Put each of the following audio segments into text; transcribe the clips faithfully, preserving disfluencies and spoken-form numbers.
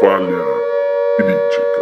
Falha crítica.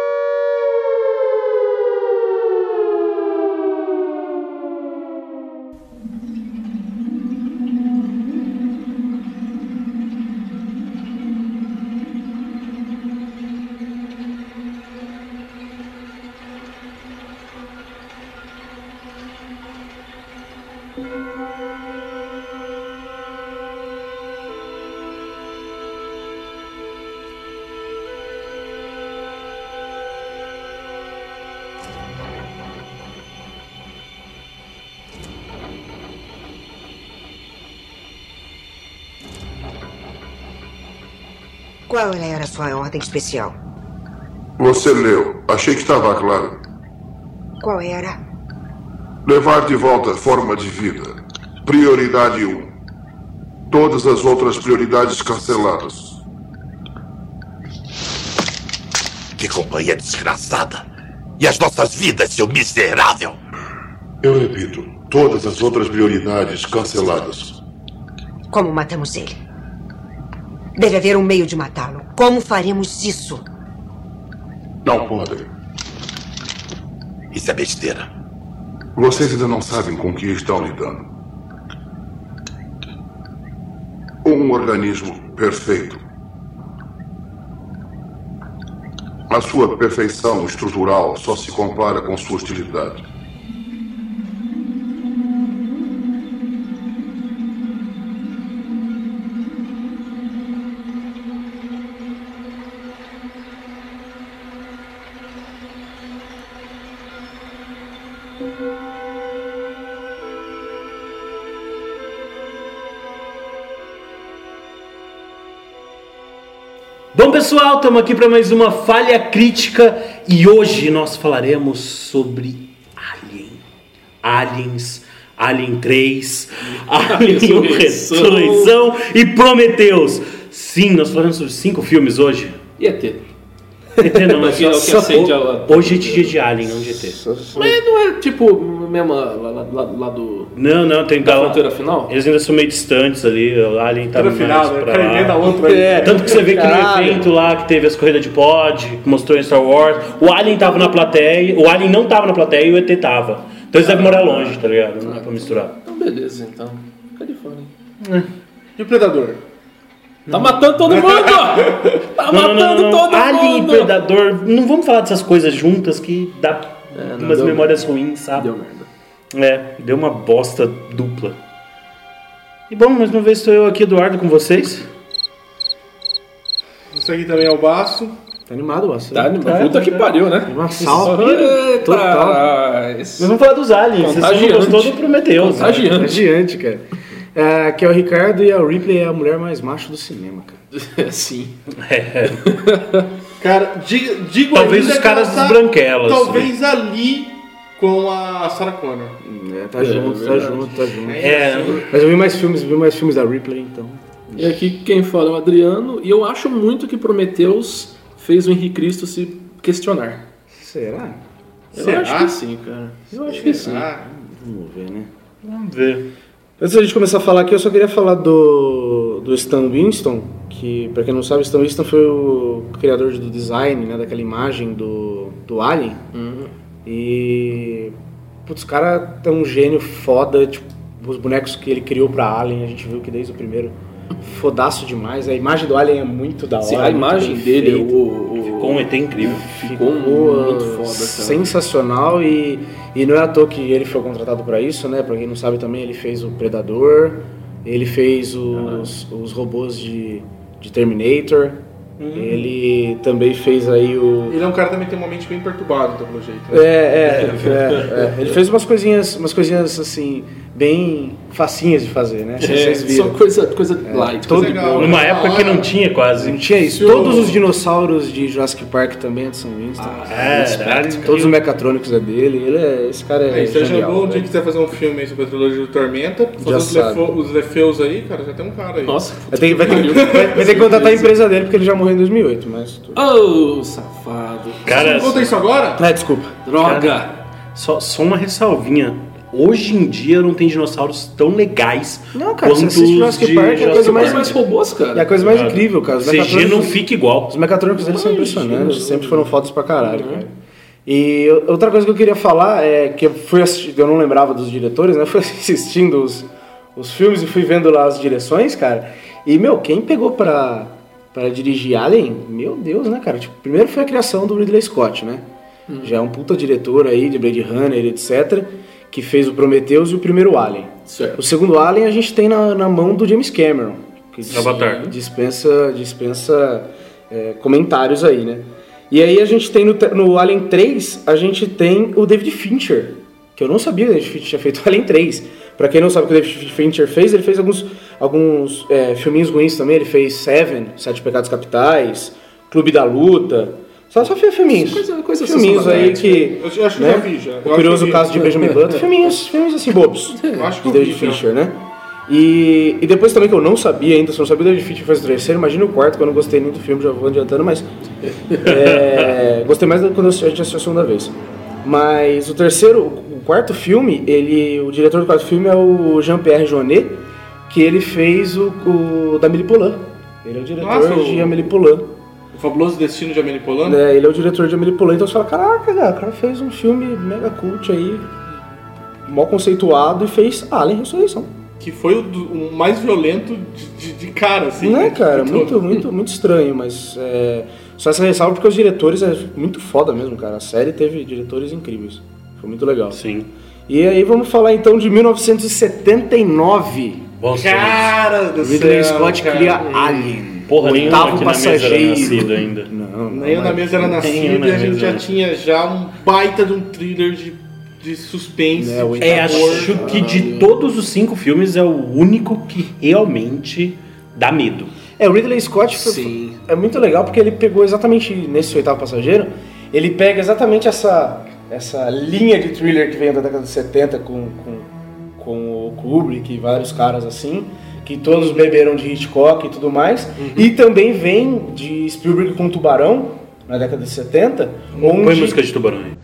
Qual era a sua ordem especial? Você leu. Achei que estava claro. Qual era? Levar de volta a forma de vida. Prioridade um. Todas as outras prioridades canceladas. Que companhia desgraçada! E as nossas vidas, seu miserável! Eu repito, todas as outras prioridades canceladas. Como matamos ele? Deve haver um meio de matá-lo. Como faremos isso? Não podem. Isso é besteira. Vocês ainda não sabem com que estão lidando. Um organismo perfeito. A sua perfeição estrutural só se compara com sua hostilidade. Bom, pessoal, estamos aqui para mais uma Falha Crítica e hoje nós falaremos sobre Alien, Aliens, Alien três, Alien Ressurreição e Prometheus. Sim, nós falaremos sobre cinco filmes hoje. E E T? E T não, é só, só, só o, hoje é dia de Alien, não de E T. Mas não é tipo mesmo lá, lá, lá, lá do... Não, não, tem da fronteira final? Eles ainda são meio distantes ali, o Alien tá mais final, pra né? lá. Da outra, é, tanto que você vê que no evento lá que teve as corridas de pod, que mostrou em Star Wars, o Alien tava na plateia, o Alien não tava na plateia e o E T tava. Então eles devem morar longe, tá ligado? Não dá pra misturar. Então beleza, então. Fica de fora, hein? E o Predador? Tá matando todo mundo! Tá não, matando não, não, não. todo Alien mundo! e Predador, não vamos falar dessas coisas juntas que dá É, umas deu memórias merda. ruins, sabe? Deu merda. É, deu uma bosta dupla. E bom, mais uma vez estou eu aqui, Eduardo, com vocês. Isso aqui também é o Baço. Tá animado, Baço. Tá animado. Puta que pariu, né? Uma salva Eita, total. Nós vamos falar dos aliens, vocês só não Contagiante. gostou do Prometheus. né? Contagiante. Adiante, cara. É, aqui é o Ricardo e a Ripley é a mulher mais macho do cinema, cara. Sim. É. Cara, diga, digo Talvez ainda os que caras ela tá- desbranquelas. Talvez ali com a Sarah Connor. É, tá junto, tá verdade. junto, tá junto. É, Mas eu vi mais filmes, vi mais filmes da Ripley, então. E aqui quem fala é o Adriano, e eu acho muito que Prometheus fez o Henrique Cristo se questionar. Será? Eu Será? acho que sim, cara. Eu acho que sim. Ah, Vamos ver, né? vamos ver. Antes da gente começar a falar aqui, eu só queria falar do, do Stan Winston, que, pra quem não sabe, Stan Winston foi o criador do design, né, daquela imagem do, do Alien. Uhum. E... Putz, o cara é um gênio foda, tipo, os bonecos que ele criou pra Alien, a gente viu que desde o primeiro, fodaço demais. A imagem do Alien é muito da hora. Sim, a muito imagem bem dele, feita. o, o, Ficou um E T incrível. ficou Ficou muito foda, cara. sensacional e, e não é à toa que ele foi contratado para isso, né? Pra quem não sabe também, ele fez o Predador, ele fez os, os robôs de, de Terminator, ele também fez aí o... ele é um cara que também tem uma mente bem perturbada, então, pelo jeito. É, é, é, é. Ele fez umas coisinhas, umas coisinhas assim, bem facinhas de fazer, né? Se É, vocês só viram. coisa, coisa light, todo coisa de legal. boa. Numa época que não tinha quase. Não tinha isso. Se o- Todos os dinossauros de Jurassic Park também é de São Winston. É, Todos os mecatrônicos é dele. Ele é, esse cara é Aí, você já genial, jogou um dia velho. que quiser fazer um filme aí sobre a trilogia do Tormenta, fazer Já os, sabe. lefo, os Lefeus aí, cara, já tem um cara aí. Nossa, Vai ter, vai, ter, vai, vai ter que contratar a empresa dele porque ele já morreu em dois mil e oito, mas... oh, safado. Cara, Você não conta isso agora? Ah, desculpa. Droga. só, só uma ressalvinha. hoje em dia não tem dinossauros tão legais Não, cara, você quanto assiste os Jurassic de Park, é a coisa Jurassic mais- Mas mais robôs, cara. É a coisa mais incrível, cara. Os C G mecatrônicos- não fica igual. Os mecatrônicos deles são impressionantes, sempre foram fotos pra caralho, cara. E outra coisa que eu queria falar é que eu fui assistir, eu não lembrava dos diretores, né? Fui assistindo os, os filmes e fui vendo lá as direções, cara. E, meu, quem pegou pra, pra dirigir Alien, meu Deus, né, cara? Tipo, primeiro foi a criação do Ridley Scott, né? Hum. Já é um puta diretor aí de Blade Runner, etcétera, que fez o Prometheus e o primeiro Alien. Certo. O segundo Alien a gente tem na, na mão do James Cameron, que Avatar. dispensa, dispensa é, comentários aí, né? E aí a gente tem no, no Alien três, a gente tem o David Fincher, que eu não sabia que o David Fincher tinha feito o Alien três. Pra quem não sabe o que o David Fincher fez, ele fez alguns, alguns é, filminhos ruins também. Ele fez Seven, Sete Pecados Capitais, Clube da Luta. Só, só fez filminhos. Coisa, coisa filminhos aí que... Eu acho que né? eu já vi, já. Eu O acho que Curioso eu vi. Caso de Benjamin Button. Filminhos, filminhos assim, bobos. Eu acho que De eu David vi, já. Fincher, né? E, e depois também que eu não sabia ainda, se eu não sabia o David Fincher fez o terceiro, imagina o quarto, que eu não gostei nem do filme, já vou adiantando, mas... é, gostei mais quando a gente assistiu a segunda vez. Mas o terceiro, o quarto filme, ele, o diretor do quarto filme é o Jean-Pierre Jeunet, que ele fez o, o da Amélie Poulain. Ele é o diretor Nossa, o- de Amélie Poulain. O Fabuloso Destino de Amélie Poulain? É, ele é o diretor de Amélie Poulain, então você fala, caraca, cara, o cara fez um filme mega cult aí, mal conceituado, e fez Alien Ressurreição. Que foi o, do- o mais violento de, de- de cara, assim. Não é, né? cara, De muito, todo. muito, muito estranho, mas é, só essa ressalva porque os diretores é muito foda mesmo, cara. A série teve diretores incríveis, foi muito legal. Sim. E aí vamos falar então de mil novecentos e setenta e nove. Bons Cara do Ridley céu, Scott cara. cria Alien. Porra, o nenhum oitavo aqui na mesa era passageiro. nascido ainda. Não, Nem eu na mesa era Nem eu nascido na e a gente mesa. já tinha já um baita de um thriller de, de suspense. É, o de É, terror. acho que de todos os cinco filmes é o único que realmente dá medo. É, o Ridley Scott foi- Sim. é muito legal porque ele pegou exatamente nesse oitavo passageiro, ele pega exatamente essa, essa linha de thriller que veio da década de setenta com, com, com o Kubrick e vários caras assim, que todos beberam de Hitchcock e tudo mais, e também vem de Spielberg com Tubarão, na década de setenta, Põe onde... música de tubarão aí.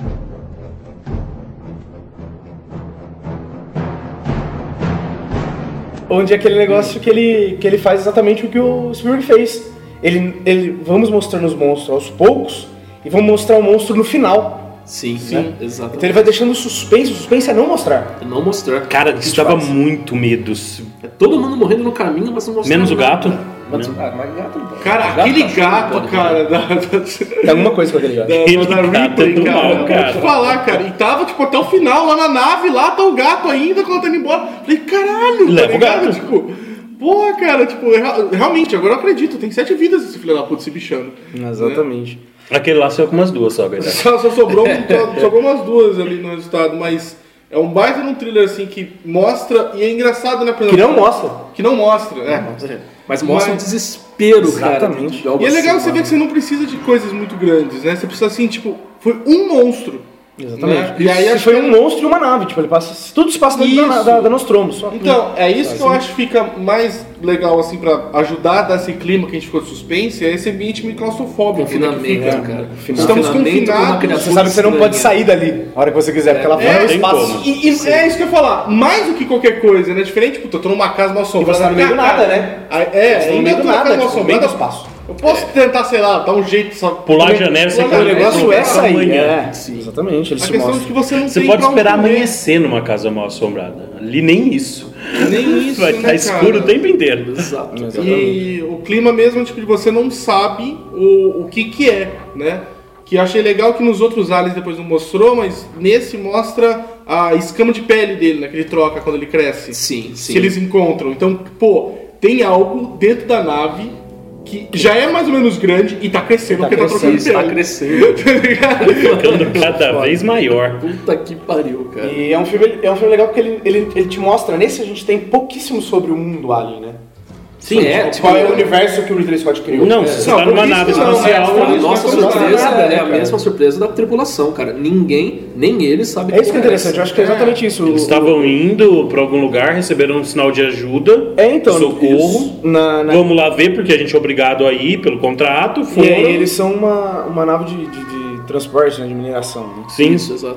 Onde é aquele negócio que ele, que ele faz exatamente o que o Spielberg fez. Ele, ele, vamos mostrando os monstros aos poucos e vamos mostrar o monstro no final. Sim, Né? sim, exato. Então ele vai deixando suspense, o suspense é não mostrar. Não mostrar. Cara, isso dava faz? muito medo. É todo mundo morrendo no caminho, mas não mostrar. Menos o nada. gato. Mas, Não. ah, mas gato não pode. Cara, Gato aquele cachorro gato, pode, cara, da, da, Tem alguma coisa com aquele gato. da, Aquele da gato é Ripley, do cara. mal, cara. Vou te falar, cara. E tava, tipo, até o final, lá na nave, lá tá o gato ainda, quando tá indo embora. Falei, caralho, Leva tá o ligado? gato. Tipo, porra, cara, tipo, real- realmente, agora eu acredito, tem sete vidas esse filho da puta, esse bichano. Exatamente. Aquele lá saiu com umas duas só, verdade. Só, só sobrou, só sobrou umas duas ali no resultado, mas é um baita de um thriller, assim, que mostra, e é engraçado, né? por Que exemplo, não mostra. Que não mostra, é. Mas mostra Mas- um desespero, cara. Exatamente. de algo E é legal assim, você ver que você não precisa de coisas muito grandes, né? Você precisa, assim, tipo, foi um monstro. Exatamente. Né? E aí Isso acho foi que- um monstro e uma nave. Tipo, ele passa. Tudo se passa dentro da, Isso. da, da Nostromo. Só. Então, é isso que eu acho que fica mais legal, assim, pra ajudar a dar esse clima que a gente ficou de suspense, é esse ambiente meio claustrofóbico. né, que Confinamento, fica. cara. Estamos Confinamento com uma confinados. criatura Você sabe que você não pode estranha. sair dali a hora que você quiser, porque lá fora é, É, o tem espaço. como. E, e é isso que eu ia falar, mais do que qualquer coisa, né? Diferente, puta, eu tô numa casa mal assombrada. você tá no meio do cara, nada, né? Ah, É, Você tá no ainda meio do tô na nada, casa mal tipo, no meio do assombrada. espaço. Eu posso tentar, sei lá, dar um jeito, só Pular a janela sem Pular a O janela, negócio é sair. amanhã. É, Sim. exatamente. Ele A se questão mostra. de que você não Você tem pode pra onde esperar correr. amanhecer numa casa mal assombrada. Ali nem isso. Nem isso, Vai né, estar escuro cara? o tempo inteiro. Exato. Exatamente. E o clima mesmo, tipo, de você não sabe o, o que que é, né? Que eu achei legal que nos outros aliens depois não mostrou, mas nesse mostra a escama de pele dele, né? Que ele troca quando ele cresce. Sim, sim. Que eles encontram. Então, pô, tem algo dentro da nave que já é mais ou menos grande e tá crescendo Tá porque tá trocando Está pele. crescendo. Tá ligado? Ficando cada vez maior. Puta que pariu, cara. E é um filme, é um filme legal porque ele, ele, ele te mostra, nesse a gente tem pouquíssimo sobre o mundo Alien, né? Sim, é. Tipo, Tipo, qual é o universo que o Ridley Scott criou? Não, É. se você Não, tá numa por nave isso não, espacial. mas a por isso nossa nós estamos surpresa nada, é a cara. mesma surpresa da tripulação, cara. Ninguém, nem eles sabem É isso que é porra interessante, eu acho que é exatamente isso. Eles O- estavam indo pra algum lugar, receberam um sinal de ajuda, É, então, socorro. isso. Na, na- Vamos lá ver, porque a gente é obrigado a ir pelo contrato. E Foram. aí eles são uma, uma nave de, de, de transporte, né, de mineração. Né? Sim. Isso, exato.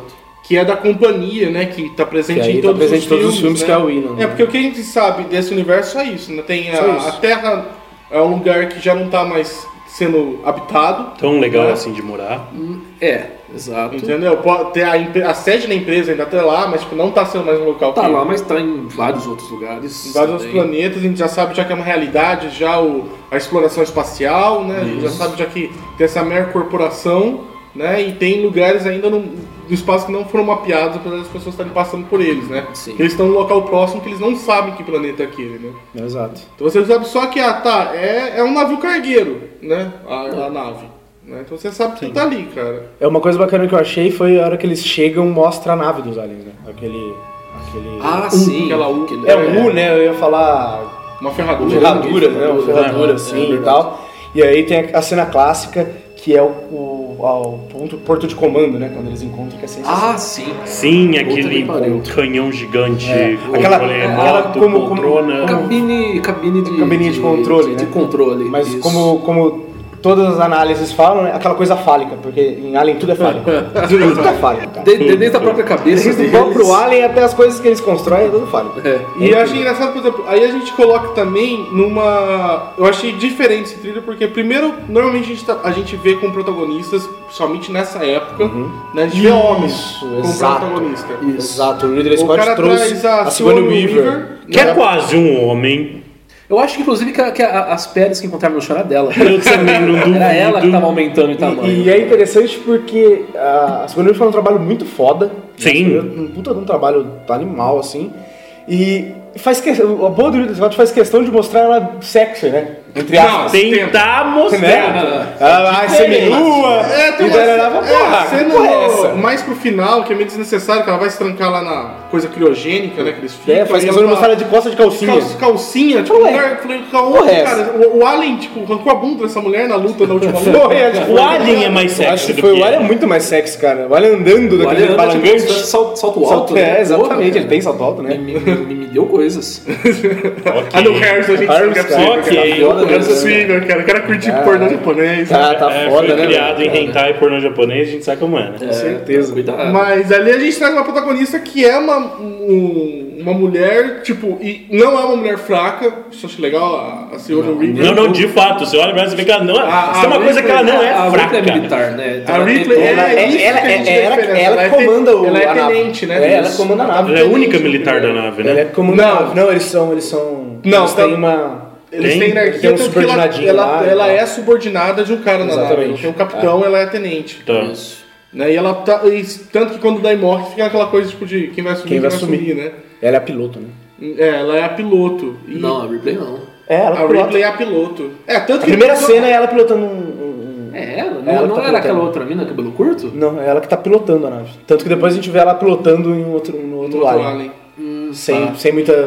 que é da companhia, né? Que tá presente Que aí em tá todos, presente os, em todos filmes, os filmes, né? que é o Inan, né? É, porque o que a gente sabe desse universo é isso, né? Tem Só a, isso. a Terra é um lugar que já não tá mais sendo habitado. Tão legal né? assim de morar. É, exato. Entendeu? Pode ter a, empre- a sede da empresa ainda tá lá, mas tipo, não tá sendo mais um local Tá que... lá, mas tá em vários outros lugares. Em vários outros também. planetas, a gente já sabe já que é uma realidade, já o, a exploração espacial, né? A gente já sabe já que tem essa mera corporação, né? E tem lugares ainda no, no espaço que não foram mapeados, apesar das pessoas estarem passando por eles, né? Sim. Eles estão no local próximo que eles não sabem que planeta é aquele, né? Exato. Então você sabe só que, ah, tá, é, é um navio cargueiro, né? A, a nave. Né? Então você sabe que tá ali, cara. É uma coisa bacana que eu achei foi a hora que eles chegam, mostra a nave dos aliens, né? Aquele... aquele... Ah, U, sim. aquela U. aquele- É o U, né? Eu ia falar... Uma ferradura. ferradura, né? Uma ferradura É, assim é e verdade. tal. E aí tem a cena clássica, que é o, o, o ponto, porto de comando, né? Quando eles encontram, que é sensacional. Ah, sim. Sim, Puta aquele que pariu. canhão gigante, É. controle Aquela- remoto, aquela como- como- poltrona. Cabine, cabine de, Cabininha de controle, de, né? de controle. Mas isso. como, como todas as análises falam, né? Aquela coisa fálica, porque em Alien tudo é fálico. tudo é fálico, cara. De- de- desde a própria cabeça Desde o deles. próprio Alien até as coisas que eles constroem, é tudo fálico. É. E eu achei engraçado, por exemplo, aí a gente coloca também numa... Eu achei diferente esse thriller, porque primeiro, normalmente a gente, tá- a gente vê como protagonistas, somente nessa época, né? A gente vê homens Isso, como exato. protagonista. Exato, o Ridley O Scott cara trouxe traz a a Sigourney Weaver. Weaver, Que é né? quase um homem. Eu acho que, inclusive, que, a- que a- as pedras que encontraram no chão era dela. Eu também não duvido. Era ela que tava aumentando em tamanho. E, e é interessante porque a Sigourney Weaver faz um trabalho muito foda. Sim. Um puta de um trabalho animal, assim. E faz questão, a boa do Ridley Scott faz questão de mostrar ela sexy, né? Entre aspas. Tentar mostrar. Né? Ela vai ser menua. É, tem e uma, darará, porra, é, que cena porra é essa? mais pro final, que é meio desnecessário, que ela vai se trancar lá na coisa criogênica, né, que eles ficam. É, faz e questão de ela mostrar tá- ela de costa de calcinha. Calça, calcinha, tipo, Ué, lugar, falei, porra onde, é cara? O, o Alien, tipo, arrancou a bunda dessa mulher na luta, na última luta. Foi, é, tipo, O Alien é mais Eu acho sexy que do foi que o Alien é ele. muito mais sexy, cara. O Alien andando O daquele Alien anda, tipo, balangante. salto, salto alto. Salto, né? é, exatamente, Porra, ele tem salto alto, né? Me, me, me, me deu coisas. A do Harrison a gente Harrison, sabe que é cara. possível, Ok, cara. foda É mesmo, possível, cara. O cara curte Ah, pornô japonês. Tá, tá É, foda, foi né? criado velho? em hentai pornô japonês, a gente sabe como é, né? Com certeza. Cuidado. Mas ali a gente traz uma protagonista que é uma, um- uma mulher, tipo, e não é uma mulher fraca, isso eu acho legal, a, a Sigourney Weaver. Não, não, de fato, você olha pra ela e vê que ela não é. A- Isso é uma a coisa que ela não é a fraca. Ripley é militar, né? A Ripley Ela é, é- isso ela- que a gente é- vê ela- diferença. ela que é te- comanda o- Ela é a nave. tenente, né? É, ela Isso. comanda a nave. Ela é a única Tenente, militar né? da nave, Ela é né? comanda Não. a nave. Não, eles são. Eles são. Não, eles tá- têm uma. Eles Tem? têm hierarquia, Tem um tanto que ela, subordinadinho ela, lá, ela né? é subordinada de um cara na nave. Exatamente. Tem um capitão, ela é tenente. Tá. Isso. Né? E ela tá. E tanto que quando o Dai morre, fica aquela coisa tipo de quem vai assumir, Quem quem vai assumir. né? Ela é a piloto, né? É, ela é a piloto. E Não, a Ripley não. É, ela a Ripley é a piloto. É, tanto A que. primeira cena é ela pilotando um. um- um- É ela? Ela Não, não tá era pilotando. aquela outra mina, cabelo curto? Não, é ela que tá pilotando a nave. Tanto que depois a gente vê ela pilotando em um outro, no outro, no outro alien. alien. Sem, tá. sem muita.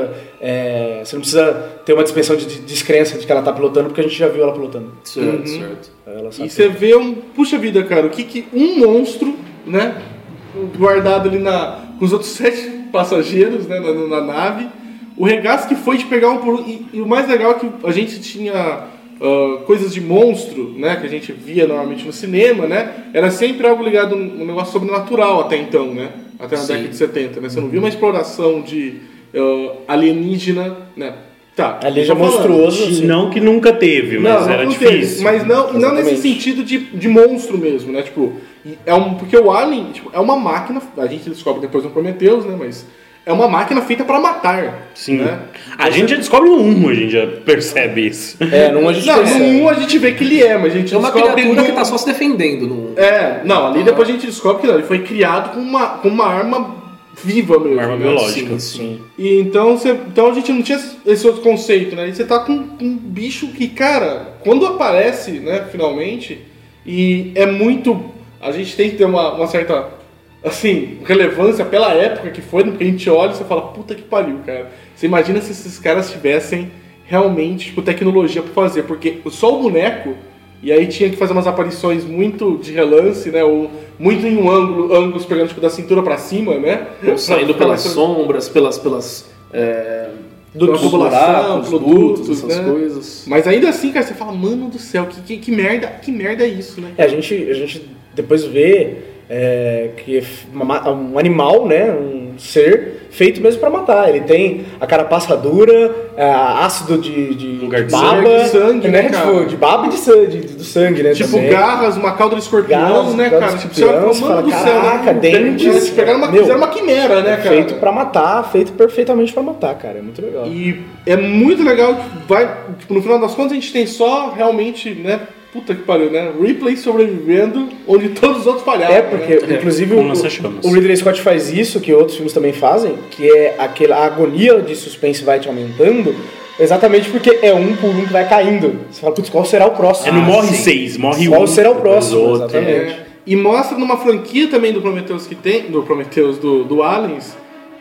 é, você não precisa ter uma dispensão de de descrença de que ela tá pilotando, porque a gente já viu ela pilotando. Certo, certo. Ela sabe. E você vê um. Puxa vida, cara, o que que um monstro, né? Guardado ali na, com os outros sete passageiros, né? Na, na nave. O regaço que foi de pegar um por um. E, e o mais legal é que a gente tinha ah, coisas de monstro, né? Que a gente via normalmente no cinema, né? Era sempre algo ligado a um, um negócio sobrenatural até então, né? Até na Sim. década de setenta, né? Você não via uma exploração de ah, alienígena, né? Tá. Ali já tô falando. monstruoso. assim. Não que nunca teve, mas Não, era não teve, difícil. mas não, e não nesse Exatamente. sentido de, de monstro mesmo, né? Tipo, é um, porque o Alien tipo, é uma máquina, a gente descobre depois no Prometheus, né? Mas é uma máquina feita pra matar. Sim. Né? A gente já descobre no um, a gente já percebe isso. É, num a gente Não, percebe. no um a gente vê que ele é, mas a gente É uma descobre criatura no... que tá só se defendendo. No... É, não, ali depois a gente descobre que não, ele foi criado com uma, com uma arma viva mesmo. Uma arma né? biológica. Sim, sim. E então, você, então a gente não tinha esse outro conceito, né? E você tá com, com um bicho que, cara, quando aparece, né, finalmente, e é muito. A gente tem que ter uma, uma certa, assim, relevância pela época que foi, porque a gente olha e você fala, puta que pariu, cara. Você imagina se esses caras tivessem realmente, tipo, tecnologia pra fazer, porque só o boneco. E aí tinha que fazer umas aparições muito de relance, né? Ou muito em um ângulo, ângulos pegando tipo da cintura pra cima, né? Ou saindo Pra- pelas pra- sombras, pelas. pelas é, Dutos, pelos buracos, dutos, dutos, essas né? coisas. Mas ainda assim, cara, você fala, mano do céu, que, que, que merda, que merda é isso, né? É, a gente, a gente depois vê é, que é uma, um animal, né, um ser feito mesmo pra matar. Ele tem a carapaça dura, é, ácido de, de, Lugar de de baba, sangue, sangue, né, né, tipo, cara? de baba e de sangue, de, do sangue, né, Tipo, também. garras, uma cauda de escorpião, Garras, né, cauda cara? de Tipo, você olha escorpião, pro você fala, mano do céu, caraca, né? dentes. Eles pegaram uma, Meu, fizeram uma quimera, né, cara? Feito pra matar, feito perfeitamente pra matar, cara. É muito legal. E é muito legal que vai, tipo, no final das contas a gente tem só realmente, né, puta que pariu, né, Ripley sobrevivendo onde todos os outros falharam. É, porque, né? inclusive, Com o, lança-chamas. o Ridley Scott faz isso, que outros filmes também fazem, que é aquela a agonia de suspense vai te aumentando, exatamente porque é um por um que vai caindo. Você fala, putz, qual será o próximo? É, não Ah, morre sim. seis, morre Qual um. será o depois próximo? outro. Exatamente. É, e mostra numa franquia também do Prometheus que tem, do Prometheus, do, do Aliens,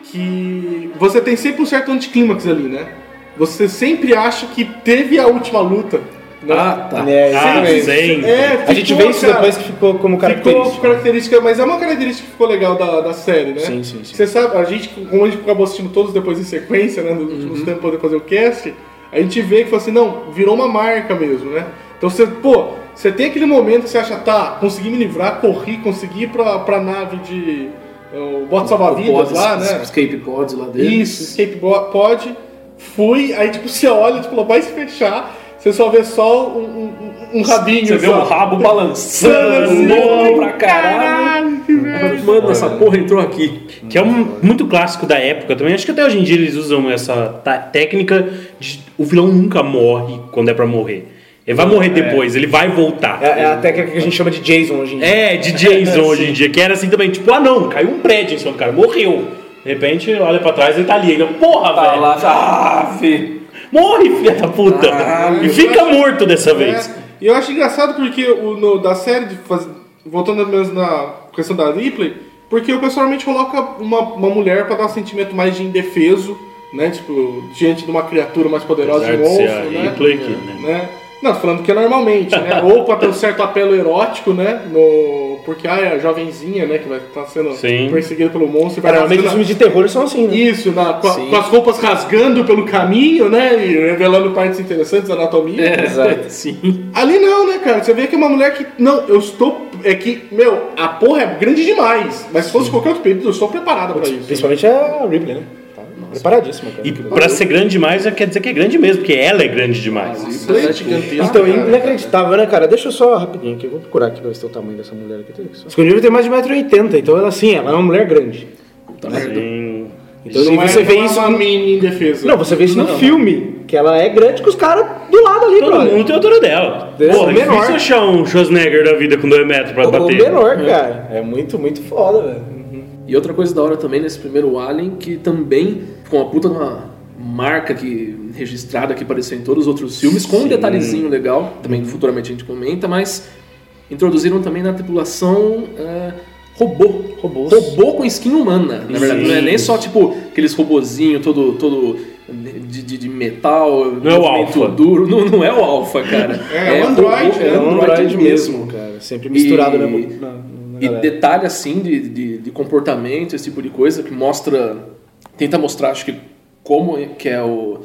que você tem sempre um certo anticlímax ali, né? Você sempre acha que teve a última luta. Né? Ah, tá. É, Ah, exatamente. sim. É, A gente ficou, vê isso cara, depois que ficou como característica. Ficou característica, mas é uma característica que ficou legal da, da série, né? Sim, sim, sim. Você sabe, a gente, como a gente acabou assistindo todos depois em sequência, né? Nos últimos tempos, poder fazer o cast, a gente vê que foi assim, não, virou uma marca mesmo, né? Então você, pô, você tem aquele momento que você acha, tá, consegui me livrar, corri, consegui ir pra, pra nave de. O bote salva-vidas lá, né? Escape pods lá dentro. Isso, escape pod, fui, aí tipo, você olha, tipo, vai se fechar, você só vê só um, um, um rabinho. Você vê só. o rabo balançando, Assim, bom pra caralho. que velho. Mano, essa porra entrou aqui. Que é um muito clássico da época também. Acho que até hoje em dia eles usam essa ta- técnica de o vilão nunca morre quando é pra morrer. Ele vai morrer depois, ele vai voltar. É, é a técnica que a gente chama de Jason hoje em dia. É, de Jason hoje em dia, que era assim também, tipo, ah não, caiu um prédio em cima do cara, morreu. De repente, olha pra trás, ele tá ali ainda. Porra, Tá velho. lá, ah, fi. Morre, filha da puta. Caralho, e fica morto dessa vez. É, e eu acho engraçado porque o, no, da série, de faz, voltando mesmo na questão da Ripley, porque o pessoal normalmente coloca uma, uma mulher pra dar um sentimento mais de indefeso, né? Tipo, diante de uma criatura mais poderosa de Apesar de ser monstro, a né? Ripley aqui, né? né? Não, tô falando que é normalmente, né? Ou pra ter um certo apelo erótico, né? No, porque ah, é a jovenzinha, né? Que vai estar sendo Sim. perseguida pelo monstro. e Vai Normalmente os rasgando- filmes de terror são assim, né? Isso, na, com, a- Sim. com as roupas rasgando pelo caminho, né? E revelando partes interessantes da anatomia. É, Exato. sim. Ali não, né, cara? Você vê que é uma mulher que. Não, eu estou. É que, meu, a porra é grande demais. Mas se fosse qualquer outro período, eu estou preparada pra isso. Principalmente a Ripley, né? Tá preparadíssima, cara. E pra ser grande demais, quer dizer que é grande mesmo, porque ela é grande demais. Isso é gigantesco. Então, cara. inacreditável, né, cara? Deixa eu só rapidinho aqui, eu vou procurar aqui pra ver se tem o tamanho dessa mulher aqui. Escondido tem mais de um metro e oitenta, então ela sim, ela é uma mulher grande. Sim. Então Não e você é vê uma- isso. uma mini indefesa. Não, você vê isso no filme, que ela é grande com os caras do lado ali, Todo brother. mundo tem a altura dela. É, Porra, é menor. difícil achar um Schwarzenegger da vida com dois metros pra Ou bater. menor, cara. É muito, muito foda, velho. E outra coisa da hora também nesse primeiro Alien, que também ficou uma puta de uma marca que, registrada que apareceu em todos os outros filmes, com um detalhezinho legal, também futuramente a gente comenta, mas introduziram também na tripulação é, robô. Robôs. Robô com skin humana, na verdade. Sim. Não é nem só tipo aqueles robozinho todo, todo de, de, de metal, Não é o movimento Alpha. duro. Não, não é o Alpha, cara. É, é o Android, robô- né? é É um Android Android mesmo. mesmo, cara. Sempre misturado, E- né? Na, na E galera. detalhe assim de, de, de comportamento, esse tipo de coisa, que mostra, tenta mostrar, acho que como é- que é o,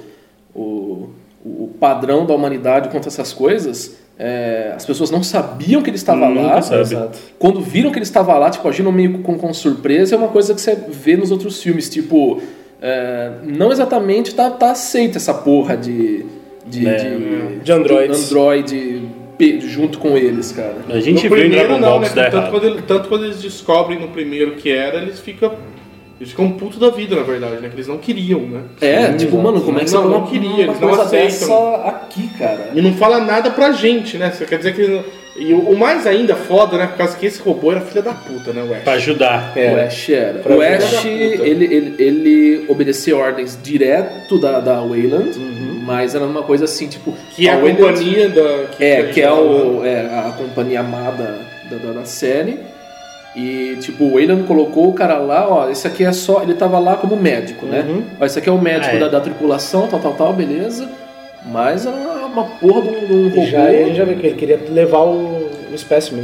o, o padrão da humanidade quanto a essas coisas. É, as pessoas não sabiam que ele estava Nunca lá. sabe. Exato. Quando viram que ele estava lá, tipo, agindo meio com, com surpresa, é uma coisa que você vê nos outros filmes, tipo, é, não exatamente tá, tá aceita essa porra de de, É, de, de androids. android pe- junto com eles, cara. A gente no viu em primeiro Dragon não, Ball né? que isso dá Tanto errado. quando, ele- tanto quando eles descobrem no primeiro que era, eles ficam. Eles ficam putos da vida, na verdade, né? Que eles não queriam, né? É, tipo, mano, como é que Não, você não uma- queria, uma eles não coisa aceitam. dessa aqui, cara? E não fala nada pra gente, né? Você quer dizer que. ele- E o, o mais ainda foda, né? Por causa que esse robô era filha da puta, né, o Ash? Pra ajudar. O Ash era. Pra O filha Ash, da puta. ele, ele, ele obedecia ordens direto da, da Wayland, mas era uma coisa assim, tipo... Que é a Wayland- companhia da. Que É, gente que é, tá o, falando. é a companhia amada da, da, da série. E, tipo, o Wayland colocou o cara lá, ó, esse aqui é só... Ele tava lá como médico, né? Ó, esse aqui é o médico Ah, é. Da, da tripulação, tal, tal, tal, beleza. Mas era uma, uma porra de um, de um robô. E já, e a gente já vê que ele queria levar o, o espécime, né?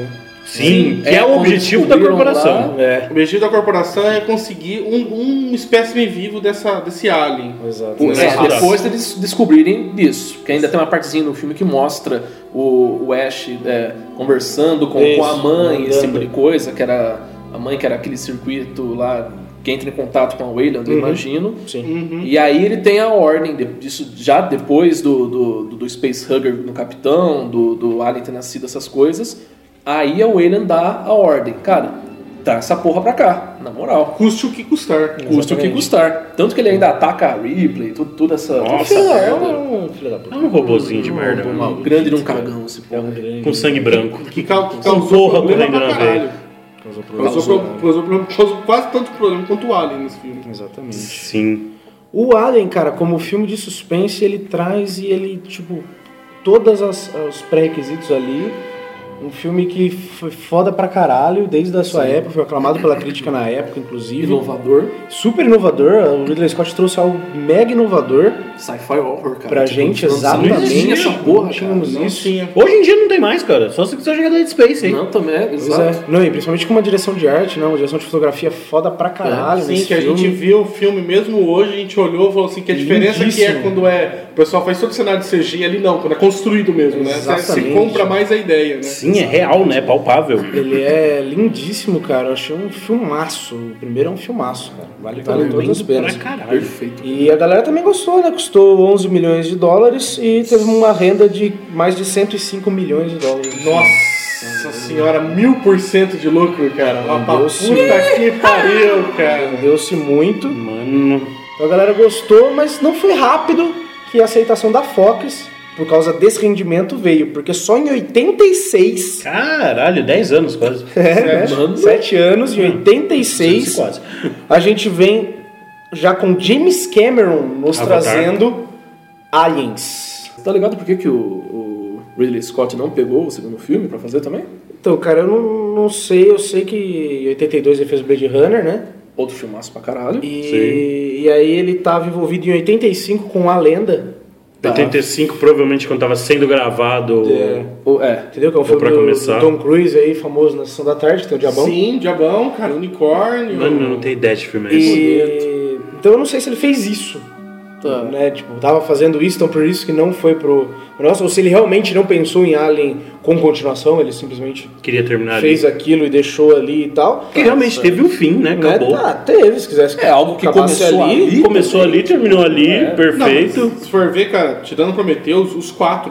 Sim, que É, é, o quando objetivo da descobriram corporação. lá- É. O objetivo da corporação é conseguir um, um espécimen vivo dessa, desse alien. Exato. Pô, é, Exato. depois deles descobrirem disso. Porque ainda tem uma partezinha no filme que mostra o, o Ash é, conversando com, Isso, com a mãe, andando. esse tipo de coisa, que era a mãe que era aquele circuito lá que entra em contato com a Wayland, eu imagino. Sim. E aí ele tem a ordem de- disso já depois do, do, do, do Space Hugger no Capitão, do, do Alien ter nascido, essas coisas. Aí a Wayland dá a ordem. Cara, dá essa porra pra cá, na moral. Custe o que custar. Custa o que custar. Tanto que ele ainda ataca a Ripley, tudo, tudo essa... Nossa, toda essa É merda. um filho da puta. É um robozinho de merda. Um mano. grande de um cagão esse É um porra. grande. Com sangue branco. Que, ca- que Com causou porra problema correndo pra na caralho. veia. Causou Causou, problema. pro- causou, problema- causou quase tanto problema quanto o Alien nesse filme. Exatamente. Sim. O Alien, cara, como filme de suspense, ele traz e ele, tipo, todos os pré-requisitos ali. Um filme que foi foda pra caralho desde a sua época, foi aclamado pela crítica na época, inclusive. Inovador. Super inovador, o Ridley Scott trouxe algo mega inovador Sci-fi horror, cara. pra Tipo, gente, não exatamente. existia essa porra, Não tínhamos cara. Não isso. tinha. Hoje em dia não tem mais, cara. Só se quiser jogar Dead Space, hein? Não, também é, Pois exato. é. Não, e principalmente com uma direção de arte, não, uma direção de fotografia foda pra caralho. Sim, nesse que a filme. gente viu o filme mesmo hoje, a gente olhou e falou assim, que a diferença que é Lindíssimo. quando é... O pessoal faz todo o cenário de C G ali, não, quando é construído mesmo, né? Você, você Exatamente. compra mais a ideia, né? Sim, é real, né? Palpável. Ele é lindíssimo, cara. Eu achei um filmaço. O primeiro é um filmaço, cara. Vale, vale todas as Pra penas. caralho. Perfeito. E a galera também gostou, né? Custou onze milhões de dólares e teve uma renda de mais de cento e cinco milhões de dólares. Nossa senhora, mil por cento de lucro, cara. Ó, pra Deus. puta que pariu, cara. Deu-se muito. Mano. Então a galera gostou, mas não foi rápido que a aceitação da Fox, por causa desse rendimento, veio. Porque só em oitenta e seis... Caralho, dez anos quase. É, Mano. né? Sete anos, em oitenta e seis, Quase. a gente vem já com James Cameron nos Avatar. trazendo Aliens. Tá ligado por que, que o, o Ridley Scott não pegou o segundo filme pra fazer também? Então, cara, eu não, não sei, eu sei que em oitenta e dois ele fez Blade Runner, né? Outro filmaço pra caralho. E, e aí ele estava envolvido em oitenta e cinco com A Lenda. oitenta e cinco, provavelmente, quando tava sendo gravado. É, O- É. entendeu? Que é um Ou filme pra do, começar. do Tom Cruise aí, famoso na Sessão da Tarde, que tem o Diabão. Sim, diabão, cara, unicórnio. Mano, eu não tenho ideia de filme é esse. E, então eu não sei se ele fez isso. Tá. Né? Tipo, tava fazendo isso, então por isso que não foi pro... Nossa, ou se ele realmente não pensou em Alien com continuação, ele simplesmente Queria terminar fez ali. aquilo e deixou ali e tal. Porque realmente teve um fim, né? Né? Acabou. Tá, teve, se quisesse. É algo que acabasse começou ali. Começou ali, terminou ali, É. Não, perfeito. mas se for ver, cara, tirando Prometheus, os quatro.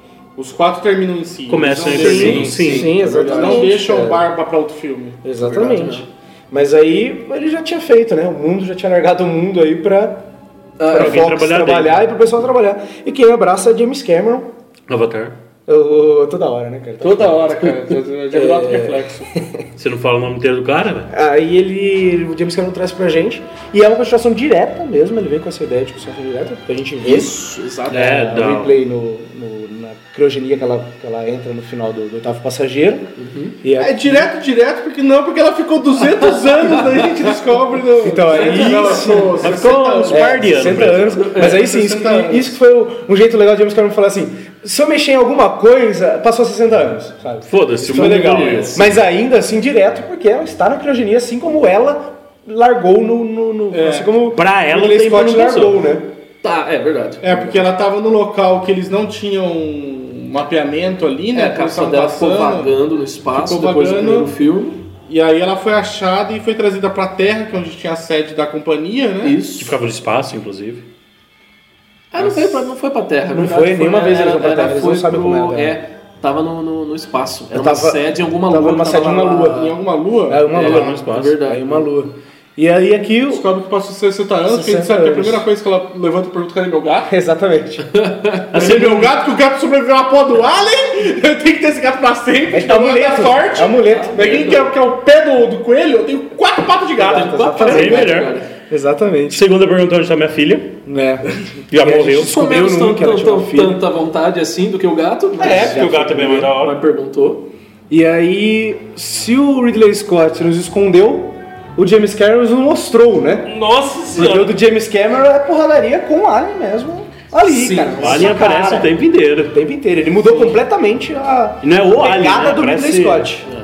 Os quatro terminam em si. Começam Eles e não terminam, deixam- sim. Sim, exatamente. Não deixam É. barba pra outro filme. Exatamente. Verdade, Mas aí ele já tinha feito, né? O mundo já tinha largado o mundo aí pra, Ah, pra alguém Fox trabalhar trabalhar, dentro. e pro pessoal trabalhar. E quem abraça é James Cameron. Avatar. Eu, eu- toda hora, né, cara? Toda hora, cara. Já virou auto reflexo. Você não fala o nome inteiro do cara, velho? Aí ele, o James Cameron traz pra gente, e é uma continuação direta mesmo, ele vem com essa ideia de continuação direta, que a gente vê. Isso, exato. É, a dá. Ripley no, no- na criogenia que ela, que ela entra no final do, do oitavo passageiro. E É direto, direto, porque não, porque ela ficou duzentos anos, daí a gente descobre. No... Então, aí Ela sim. ficou Ela sessenta ficou anos. uns par de anos. sessenta velho. anos. Mas aí sim, isso, sessenta anos. isso que foi o- um jeito legal de James Cameron falar assim: se eu mexer em alguma coisa, passou sessenta anos, sabe? Foda-se, Isso o foi mundo legal. evoluiu. Mas ainda assim, direto, porque ela está na criogenia, assim como ela largou no. no, no É. Assim como Pra ela, o Ridley o tempo Scott não passou. largou, né? Tá, é verdade. É, porque ela tava no local que eles não tinham um mapeamento ali, É, né? a que eles cápsula estavam dela ficou passando. vagando no espaço Ficou depois vagando. do primeiro filme. E aí ela foi achada e foi trazida pra Terra, que é onde tinha a sede da companhia, né? Que Isso. ficava no espaço, inclusive. Ah, não foi pra, não foi pra Terra. Não na verdade, foi, nenhuma vez eles era, vão pra Terra, era, eles foi não sabem pro, como é a Terra. É, tava no, no, no espaço. Era Eu uma tava- sede em alguma tava lua. numa que sede tava numa lá- lua. Em alguma lua. É uma É, lua. no espaço. Verdade. Aí uma lua. E aí aqui o. Descobre que passou sessenta anos, porque a gente sessenta sabe que a anos. primeira coisa que ela levanta e pergunta: cadê meu gato? Exatamente. Cadê meu gato? Que o gato sobreviveu à porra do Alien? Eu tenho que ter esse gato pra sempre. É então não amuleto. dá sorte. É amuleto. Pra quem quer, quer o pé do, do coelho, eu tenho quatro patas de gato. Exato, Quatro patas Bem de gato. melhor. Exatamente. Segunda pergunta, onde tá minha filha? Né? Já E a gente morreu. descobriu Comemos num tanto, que ela tanto, tinha um filho. tanta vontade assim do que o gato. mas É, porque o gato é bem mais da hora. Mas perguntou. E aí, se o Ridley Scott nos escondeu, o James Cameron nos mostrou, né? Nossa Porque o senhora. do James Cameron é porradaria com o Alien mesmo. Ali, Sim, cara. O Alien Nossa, aparece cara. o tempo inteiro. O tempo inteiro. Ele mudou completamente a E não é o Alien, pegada né? do Parece- Ridley Scott.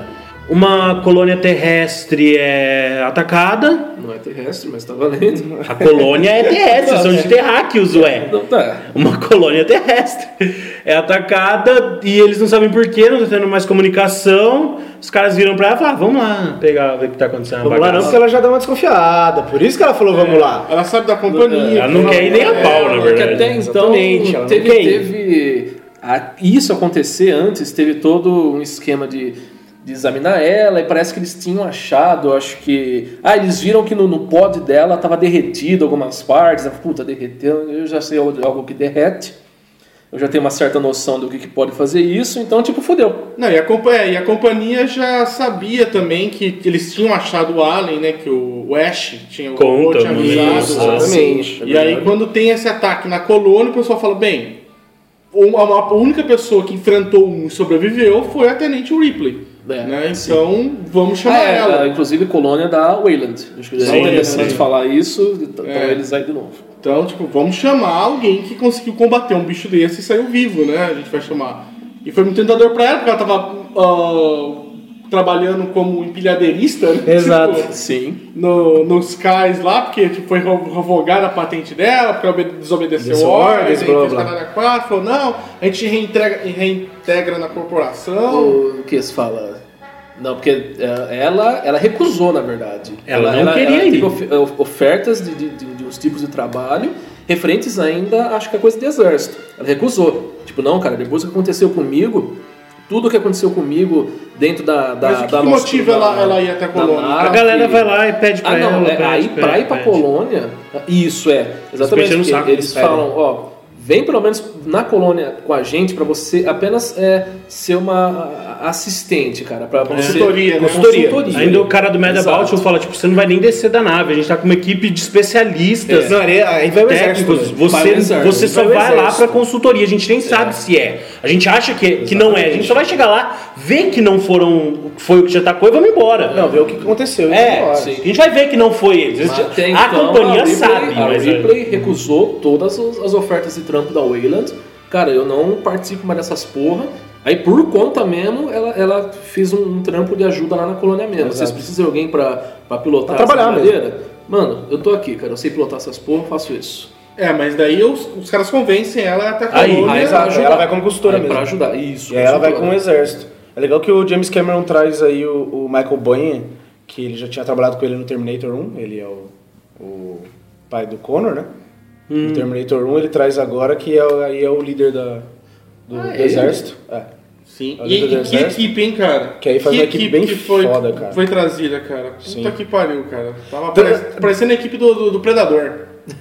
uma colônia terrestre é atacada. Não é terrestre, mas tá valendo. A colônia é terrestre, são de terráqueos, ué. Não tá. Uma colônia terrestre é atacada e eles não sabem porquê, não tá tendo mais comunicação. Os caras viram pra ela e falaram, ah, vamos lá pegar, ver o que tá acontecendo. Vamos lá não, porque ela já dá uma desconfiada. Por isso que ela falou, vamos lá. Ela sabe da companhia. Ela não quer ir nem a pau, na Porque verdade. até então Exatamente, ela não teve, quer ir. teve a- isso acontecer antes, teve todo um esquema de, de examinar ela, e parece que eles tinham achado, acho que... Ah, eles viram que no, no pod dela estava derretido algumas partes. Puta, derreteu, eu já sei algo, algo que derrete. Eu já tenho uma certa noção do que, que pode fazer isso, então, tipo, fodeu. Não, e a, compa- é, e a companhia já sabia também que, que eles tinham achado o Alien, né? Que o, o Ash tinha, o Conta, robô tinha no avisado. início, exatamente. E aí, quando tem esse ataque na colônia, o pessoal fala, bem, uma, a única pessoa que enfrentou um e sobreviveu foi a Tenente Ripley. É, né? sim. Então, vamos chamar Ah, é, ela. a- inclusive colônia da Wayland. Acho que Sim, é interessante sim. falar isso, então É. eles aí de novo. Então, tipo, vamos chamar alguém que conseguiu combater um bicho desse e saiu vivo, né? A gente vai chamar. E foi muito tentador pra ela, porque ela tava ah, trabalhando como empilhadeirista, né? Exato. Tipo, Sim. no, nos cais lá, porque tipo, foi revogada a patente dela, porque ela obede- desobedeceu Desordens, ordens, aí blá, fez blá. canalha quatro, falou, não, a gente reintegra, reintegra na corporação. O que se fala? Não, porque é, ela, ela recusou, na verdade. Ela não queria ela ir. teve of- of- ofertas de, de, de, de uns tipos de trabalho referentes ainda, acho que é coisa de exército. Ela recusou. Tipo, não, cara, depois do que aconteceu comigo, tudo que aconteceu comigo dentro da, da, Mas o que da que nossa- motiva da- ela- ela ir até a da colônia? nave. A galera vai lá e pede pra Ah, não, ela. é, pede, aí pede, pra ir pra pede. colônia, isso é, exatamente, mexendo no porque saco, eles pedem. falam, ó, vem pelo menos na colônia com a gente pra você apenas é, ser uma assistente, cara, pra pra você... Consultoria, né? Consultoria. Ainda o cara do Mad Exato. About You fala, tipo, você não vai nem descer da nave, a gente tá com uma equipe de especialistas, Não, aí aí vai o exército. técnicos, né? Vai você, o exército. você só Vai o vai lá exército. pra consultoria, a gente nem sabe se é. A gente acha que, que não é, a gente só vai chegar lá, ver que não foram, foi o que te atacou e vamos embora. Não, ver o que aconteceu. É, Embora. sim. a gente vai ver que não foi eles. Mas até a então, companhia a Ripley, sabe, a mas... Ripley recusou todas as as ofertas de trampo da Wayland. Cara, eu não participo mais dessas porra. Aí, por conta mesmo, ela, ela fez um, um trampo de ajuda lá na colônia mesmo. Exato. Vocês precisam de alguém pra, pra pilotar Pra trabalhar essa brincadeira? Mano, eu tô aqui, cara. Eu sei pilotar essas porra, eu faço isso. É, mas daí os, os caras convencem ela até a Aí, colônia. Aí, exato, pra ajudar. ela vai como consultora Aí, mesmo. Pra ajudar, isso. E aí ela vai com o consultora. exército. É legal que o James Cameron traz aí o, o Michael Biehn, que ele já tinha trabalhado com ele no Terminator um, ele é o, o pai do Connor, né? No Terminator um ele traz agora que é, o- aí é o líder da, do, Ah, do é ele? exército. É. Sim. A E, líder do e que exército. equipe, hein, cara? Que aí faz que uma equipe bem que foi, foda, cara. foi trazida, cara. Sim. Puta que pariu, cara. Tava Então- parec- parecendo a equipe do, do, do Predador.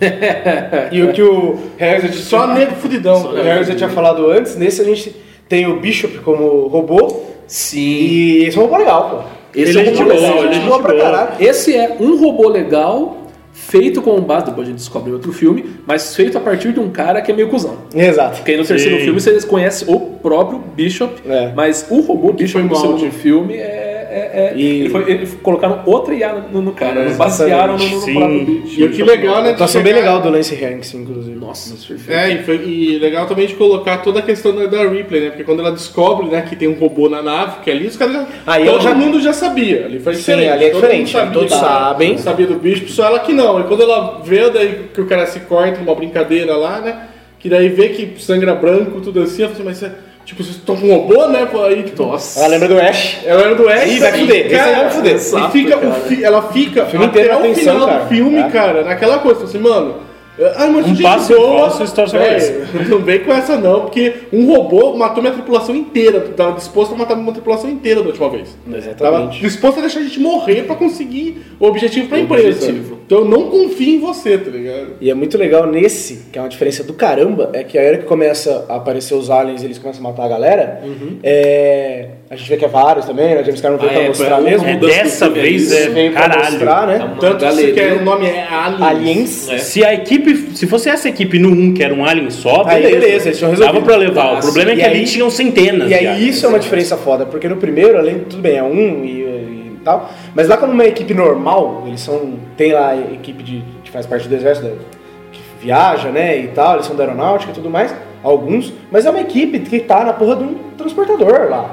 E o que o Harrison Só nego fudidão. o Harrison tinha falado antes, nesse a gente tem o Bishop como robô. Sim. E esse é um robô legal, pô. Esse Ele é é um gente robô boa, legal. ele é gente gente boa pra boa. caralho. Esse é um robô legal, feito com base, depois a gente descobre em outro filme, mas feito a partir de um cara que é meio cuzão. Exato. Porque aí no terceiro Sim. filme vocês conhecem o próprio Bishop, É. mas o robô Bishop foi no mal, segundo né? filme é. é- é- E- ele foi- eles colocaram outra I A no, no cara, É, eles basearam no, no, exatamente. próprio Sim. Bishop. E o que legal, né? de Atuação bem chegar- legal do Lance Hanks, inclusive. Nossa, perfeito. É, e, foi, e legal também de colocar toda a questão da, da Ripley, né? Porque quando ela descobre, né, que tem um robô na nave, que ali os caras já. Aí todo ela já- mundo já sabia. Ali foi Sim, diferente. ali é todo diferente, mundo sabia, todos tá? sabem. Sabia do bicho, só ela que não. E quando ela vê daí que o cara se corta numa brincadeira lá, né? Que daí vê que sangra branco, tudo assim, ela fala assim, mas você- tipo, vocês estão com um robô, né? Aí, tipo, Nossa. Ela lembra do Ash. ela era do Ash. Ih, vai e, fuder, esse aí cara, vai fuder. E Exato, fica, cara. o fi- ela fica filme até inteiro o na atenção, final cara. do filme, É. cara, naquela coisa, assim, mano. Ah, mas Um gente passo em boa, falso, estoura sua é, cabeça. não vem com essa não, porque um robô matou minha tripulação inteira. Tava disposto a matar minha tripulação inteira da última vez. Tava Exatamente. disposto a deixar a gente morrer pra conseguir o objetivo pra O empresa. objetivo. Então eu não confio em você, tá ligado? E é muito legal nesse, que é uma diferença do caramba, é que a hora que começa a aparecer os aliens e eles começam a matar a galera, é... a gente vê que é vários também, né? James Cameron veio Ah, pra é, mostrar pra- mesmo. É, mudança do dessa filme é vez isso, é Veio pra caralho. mostrar, né? É uma Tanto que você galeria. quer, o nome é Aliens. Aliens. É. Se a equipe, se fosse essa equipe no um, que era um alien só, Aí, beleza. beleza, eles tinham resolvido. Dava pra levar. O Ah, problema é sim. que E ali aí- tinham centenas. E de aí aliens. isso é uma diferença foda, porque no primeiro, além de tudo bem, é um e, e tal, mas lá como uma equipe normal, eles são, tem lá a equipe de, que faz parte do exército, que viaja, né, e tal, eles são da aeronáutica e tudo mais, alguns, mas é uma equipe que tá na porra de um transportador lá.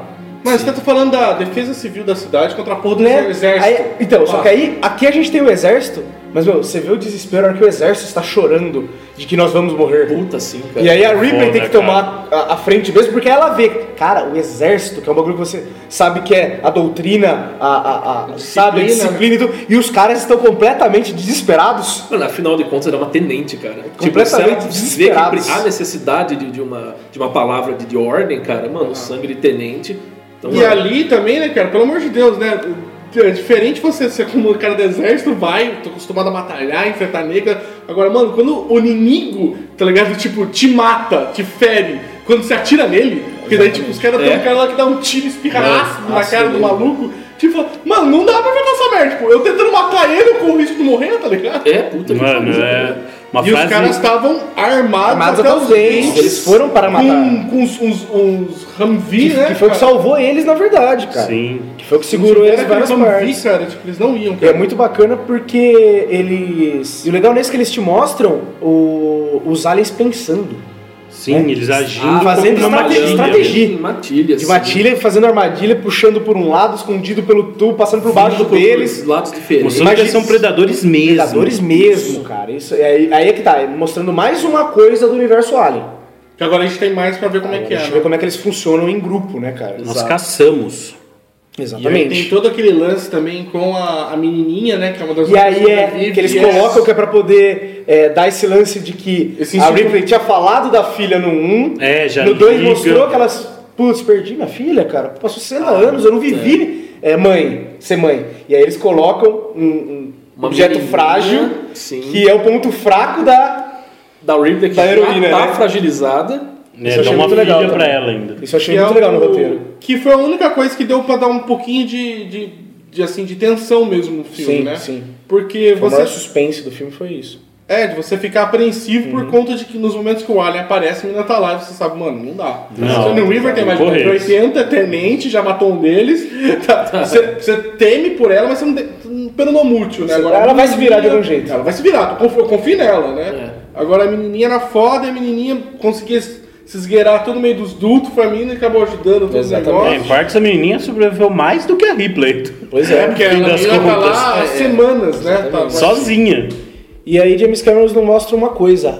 Mas você tá falando da defesa civil da cidade contra a porra do Né? exército. Aí- então, só Ah. que aí, aqui a gente tem o exército, mas meu, você vê o desespero na hora que o exército está chorando de que nós vamos morrer. Puta, sim, cara. E aí a Ripley Foda, tem que tomar a, a frente mesmo, porque ela vê, cara, o exército, que é um bagulho que você sabe que é a doutrina, a, a, a, sabe, a disciplina e tudo, e os caras estão completamente desesperados. Mano, afinal de contas, era uma tenente, cara. Completamente se ela vê que desesperados. há necessidade de, de, uma, de uma palavra de, de ordem, cara, mano, o sangue de tenente. Então, E mano, ali também, né, cara, pelo amor de Deus, né? É diferente você ser como o cara do exército, vai, tô acostumado a batalhar, enfrentar nega. Agora, mano, quando o inimigo, tá ligado? Tipo, te mata, te fere, quando você atira nele, porque daí, tipo, os caras É. tem um cara lá que dá um tiro espirraço na Nossa, cara do mano. maluco. Tipo, mano, não dá pra enfrentar essa merda. Tipo, eu tentando matar ele, eu corro o risco de morrer, tá ligado? é, puta que Mano, pariu, é uma E frase... os caras estavam armados, Armados até até os os dentes. dentes. Eles foram para matar. Com, com uns, uns, uns Humvee, Que, né? que foi o que cara? salvou eles, na verdade, cara. Sim. Que foi o que segurou eles em várias Humvee, partes. cara, tipo, eles não iam, E cara. é muito bacana porque eles... E o legal nesse é que eles te mostram o... os aliens pensando. Sim, né? eles agindo Ah, fazendo como uma estrate- matilha. estratégia. Em matilha, De assim. matilha, fazendo armadilha, puxando por um lado, escondido pelo tubo, passando por baixo Vindo por deles. lados diferentes. Mostrando que eles são predadores mesmo. Predadores mesmo, cara. Isso, aí, aí é que tá, mostrando mais uma coisa do universo Alien. Que agora a gente tem mais pra ver como é que a é, gente né? vê como é que eles funcionam em grupo, né, cara? Nós caçamos. E aí Exatamente. tem todo aquele lance também com a, a menininha, né? Que é uma das E aí que é sobrevive, que eles e colocam que é pra poder é, dar esse lance de que Esse a instinto- Ripley tinha falado da filha no um, É, já no dois liga. mostrou que elas, putz, perdi minha filha, cara, passou sessenta anos, eu não vivi é, mãe, ser mãe. E aí eles colocam um, um Uma objeto menininha, frágil, sim. que é o ponto fraco da... Da Ripley que Da já heroína, tá né? fragilizada. É, Isso eu dá achei uma muito filha legal pra também. ela ainda. Isso eu achei que muito é legal no o- roteiro. Que foi a única coisa que deu pra dar um pouquinho de, de, de, assim, de tensão mesmo no filme, Sim, né? sim. Porque O maior você... suspense do filme foi isso. É, de você ficar apreensivo Uhum. por conta de que nos momentos que o Alien aparece, a menina tá lá e você sabe, mano, não dá. Não, O River tem mais de correr. oitenta, é tenente, já matou um deles. Tá, Você, você teme por ela, mas você não tem pelo não mútil, né? Agora, Ela a vai se virar de menininha- algum jeito. Ela vai se virar, eu confio, eu confio nela, né? É. Agora a menininha era foda e a menininha conseguia se esgueirar todo meio dos dutos, foi a menina que acabou ajudando todo o Exatamente. É, em negócio. partes a menininha sobreviveu mais do que a Ripley. Pois É, é. porque a fim das menina tá lá há contas. semanas, né? Tá- Sozinha. E aí James Cameron nos mostra uma coisa.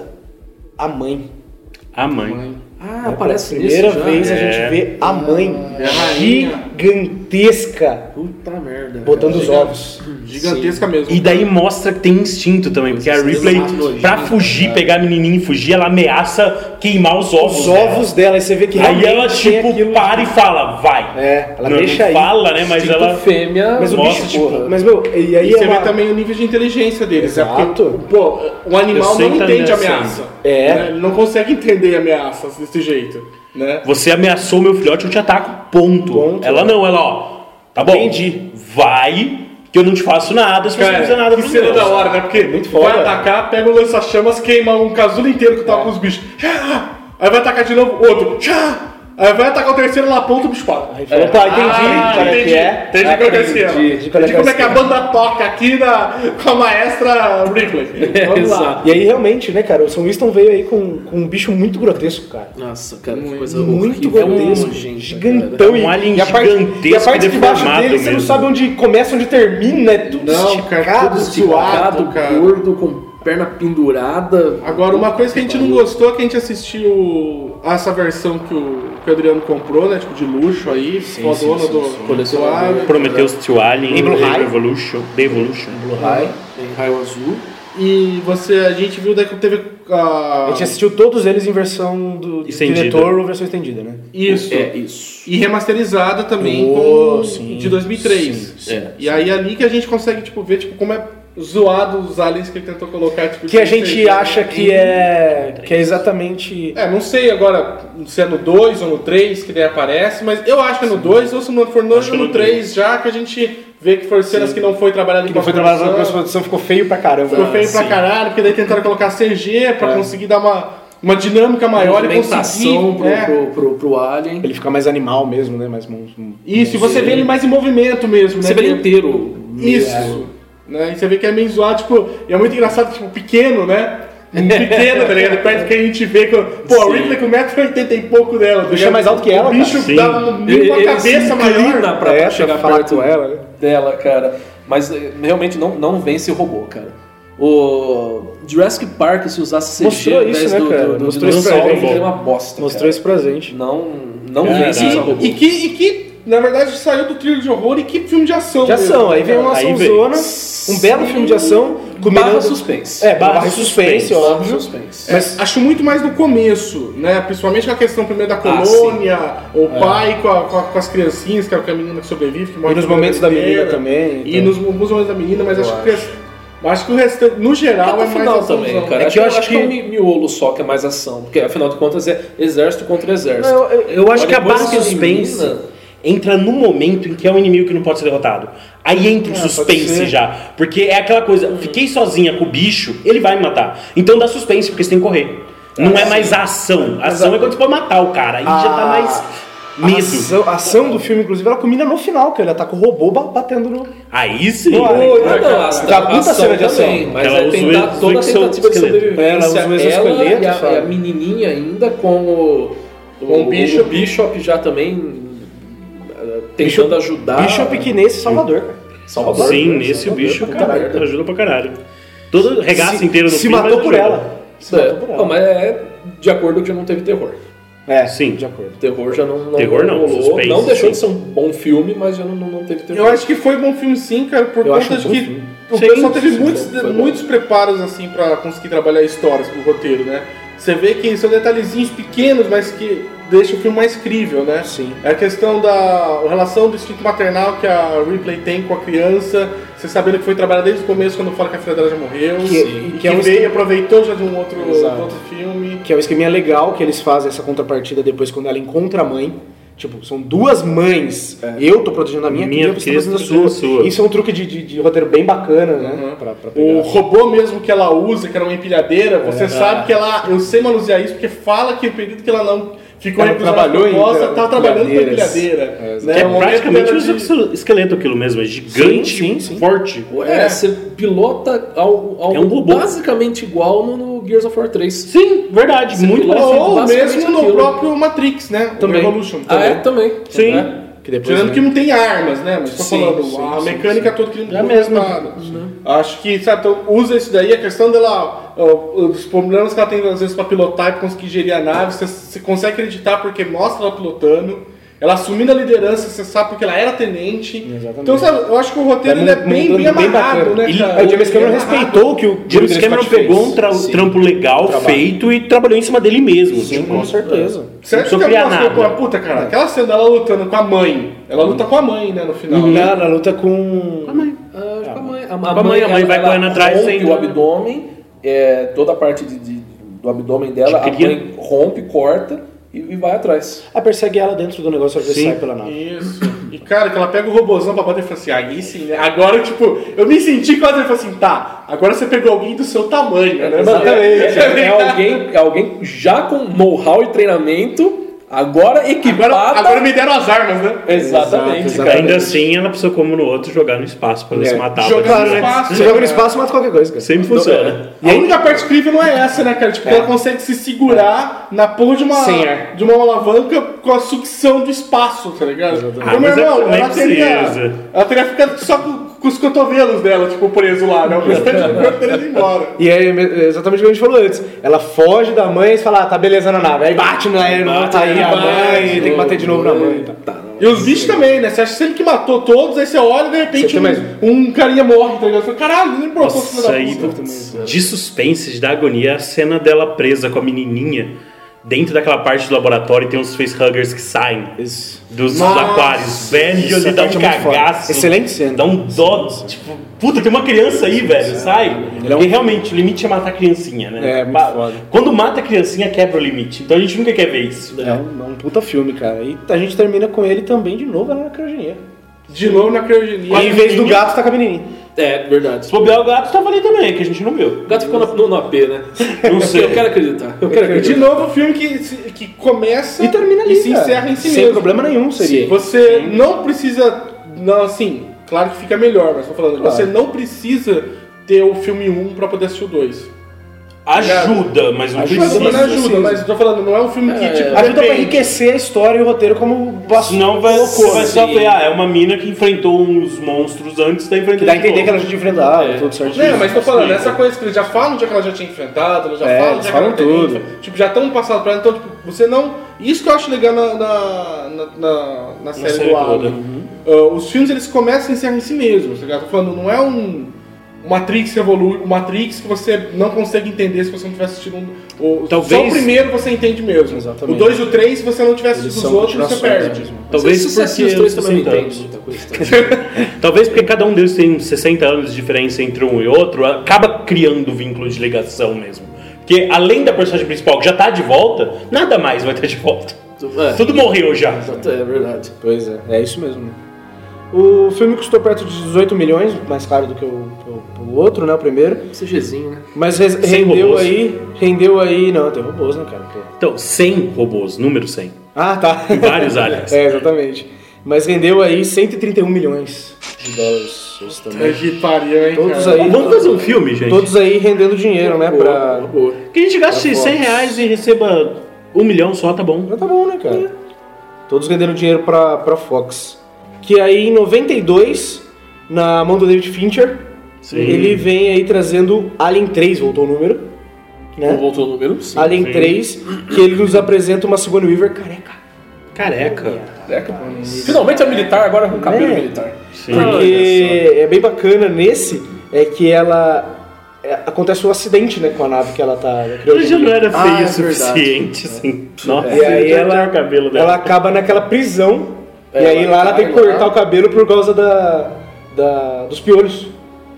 A mãe. A mãe. Ah, aparece Pela primeira nisso já. vez a É. gente vê a mãe É a rainha. gigantesca Puta merda. botando os Giga- ovos. Gigantesca mesmo. E daí mostra que tem instinto também, porque a Ripley, pra fugir, pegar a menininha e fugir, ela ameaça queimar os ovos. Os dela. ovos dela, aí você vê que Aí realmente ela, tem tipo, aquilo- para e fala, vai. É, ela não, deixa não aí. fala, né, mas Instinto ela... fêmea. Mas o Mostra, bicho, tipo, tipo, mas meu, e aí E você ela... vê também o nível de inteligência deles. Exato. É porque, pô, o animal Eu sei não que tá entende nessa ameaça. É. Né? Ele não consegue entender ameaças desse jeito. Né? Você ameaçou meu filhote, eu te ataco, ponto. Ponto. Ela não, ela, ó, tá bom, Entendi. vai, que eu não te faço nada se você não fizer nada que pros cena meus. da hora, né? Porque Muito vai foda. atacar, pega o lança-chamas, queima um casulo inteiro que tava com os bichos. Aí vai atacar de novo outro. Aí vai atacar o terceiro lá, ponto, o bicho para. Aí falou, pá, entendi Ah, qual é entendi. que é. Entendi qual que é esse esquema. Entendi qual é Entendi que é como é que a esse banda toca aqui na, com a maestra Ripley. Vamos lá. Exato. E aí realmente, né, cara, o Sam Winston veio aí com, com um bicho muito grotesco, cara. Nossa, cara, que coisa Muito horrível, grotesco, nojenta, gigantão. cara. É um alien e a parte, gigantesco e a parte e de baixo deformado dele, você não mesmo. sabe onde começa, onde termina, é tudo Não, esticado. cara, tudo Esticado, zoado, cara. gordo, com perna pendurada. Agora, uma coisa que a gente não gostou é que a gente assistiu essa versão que o, que o Adriano comprou, né? Tipo, de luxo aí, fodona sim, sim, do sim. Colecionador. do Alien. Prometheus to Alien, Em Blu-ray? Evolution, The Evolution. Blue High. Tem raio azul. E você, a gente viu daí que teve a... A gente assistiu todos eles em versão do Estendida. diretor ou versão estendida, né? Isso. É isso. E remasterizada também Oh, com sim, de dois mil e três. sim, sim. É. E aí ali que a gente consegue tipo, ver tipo, como é zoado os aliens que ele tentou colocar. Tipo, Que a de gente seis, acha né? que é, que é exatamente... É, não sei agora se é no dois ou no três que daí aparece, mas eu acho que é no dois, ou se não for no, Acho que é no no três já, que a gente vê que foram cenas que não foi trabalhado Que não foi trabalhado na pós-produção, ficou feio pra caramba. Ficou feio pra sim. caralho, porque daí tentaram colocar C G pra É. conseguir dar uma, uma dinâmica maior e Movimentação conseguir... pro, é. pro, pro, pro Alien. Ele fica mais animal mesmo, né? Mais mon- mon- Isso, e você vê ele mais em movimento mesmo, né? Você vê ele Que- inteiro. Isso. Né? E você vê que é meio zoado, tipo, e é muito engraçado, tipo, pequeno, né? pequena, tá ligado? Perto que a gente vê que, pô, a Ripley com um metro e oitenta e pouco dela. O bicho é mais alto que ela, O bicho cara. dá no mínimo uma Ele cabeça se maior. inclina pra É, chegar pra falar perto com ela, né? dela, cara. Mas eh, realmente não, não vence o robô, cara. O Jurassic Park, se usasse C G Mostrou ao invés isso, né, do, cara? do, do Mostrou isso pra dinossauro, gente. seria uma bosta, Mostrou cara. isso pra gente. Não, não Cara, vence usar robô. E que, e que, na verdade, saiu do trilho de horror e que filme de ação. De ação, mesmo, aí vem cara. uma Aí açãozona, um belo filme de ação, combinando... Barra suspense. É, barra, Barra suspense, suspense, óbvio. suspense. Mas acho muito mais no começo, né? Principalmente com a questão primeiro da Ah, colônia, o pai com, a- com a- com as criancinhas, que é a menina que sobrevive, que morre E nos na momentos da menina inteira. também. E então. nos, nos momentos da menina, mas Eu acho que, acho. o- acho que o restante, no geral, Até é o mais final açãozão. também, cara. É acho que eu que, acho acho que que- é um mi- miolo só que é mais ação. Porque afinal de contas é exército contra exército. Não, eu- Eu acho Mas que a depois barra que suspense elimina- entra no momento em que é um inimigo que não pode ser derrotado. Aí entra o É, pode suspense ser. já. Porque é aquela coisa, fiquei sozinha com o bicho, ele vai me matar. Então dá suspense, porque você tem que correr. Não é mais a ação. A ação é quando você pode matar o cara. Aí já tá mais A medo. ação, a ação do filme, inclusive, ela combina no final, que ele ataca o robô ba- batendo no... Aí sim. Não, Ah, não, a, Tá a puta ação cena de ação. também, mas Ela é usa o tentar ex- toda a exo- tentativa de esqueleto. sobrevivência. Ela usa o Ela exoesqueleto, e a, sabe? e a menininha ainda com o, o, Com o Bishop. o Bishop já também eh, tentando ajudar. Bishop que nesse Salvador, cara. Salvador. Sim, né? nesse o Salvador, bicho, puta cara, merda. ajuda pra caralho. Todo regaço Se- inteiro no se filme, matou mas por ajuda. ela. Se É, matou por ela. não, mas é de acordo que já não teve terror. É, Sim. de acordo. Terror já não, não Terror não, rolou. suspense, Não deixou de sim. ser um bom filme, mas já não, não, não teve terror. Eu acho que foi bom filme sim, cara, por Eu acho conta um de bom que filme. o Sim, pessoal teve sim, muitos, foi bom. muitos preparos assim pra conseguir trabalhar histórias pro roteiro, né? Você vê que são detalhezinhos pequenos, mas que deixam o filme mais crível, né? Sim. É a questão da a relação do instinto maternal que a Ripley tem com a criança, você sabendo que foi trabalhada desde o começo quando fala que a filha dela já morreu, Que- e que que, é um veio e esquema- aproveitou já de um outro, Exato. outro filme. Que é um esqueminha legal que eles fazem essa contrapartida depois quando ela encontra a mãe. Tipo, são duas mães. Eu tô protegendo a minha, Minha, minha você tá queria protegendo a proteger sua. a sua. Isso é um truque de, de, de roteiro bem bacana, né? Uhum. Pra, pra pegar. O robô mesmo que ela usa, que era uma empilhadeira, você sabe que ela. Eu sei manusear isso porque fala que o período que ela não ficou Ela reclusada trabalhou em proposta, empilha- tava trabalhando com empilhadeiras. empilhadeira. É, exato. né? Que é O momento praticamente dela um de- exo- esqueleto aquilo mesmo, é gigante, Sim, sim, sim. forte. É, É. você pilota algo, algo É um robô. basicamente igual no, no Gears of War três. Sim, verdade, Você muito pilota- parecido. Ou basicamente mesmo no aquilo. próprio Matrix, né? O Também. Revolution. Ah, é? Também. Sim. É. Que depois, Tirando né? que não tem armas, né? Mas tô Sim, falando, sim, a sim, mecânica sim. toda que não É a mesma. Acho que, sabe, então usa isso daí, a questão dela, ó, os problemas que ela tem às vezes pra pilotar e pra conseguir gerir a nave, você, você consegue acreditar porque mostra ela pilotando. Ela assumindo a liderança, você sabe porque ela era tenente. Exatamente. Então, sabe, eu acho que o roteiro ele é Vai bem, mudando bem bem amarrado, bacana. né, Ele- cara? O James Cameron Bem amarrado. respeitou que o James Ridley Cameron Scott pegou fez. um tra- Sim. trampo legal, Trabalho. feito e trabalhou em cima dele mesmo. Sim, Tipo, com certeza. Certo Não que criar algumas coisas, nada. pô, puta, cara, aquela cena dela lutando com a mãe, ela luta com a mãe, né, no final. Não, né? na luta com... Ah, acho que a mãe, a, a mãe- a mãe ela- vai ela correndo atrás rompe sem- o abdômen, é, toda a parte de, de- do abdômen dela, a Cria. mãe rompe, corta e, e vai atrás. Ah, persegue ela dentro do negócio, ela Sim. sai pela nave. Isso. E cara, que ela pega o robôzão pra bater e fala assim, aí sim, né? Agora, tipo, eu me senti quase, ele falou assim, tá, agora você pegou alguém do seu tamanho, né? É, é- é alguém, é alguém já com know-how e treinamento, agora equipada. Agora, agora me deram as armas, né? Exatamente, Exato, cara. ainda assim, ela precisou, como no outro, jogar no espaço pra ver É. se matava. Jogar Claro, no né? espaço, Você joga no né? espaço, mata qualquer coisa, cara. Sempre funciona. E a única parte incrível não é essa, né, cara? Tipo, ela consegue se segurar na porra de uma, Sem ar. de uma alavanca com a sucção do espaço, tá ligado? Exatamente. Então, Ah, meu mas é irmão, que nem ela teria, precisa. ela teria ficado só com, com os cotovelos dela, tipo, preso lá, né? O restante do corpo teria ido embora. E é exatamente o que a gente falou antes. Ela foge da mãe e fala, ah, tá beleza na nave. Aí bate na não, tá aí a bate, mãe, tem que bater de novo na mãe. Tá. E os bichos também, né? Você acha que ele que matou todos, aí você olha e de repente Você tem mais um, um carinha morre, tá ligado? Você fala, caralho, nem brotou esse filho Nossa, da aí, puta. de suspense, de dar agonia, a cena dela presa com a menininha dentro daquela parte do laboratório e tem uns facehuggers que saem Isso. dos Nossa, aquários. Velho, essa ali dá um parte é muito foda. cagaço. Excelente cena. Dá um dó. Tipo, puta, tem uma criança aí, velho, sai. Ele é um- E realmente, o limite é matar a criancinha, né? É, muito Ma- foda. Quando mata a criancinha, quebra o limite. Então a gente nunca quer ver isso. É um, é um puta filme, cara. E a gente termina com ele também de novo lá na criogenia. De novo na criogenia. E em vez do gato, tá com a menininha. É, verdade. Se bobear, o gato tava ali também, que a gente não viu. O gato ficou no, no A P, né? Não sei. Eu quero acreditar. Eu quero De acreditar. novo, o filme que, se- que começa E termina ali, e se cara. encerra em si Sem mesmo. problema nenhum, seria. Sim. Você não precisa. Não, assim, claro que fica melhor, mas tô falando, Claro. você não precisa ter o filme um pra poder assistir o dois. Ajuda, mas não Ajuda, precisa. mas não ajuda, precisa. mas eu tô falando, não é um filme que, É, tipo, Ajuda pra depende. enriquecer a história e o roteiro como bastante. Senão vai, loucura, vai só sim. ver, ah, é uma mina que enfrentou uns monstros antes da enfrentar Que dá a de entender novo. que ela já tinha enfrentado, É. tudo certinho. Não, mas tô falando, Sim. essa coisa que eles já falam de que ela já tinha enfrentado, eles já É, falam eles de que falam ela teve tudo. inf- Tipo, já estão passando pra ela, então, tipo, você não. Isso que eu acho legal na, na, na, na, na série, série do toda. Alien. Uh, os filmes eles começam a encerrar em si mesmos, tá ligado? Tô falando, não é um. um Matrix que evolui, um Matrix que você não consegue entender se você não tiver assistido um. O, Talvez- Só o primeiro você entende mesmo. Exatamente. O dois e o três, se você não tiver Eles assistido os são outros, você continuações perde. mesmo. Talvez Se você assiste porque os três também não sessenta entende anos. muita coisa. Talvez porque cada um deles tem sessenta anos de diferença entre um e outro, acaba criando vínculo de ligação mesmo. Porque além da personagem principal que já tá de volta, nada mais vai ter de volta. É, Tudo morreu já. é verdade. Pois é, é isso mesmo. O filme custou perto de dezoito milhões, mais caro do que o, o, o outro, né, o primeiro. CGzinho, né? Mas res- Sem rendeu robôs. aí, rendeu aí, não, tem robôs, né, cara? Pô. Então, cem robôs, número cem. Ah, tá. Vários aliens. É, exatamente. Mas rendeu aí cento e trinta e um milhões de dólares. Isso É também. que pariu, hein? Todos cara? aí, Vamos fazer um filme, gente? todos aí rendendo dinheiro, né, pra... Boa. Que a gente gaste Pra cem Fox. reais e receba um milhão só, tá bom. Já tá bom, né, cara? Todos rendendo dinheiro pra, pra Fox. Que aí em noventa e dois, na mão do David Fincher, Sim. ele vem aí trazendo Alien três, voltou o número, né? Voltou o número? Sim. Alien sim. três, que ele nos apresenta uma Sigourney Weaver careca. Careca. É, que- Finalmente é militar, agora com cabelo É. militar. Sim. Porque é bem bacana nesse, é que ela... é, acontece um acidente, né, com a nave que ela tá... Ela já não era feia Ah, é o suficiente, assim. Nossa, E aí já ela, tem o cabelo dela. ela acaba naquela prisão, É, e aí ela lá ela cai tem que cortar lá. o cabelo por causa da, da, dos piolhos.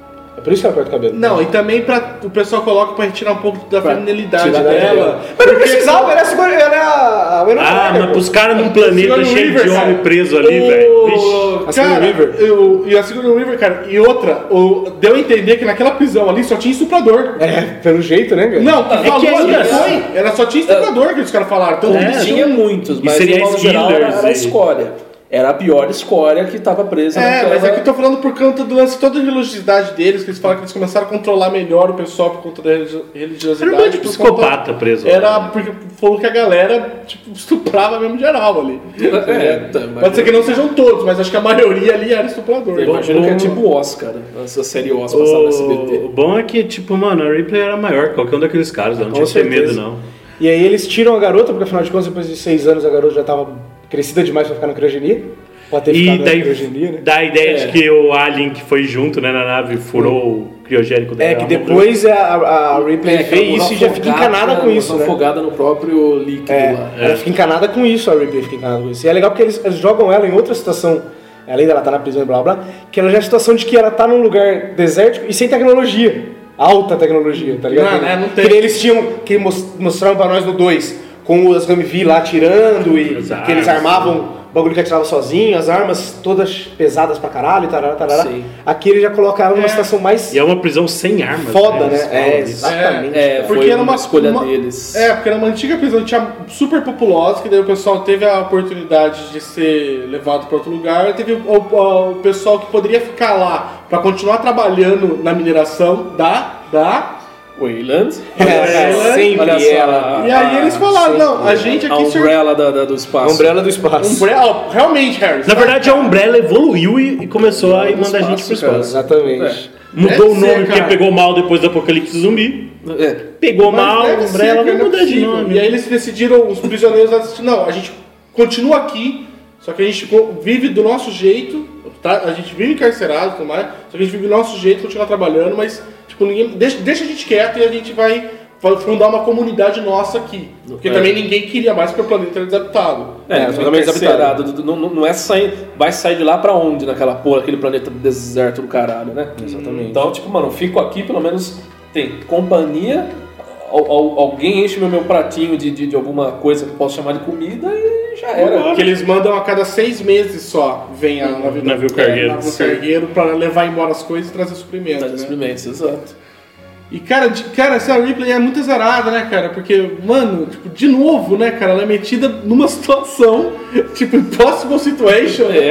É por isso que ela corta o cabelo. Não, e também pra, o pessoal coloca pra retirar um pouco da Pra feminilidade tirar dela. dela. Mas não precisava, ela é a Sigourney- ela é a... a Winona Ah, Ryder, mas pô. pros caras num planeta Sigourney cheio Weaver, de homem cara. preso ali, O- velho. Vixe. A Cara, Sigourney Weaver. eu- e a Sigourney Weaver, cara, e outra, o, deu a entender que naquela prisão ali só tinha estuprador. É, pelo jeito, né, cara? Não, que É falou que ali ainda foi, era só tinha estuprador que os caras falaram. Então, É, eles Tinha tinham- muitos, E mas serial de modo geral era, killers era a e- escória. Era a pior escória que estava presa É, naquela... mas aqui eu tô falando por conta do lance, toda a religiosidade deles, que eles falam que eles começaram a controlar melhor o pessoal por conta da religi- religiosidade. Era um monte de por psicopata conta- preso. Era porque falou que a galera, tipo, estuprava mesmo geral ali. É, tá, mas- Pode ser que não sejam todos, mas acho que a maioria ali era estuprador. Eu imagino Bom, que é bom. tipo Oscar, essa série Oscar passada no S B T. O, o bom é que, tipo, mano, a Ripley era maior que qualquer um daqueles caras, ela não Com tinha que ter medo, certeza. não. E aí eles tiram a garota, porque afinal de contas, depois de seis anos, a garota já tava crescida demais pra ficar na criogenia. Pode ter E ficado daí na criogenia, né? dá a ideia É. de que o alien que foi junto, né, na nave furou o criogênico dela. É, que ela morreu. depois a, a Ripley É, vê ela isso e já fica afogada- encanada com isso, né? afogada no próprio líquido É, lá. ela fica encanada com isso, a Ripley fica encanada com isso. E é legal porque eles, eles jogam ela em outra situação, além dela estar na prisão e blá blá, que ela já é a situação de que ela tá num lugar desértico e sem tecnologia. Alta tecnologia, tá ligado? Não, né, não tem. Que nem eles tinham, que mos- mostraram pra nós no dois, com as Humvee lá atirando e As que eles armas. armavam o bagulho que atirava sozinho, as armas todas pesadas pra caralho e tarará, tarará. Sim. Aqui ele já coloca ela numa É. situação mais E é uma prisão sem armas. foda, eles né? falam É, isso. exatamente. É, Porque foi era uma, uma escolha uma- deles. É, porque era uma antiga prisão tinha super populosa, que daí o pessoal teve a oportunidade de ser levado para outro lugar, teve o, o- o pessoal que poderia ficar lá para continuar trabalhando na mineração da da Wayland. É, sempre Olha só, ela. e aí eles falaram, não, a gente A aqui ser- Umbrella da, da- do espaço. Umbrella do espaço. Umbrella, realmente, Harry. Na verdade, a Umbrella evoluiu e, e começou a Do mandar gente pro espaço, cara. espaço. Exatamente. Mudou Deve o nome ser, porque cara. pegou mal depois do Apocalipse Zumbi. É. Pegou Mas mal, deve a ser, Umbrella cara, vai não é mudar de possível. nome. E aí eles decidiram, os prisioneiros assistiram, não, a gente continua aqui, só que a gente co- vive do nosso jeito, tá? A gente vive encarcerado e tudo mais, só que a gente vive do nosso jeito, continua trabalhando, mas tipo, ninguém, deixa, deixa a gente quieto e a gente vai vai fundar uma comunidade nossa aqui. Porque É. também ninguém queria mais porque o planeta era desabitado. É, É, foi totalmente encarcerado. Não, não- não é sair. Vai sair de lá pra onde naquela porra, aquele planeta deserto do caralho, né? Exatamente. Então, tipo, mano, eu fico aqui, pelo menos tem companhia, al- al- alguém enche meu, meu pratinho de, de, de alguma coisa que eu posso chamar de comida e já era. Que eles mandam a cada seis meses só, vem a navio, Navio cargueiro. navio cargueiro pra levar embora as coisas e trazer suprimentos. Nas né? experimentos, exato. E, cara, de, cara, essa Ripley é muito azarada, né, cara? Porque, mano, tipo, de novo, né, cara, ela é metida numa situação, tipo, impossible situation. É.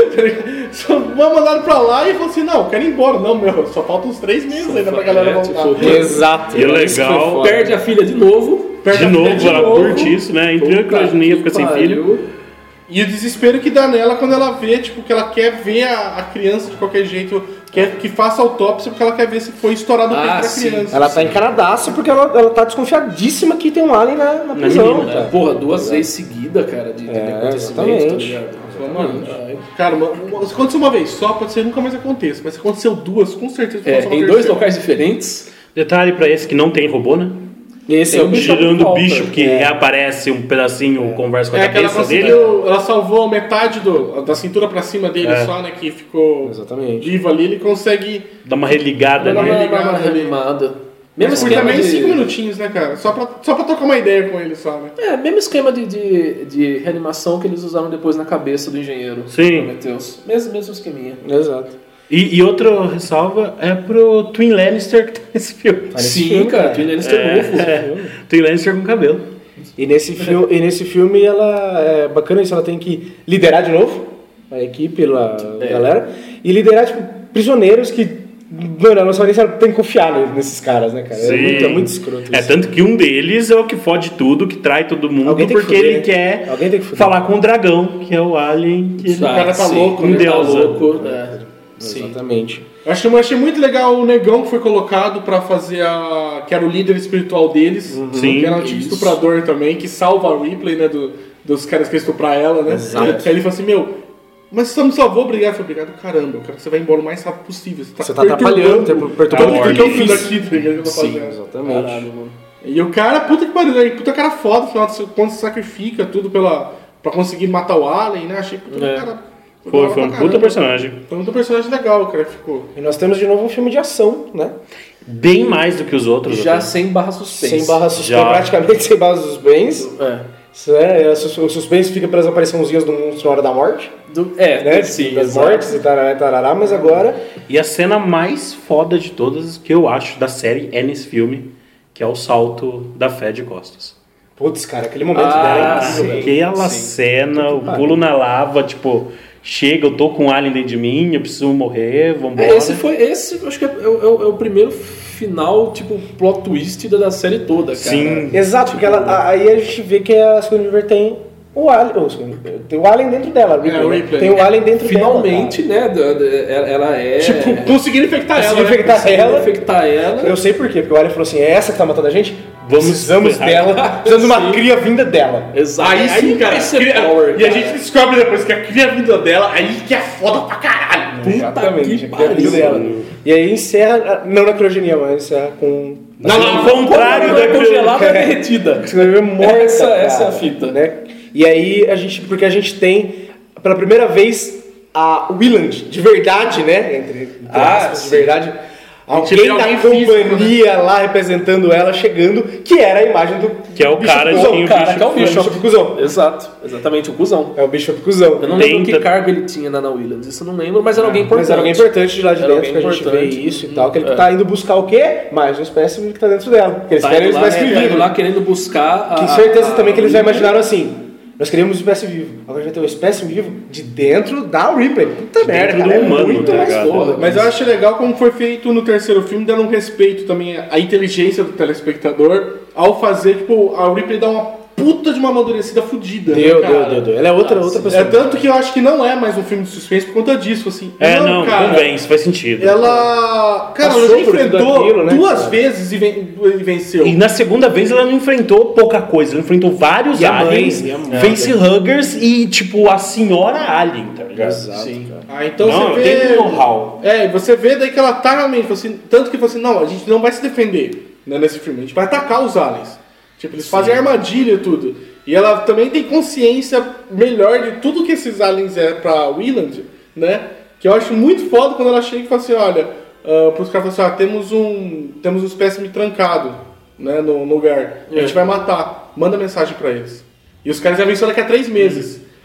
Só vão mandar pra lá e falam assim, não, quero ir embora. Não, meu, só faltam uns três meses ainda pra galera é, voltar. Tipo, exato. E legal. Perde a filha de novo. Perde de novo, de ela novo. Curte isso, né? Entre a crogeninha fica sem filho. E o desespero que dá nela quando ela vê, tipo, que ela quer ver a, a criança de qualquer jeito, quer que faça autópsia porque ela quer ver se foi estourado o peito ah, da sim. criança. Ela tá encanadaça porque ela, ela tá desconfiadíssima que tem um alien na, na prisão. Menina, é. Porra, duas é. vezes seguida, cara, de, de é, acontecimento, tá ligado? Mano, cara, se aconteceu uma vez só, pode ser nunca mais aconteça, mas se aconteceu duas, com certeza é, em dois locais diferentes. Detalhe pra esse que não tem robô, né? Esse é o bicho tirando o bicho que é. reaparece um pedacinho, é. conversa com a é, cabeça ela dele. Ela salvou metade do, da cintura pra cima dele é. só, né? Que ficou Exatamente. vivo ali, ele consegue dar uma religada, dar uma né? religada, uma reanimada. Mesmo esquema também de... cinco minutinhos, né, cara? Só pra, só pra trocar uma ideia com ele, só, né? É, mesmo esquema de, de, de reanimação que eles usaram depois na cabeça do engenheiro. Sim. Prometheus. Mesmo, mesmo esqueminha. Exato. E, e outra ressalva é pro Twin Lannister que tá nesse filme. Tá nesse Sim, filme, cara. Twin Lannister é, novo. É. Twin Lannister com cabelo. E nesse, filme, e nesse filme, ela é bacana isso, ela tem que liderar de novo a equipe, a é. galera, e liderar, tipo, prisioneiros que, mano, ela não sabe nem se ela tem que confiar nesses caras, né, cara? Sim. É muito, é muito escroto isso. É, tanto que um deles é o que fode tudo, que trai todo mundo, porque que fuder, ele quer que falar com o dragão, que é o alien. Que o cara tá sim, louco, um né? deus. Tá louco, é. Sim. Exatamente. Eu achei, eu achei muito legal o negão que foi colocado pra fazer a... que era o líder espiritual deles. Uhum. Sim, que era um tipo isso. estuprador também, que salva a Ripley, né? Do, dos caras que estuprar ela, né? Exato. Aí ele falou assim, meu... Mas você me salvou, obrigado. Eu falei, obrigado, caramba. Eu quero que você vá embora o mais rápido possível. Você tá, você tá atrapalhando, tá perturbando tudo que eu fiz aqui, tá ligado? Eu tô Sim, fazendo. exatamente. Caralho, mano. E o cara, puta que pariu, né? Puta cara foda, afinal de contas, sacrifica tudo pela, pra conseguir matar o Alien, né? Achei puta é. cara... Foi, foi um puta personagem. Foi um puta personagem legal, cara, que ficou. E nós temos de novo um filme de ação, né? Bem mais do que os outros. Já até. sem barra suspense. Sem barra suspense, praticamente sem barra suspense. É. Isso é, o suspense fica pelas apariçãozinhas do monstro na hora da morte. Do, é, né? sim. Das exato. mortes e tarará, tarará, mas agora... E a cena mais foda de todas, que eu acho, da série, é nesse filme, que é o salto da fé de costas. Putz, cara, aquele momento Ah, dela é incrível, velho. Aquela Sim. cena, o pulo na lava, tipo... Chega, eu tô com um alien dentro de mim, eu preciso morrer, vambora. É, esse foi, esse acho que é, é, é, é o primeiro final, tipo, plot twist da, da série toda, cara. Sim. Exato, porque ela, aí a gente vê que a Sigourney Weaver tem o alien, oh, tem o alien dentro dela, Ripley, É, o Ripley. né? Tem o alien dentro Finalmente, dela. Finalmente, né, ela ela é... Tipo, conseguiram infectar ela, Conseguiram né? infectar Conseguiram ela. infectar ela. Eu sei por quê, porque o alien falou assim, é essa que tá matando a gente? Vamos Precisamos ferrar. dela, precisamos de uma Sim. cria vinda dela. Exato. Aí sim, cara. vai ser cria- power, e a cara. gente descobre depois que a cria vinda dela, aí que é foda pra caralho. Exatamente, que a cria pariu, vinda dela. mano. E aí encerra, não na criogenia, mas encerra com... Não, não, Ao contrário Ela é da congelada é derretida. Sigourney Weaver morta, Essa- cara, essa é a fita. Né? E aí a gente, porque a gente tem pela primeira vez a Willand de verdade, né? Entre, entre Ah, aspas, de sim. verdade. gente Alguém vê da alguém físico, companhia lá representando ela chegando, que era a imagem do Que é o Bishop cara de Cuzão. quem o cara bicho que é o Bishop Bishop. Cuzão. Exato, exatamente, o cuzão. É o Bishop Cuzão. Eu não Tem lembro que ta- cargo ele tinha na Ana Williams, isso eu não lembro, mas era alguém importante. Mas era alguém importante de lá de Era dentro, que a alguém gente vê importante. isso e tal, que ele É. tá indo buscar o quê? Mais um espécime que tá dentro dela. Porque eles Tá querem indo o lá, espécime né, tá indo vivo. lá querendo buscar a... Com certeza a- também que eles já a- imaginaram assim. Nós queríamos um espécime vivo. Agora a gente vai ter um espécime vivo de dentro da Ripley. Puta merda, dentro cara. do É humano, muito tá mais ligado? foda. Mas eu acho legal como foi feito no terceiro filme, dando um respeito também à inteligência do telespectador, ao fazer, tipo, a Ripley dar uma puta de uma amadurecida fudida. Deu, né, deu, cara? deu, deu. Ela é outra, Ah, outra sim. pessoa. É tanto que eu acho que não é mais um filme de suspense por conta disso, assim. É, não, cara, convence, faz sentido. Ela. Cara, Passou ela já por tudo enfrentou aquilo, né, duas cara? vezes e, ven- e venceu. E na segunda vez ela não enfrentou pouca coisa, ela enfrentou vários E a mãe, aliens, e a mãe. facehuggers e, tipo, a senhora alien, tá ligado? Exato, Sim. cara. Ah, então Não, você tem vê. know-how. É, e você vê daí que ela tá realmente, assim, tanto que você, não, a gente não vai se defender, né, nesse filme, a gente vai atacar os aliens. Tipo, eles fazem armadilha e tudo. E ela também tem consciência melhor de tudo que esses aliens é pra Willand, né? Que eu acho muito foda quando ela chega e fala assim, olha, uh, pros caras falam assim, ah, temos um, temos um espécime trancado, né, no, no lugar. A gente vai matar. Manda mensagem pra eles. E os caras já venceu daqui a três meses.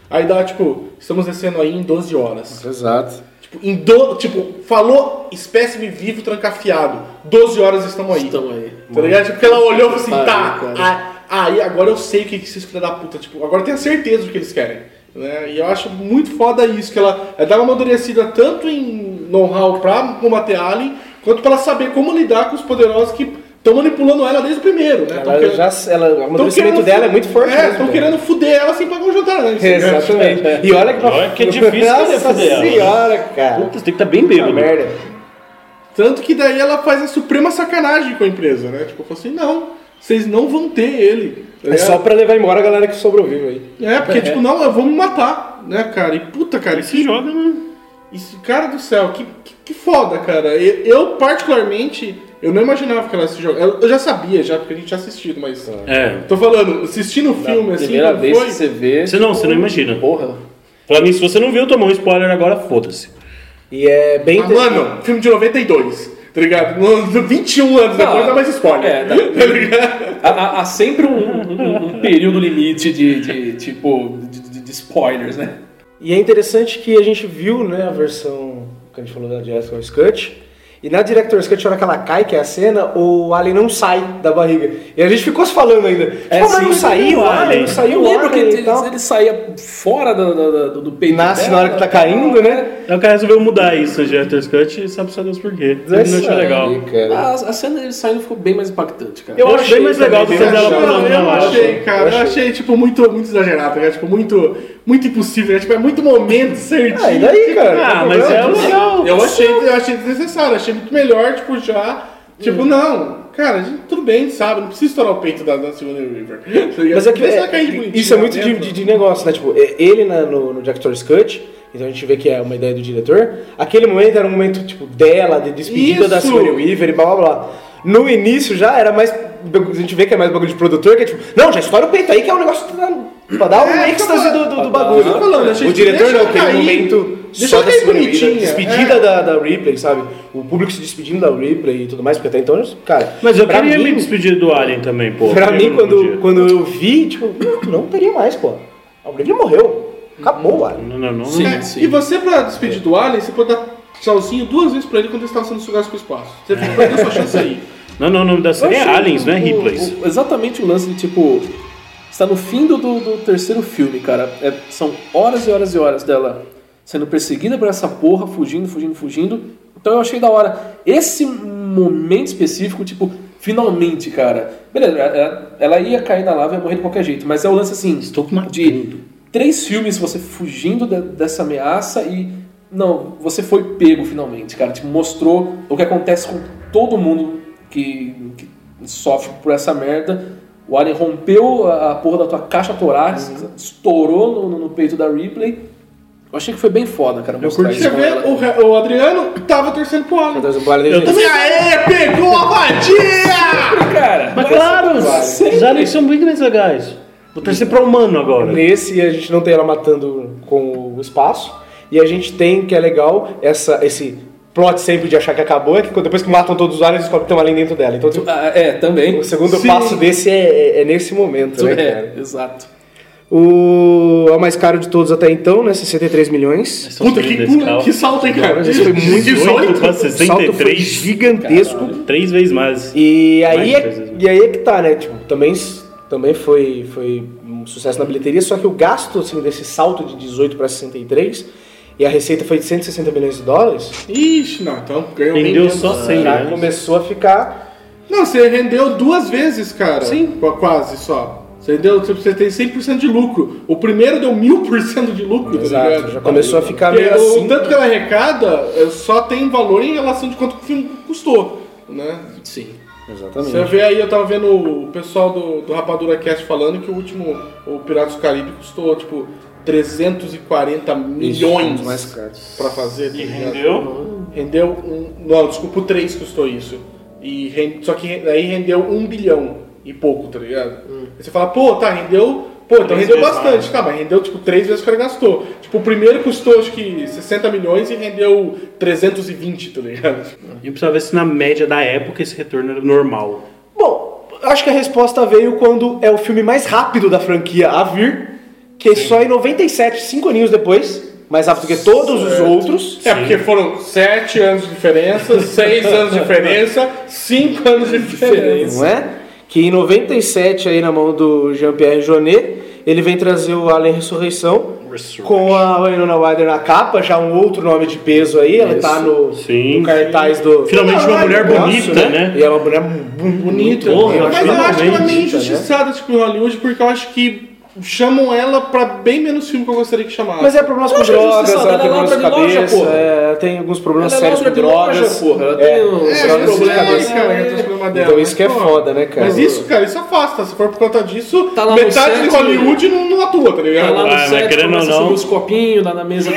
Aí dá, tipo, estamos descendo aí em doze horas. Exato. Tipo, em do, tipo, falou espécime vivo trancafiado. doze horas estamos aí. Estão aí. Tá ligado? Tipo, que ela olhou e falou assim, Ah, tá, cara. ah, aí agora eu sei o que esses filhos da puta, tipo, agora eu tenho certeza do que eles querem. Né? E eu acho muito foda isso, que ela, ela dá uma amadurecida tanto em know-how pra combater Alien, quanto pra ela saber como lidar com os poderosos que estão manipulando ela desde o primeiro, né? Ela querendo, já, ela, o amadurecimento querendo dela é fu- muito forte. É, mesmo, estão né? querendo fuder ela sem pagar um jantar antes. Exatamente. E olha que, Olha que é difícil Nossa querer fuder ela, né? senhora, cara. Puta, você tem que estar bem Puta bêbado. merda. Tanto que daí ela faz a suprema sacanagem com a empresa, né? Tipo, falou assim, não, vocês não vão ter ele. Tá É ligado? só pra levar embora a galera que sobrevive aí. É, porque, tipo, não, eu vou me matar, né, cara? E puta, cara, Se que joga, né? isso, cara do céu, que, que, que foda, cara. Eu, eu, particularmente, eu não imaginava que ela se joga. Eu, eu já sabia, já, porque a gente tinha assistido, mas. É. Tô falando, assistindo o filme, assim, Primeira não vez foi. que você vê. Você não, você não imagina. Porra. Falando nisso, se você não viu, tomou um spoiler agora, foda-se. E é bem... Ah, mano, filme de noventa e dois, tá ligado? No, vinte e um anos depois dá mais spoiler. É, dá- tá ligado? Há, há- há sempre um, um- um período limite de, de tipo, de, de- de spoilers, né? E é interessante que a gente viu, né, a versão que a gente falou da Director's Cut. E na Director's Cut, na hora que ela cai, que é a cena, o Alien não sai da barriga. E a gente ficou se falando ainda. É, Pô, mas sim, não saiu o Alien, não saiu Eu o lembro que Alien ele, e tal. ele saía fora do, do, do, do peito Nasce dela, na hora que tá caindo, né? Aí o cara resolveu mudar isso no Director's Cut e sabe só Deus por quê. Ele não achou legal. Aí, cara. A, a cena dele saindo ficou bem mais impactante, cara. Eu acho bem mais legal do também, que bem ela mais pulando Eu, na eu laje. achei, cara, eu Eu achei. achei, tipo, muito, muito exagerado, né? Tipo, muito, muito impossível, né? Tipo, é muito momento certinho. Ah, e daí, cara? Ah, Qual o mas é problema? legal. Eu achei, eu achei desnecessário, achei muito melhor, tipo, já. Tipo, não, cara, a gente- tudo bem, a gente sabe, não precisa estourar o peito da, da Sigourney Weaver. Tá ligado? Mas é que Deixa é- ela cair bonitinha isso é muito lá de, dentro. de- de negócio, né? Tipo, é- ele na- no, no Director's Cut, então a gente vê que é uma ideia do diretor. Aquele momento era um momento, tipo, dela, de despedida da Isso. Sigourney Weaver e blá blá blá. No início já era mais. A gente vê que é mais bagulho de produtor, que é tipo, não, já estoura o peito aí, que é um negócio pra, pra dar um É, êxtase do, do, do Eu bagulho. tô falando, achei O que diretor deixa não, ela aquele cair. momento Deixa só ela da cair Sigourney Weaver, bonitinha, despedida é. da, da Ripley, sabe? O público se despedindo da Ripley e tudo mais, porque até então, cara. Mas eu pra queria mim, me despedir do Alien também, pô. Pra Eu mim, não quando, podia. quando eu vi, tipo, não teria mais, pô. A Olivia morreu. Acabou, Alien. Não, não, não. Sim. É, sim. E você, pra despedir do Alien, você pode dar tchauzinho duas vezes pra ele quando ele estava sendo sugado pro espaço. Você fica perdendo sua chance aí. Não, não, o nome da série é Eu achei Aliens, não é o- Ripley's. o- Exatamente o lance de, tipo, está no fim do, do, do terceiro filme, cara. É- são horas e horas e horas dela sendo perseguida por essa porra, fugindo, fugindo, fugindo. Então eu achei da hora. Esse momento específico, tipo, finalmente, cara. Beleza, ela, ela ia cair na lava e ia morrer de qualquer jeito, mas é o lance assim, Estou matando. de três filmes você fugindo de- dessa ameaça e não, você foi pego finalmente, cara. Tipo, mostrou o que acontece com todo mundo que, que sofre por essa merda. O Alien rompeu a, a porra da tua caixa torácica, estourou no, no peito da Ripley. Eu achei que foi bem foda, cara, mostrar Você isso com vê, ela. o, Re- o Adriano tava torcendo pro Alien. Então, o Alien Eu desde- também. Aê, pegou a vadia! Cara, Mas claro, os aliens são muito mais legais. Vou torcer pra humano agora. Nesse a gente não tem ela matando com o espaço. E a gente tem, que é legal, essa, esse plot sempre de achar que acabou, é que depois que matam todos os aliens, descobre que tem um alien dentro dela. Então, tipo, Ah, é, também. o segundo Sim. passo desse é, é- é nesse momento, né, É, cara? exato. O, é o mais caro de todos até então, né? sessenta e três milhões. Estão Puta, subindo que, nesse pula, carro. que salto, hein, cara? Isso foi muito Que dezoito salto. pra O salto foi sessenta e três. gigantesco. Três vezes mais. E aí, Mais é, três vezes. e aí é que tá, né? Tipo, também, também foi, foi um sucesso na bilheteria, só que o gasto assim, desse salto de dezoito para sessenta e três e a receita foi de cento e sessenta milhões de dólares, Ixi, não, então ganhou bem Rendeu menos. só cem, já né? começou a ficar. Não, você rendeu duas vezes, cara. Sim. Qu- Quase só. Você, deu, você tem cem por cento de lucro. O primeiro deu mil por cento de lucro, tá Exato, ligado? já começou a ficar Porque meio o assim. tanto que ela arrecada é, só tem valor em relação de quanto o filme custou, né? Sim. Exatamente. Você vê aí, eu tava vendo o pessoal do, do Rapadura Cast falando que o último, o Piratas do Caribe, custou, tipo, trezentos e quarenta milhões mais caros. pra fazer. tá E ligado? rendeu? Rendeu um. Não, desculpa, o três custou isso. E rende, só que aí rendeu um bilhão e pouco, tá ligado? Aí você fala, pô, tá, rendeu. Pô, então Três rendeu vezes bastante, mais. tá, mas rendeu tipo três vezes o que ele gastou. Tipo, o primeiro custou acho que sessenta milhões e rendeu trezentos e vinte, tá ligado? E eu precisava ver se na média da época esse retorno era normal. Bom, acho que a resposta veio quando é o filme mais rápido da franquia a vir que só em noventa e sete, cinco aninhos depois, mais rápido que todos os outros. É, porque foram sete anos de diferença, seis anos de diferença, cinco anos de diferença. Não é? Que em noventa e sete, aí na mão do Jean-Pierre Jeunet, ele vem trazer o Alien Ressurreição, com a Winona Ryder na capa, já um outro nome de peso aí, ela tá no, Sim. no cartaz do... Finalmente uma mulher negócio, bonita, né? E é uma mulher bonita. Bonita. eu Mas eu acho que ela é meio né? injustiçada, tipo, em Hollywood, porque eu acho que chamam ela pra bem menos filme que eu gostaria que chamasse. Mas é problemas com Eu acho drogas, injustiçada, ela tem ela é problemas com ladra de loja, cabeça, porra. é, tem alguns problemas Ela é sérios com ladra de loja, drogas. porra. Ela É, tem uns É, problemas eu sei, de cabeça. cara, tem os problemas dela. Então isso que é Pô, foda, né, cara? Mas isso, cara, isso afasta. Se for por conta disso, Tá lá no metade de set, Hollywood não, não atua, tá Tá ligado? lá no Ah, mas set, querendo começa ou a não- subir os copinhos lá na mesa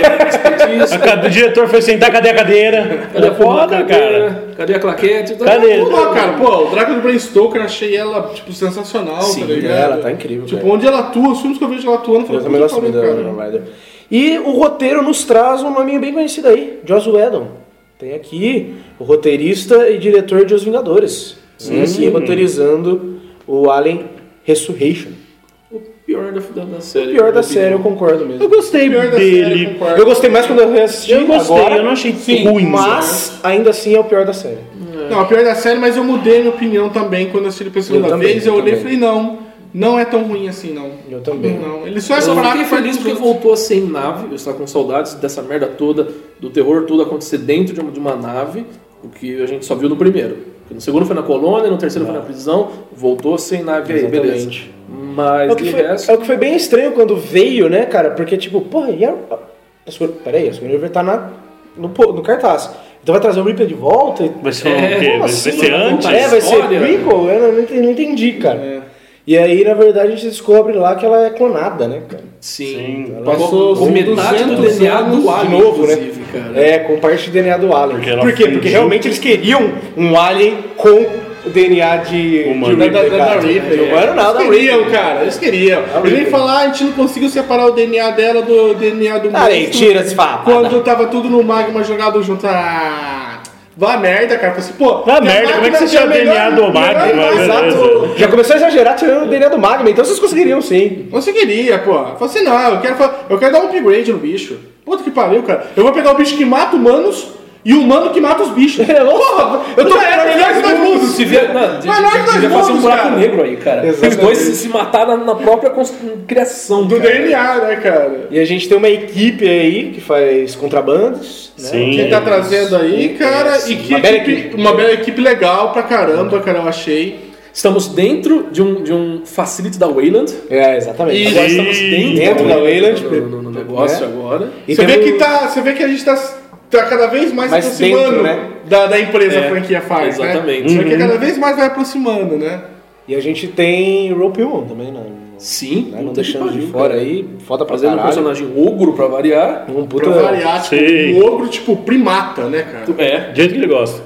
do A ca- O diretor foi sentar, cadê a cadeira? Cadê a Foda, foda, cara. Cadê a claquete? Tá- Cadê? Vamos lá, cara. Pô, o Drácula do Bram Stoker, achei ela, tipo, sensacional, Sim, tá ligado? ela tá incrível, Tipo, velho. onde ela atua, os filmes que eu vejo ela atuando, Eu eu também gosto muito da Winona Ryder. E o roteiro nos traz um nome bem conhecido aí, Joss Whedon. Tem aqui o roteirista e diretor de Os Vingadores. Sim, aqui roteirizando o Alien Resurrection. O pior da, da, da série. O pior da na série, eu opinião. concordo mesmo. Eu gostei Pior da dele. série, concordo. Eu gostei mais quando eu reassisti. Eu gostei, agora, eu não achei sim, ruim. mas ainda assim é o pior da série. Não, a pior da série, mas eu mudei minha opinião também quando eu assisti ele pela segunda Eu também, vez. Eu eu olhei e também. falei, não, não é tão ruim assim, não. Eu também. Não, ele só é Eu fraco. fiquei perto feliz dos porque outros. voltou a ser em nave. Eu estava com saudades dessa merda toda, do terror todo acontecer dentro de uma, de uma nave, o que a gente só viu no primeiro. Porque no segundo foi na colônia, no terceiro foi na prisão, voltou a ser em nave aí, beleza. Exatamente. Mas É o, que de foi, resto. é o que foi bem estranho quando veio, né, cara? Porque, tipo, porra, e a. a Sigourney- Peraí, a Sigourney Weaver tá na, no, po- no cartaz. Então vai trazer o Ripley de volta? e- Vai ser É, o quê? como Vai, assim? vai ser Vai antes? contar É, vai ser história? prequel? Eu não entendi, não entendi, cara. E aí, na verdade, a gente descobre lá que ela é clonada, né, cara? Sim. Sim. Passou com metade do duzentos D N A anos do Alien, de novo, né? inclusive, cara. É, com parte de D N A do Alien. Porque ela Por quê? Porque fingiu. realmente eles queriam um Alien com o D N A de, Humano. de Da, da, da, da cara. Ripley. Não era nada da Eles queriam, Ripley. cara, eles queriam. Ele nem falar, a gente não conseguiu separar o D N A dela do D N A do Ah, aí, monstro tira esse papo. quando tava tudo no magma jogado junto. Ah, vá merda, cara. Falei assim, pô, Vá minha merda, como é que você máquina tira é o D N A melhor- do magma? melhor Beleza. Exato. Já começou a exagerar tirando o D N A do Magma, então vocês conseguiriam sim. Conseguiria, pô. Falei assim, não, eu quero, fa- eu quero dar um upgrade no bicho. Puta que pariu, cara. Eu vou pegar o bicho que mata humanos e o humano que mata os bichos. É, nossa, Porra, eu tô já era melhor que dois mundos. Se vier, não, Melhor que dois devia fazer um mundos, buraco cara. negro aí, cara. Exatamente. Os dois se, se mataram na, na própria cons- criação Do cara. D N A, né, cara? E a gente tem uma equipe aí que faz contrabandos. Né? Sim. Quem tá trazendo aí, cara, e que Uma bela equipe, equipe. uma bela equipe legal pra caramba, cara, eu achei. Estamos dentro de um, de um facility da Wayland. É, exatamente. E- Agora Sim. estamos dentro, Dentro da Wayland. no, no- no negócio né? agora. E Você vê, temos- que tá, você vê que a gente tá, tá cada vez mais, Mais se aproximando dentro, né? da, da empresa É, a franquia faz, exatamente. né? Você vê que cada vez mais vai aproximando, né? E a gente tem Rope One também, né? Sim, Né? Não puta que deixando de pariu, fora cara. aí. Foda pra Fazendo um caralho. personagem ogro pra variar. Um puta... Pra variar, tipo, Sim. um ogro, tipo, primata, né, cara? É. Do jeito que ele gosta.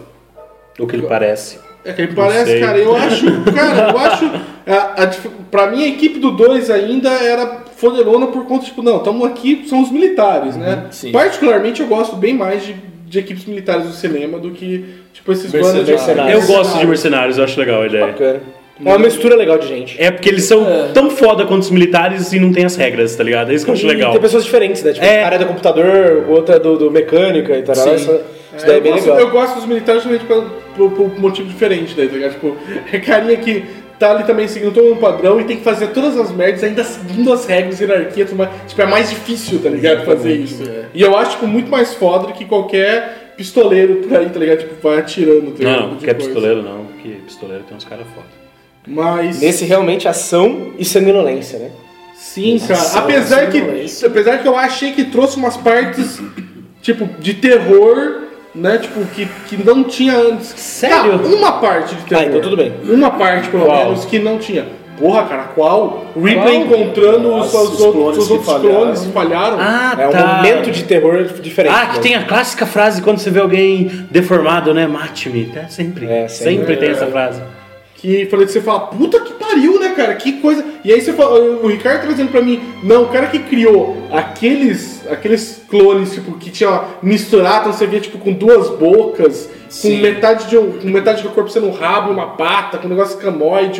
O que ele parece. É que ele parece, sei. cara, eu acho, cara, eu acho, a, a, dif- pra mim a equipe do dois ainda era foderona por conta, tipo, não, estamos aqui, são os militares, né? sim. Particularmente eu gosto bem mais de, de equipes militares do cinema do que, tipo, esses bandos de Mercenários. Eu gosto de mercenários, eu acho legal a ideia. Bacana. É uma mistura legal de gente. É porque eles são tão foda quanto os militares e não tem as regras, tá ligado? É isso que eu acho E legal. tem pessoas diferentes, né? Tipo, É. o cara é do computador, o outro é do, do mecânica e tal. Sim. Isso, isso É, daí é eu, bem gosto, legal. eu gosto dos militares justamente por, por, por motivo diferente daí, tá ligado? Tipo, é carinha que tá ali também seguindo todo um padrão e tem que fazer todas as merdas ainda seguindo as regras, hierarquia, tudo mais. Tipo, é mais difícil, tá ligado? Fazer isso. E eu acho, tipo, muito mais foda do que qualquer pistoleiro por aí, tá ligado? Tipo, vai atirando. Tá ligado? Não, De que é coisa. pistoleiro não, porque pistoleiro tem uns caras foda. Mas. Nesse realmente ação e sanguinolência, né? Sim, cara. Nossa, Apesar que, isso. apesar que eu achei que trouxe umas partes, tipo, de terror, né? Tipo, que, que não tinha antes. Sério? Tá, uma parte de terror. Ah, então tudo bem. Uma parte, pelo Qual? menos, que não tinha. Porra, cara, qual? O Ripley Qual? encontrando Nossa, os, os seus clones outros, que outros falharam. clones que falharam. Ah, É um momento de terror diferente. Ah, que né? tem a clássica frase quando você vê alguém deformado, né? Mate-me. É, sempre. É, sempre. sempre. tem essa frase. Que falei que você fala, puta que pariu, né, cara? Que coisa. E aí você fala, o Ricardo trazendo pra mim, não, o cara que criou aqueles, aqueles clones, tipo, que tinha misturado, então você via, tipo, com duas bocas, Sim. com metade, de um, com metade do corpo sendo um rabo e uma pata, com um negócio escamoide, um,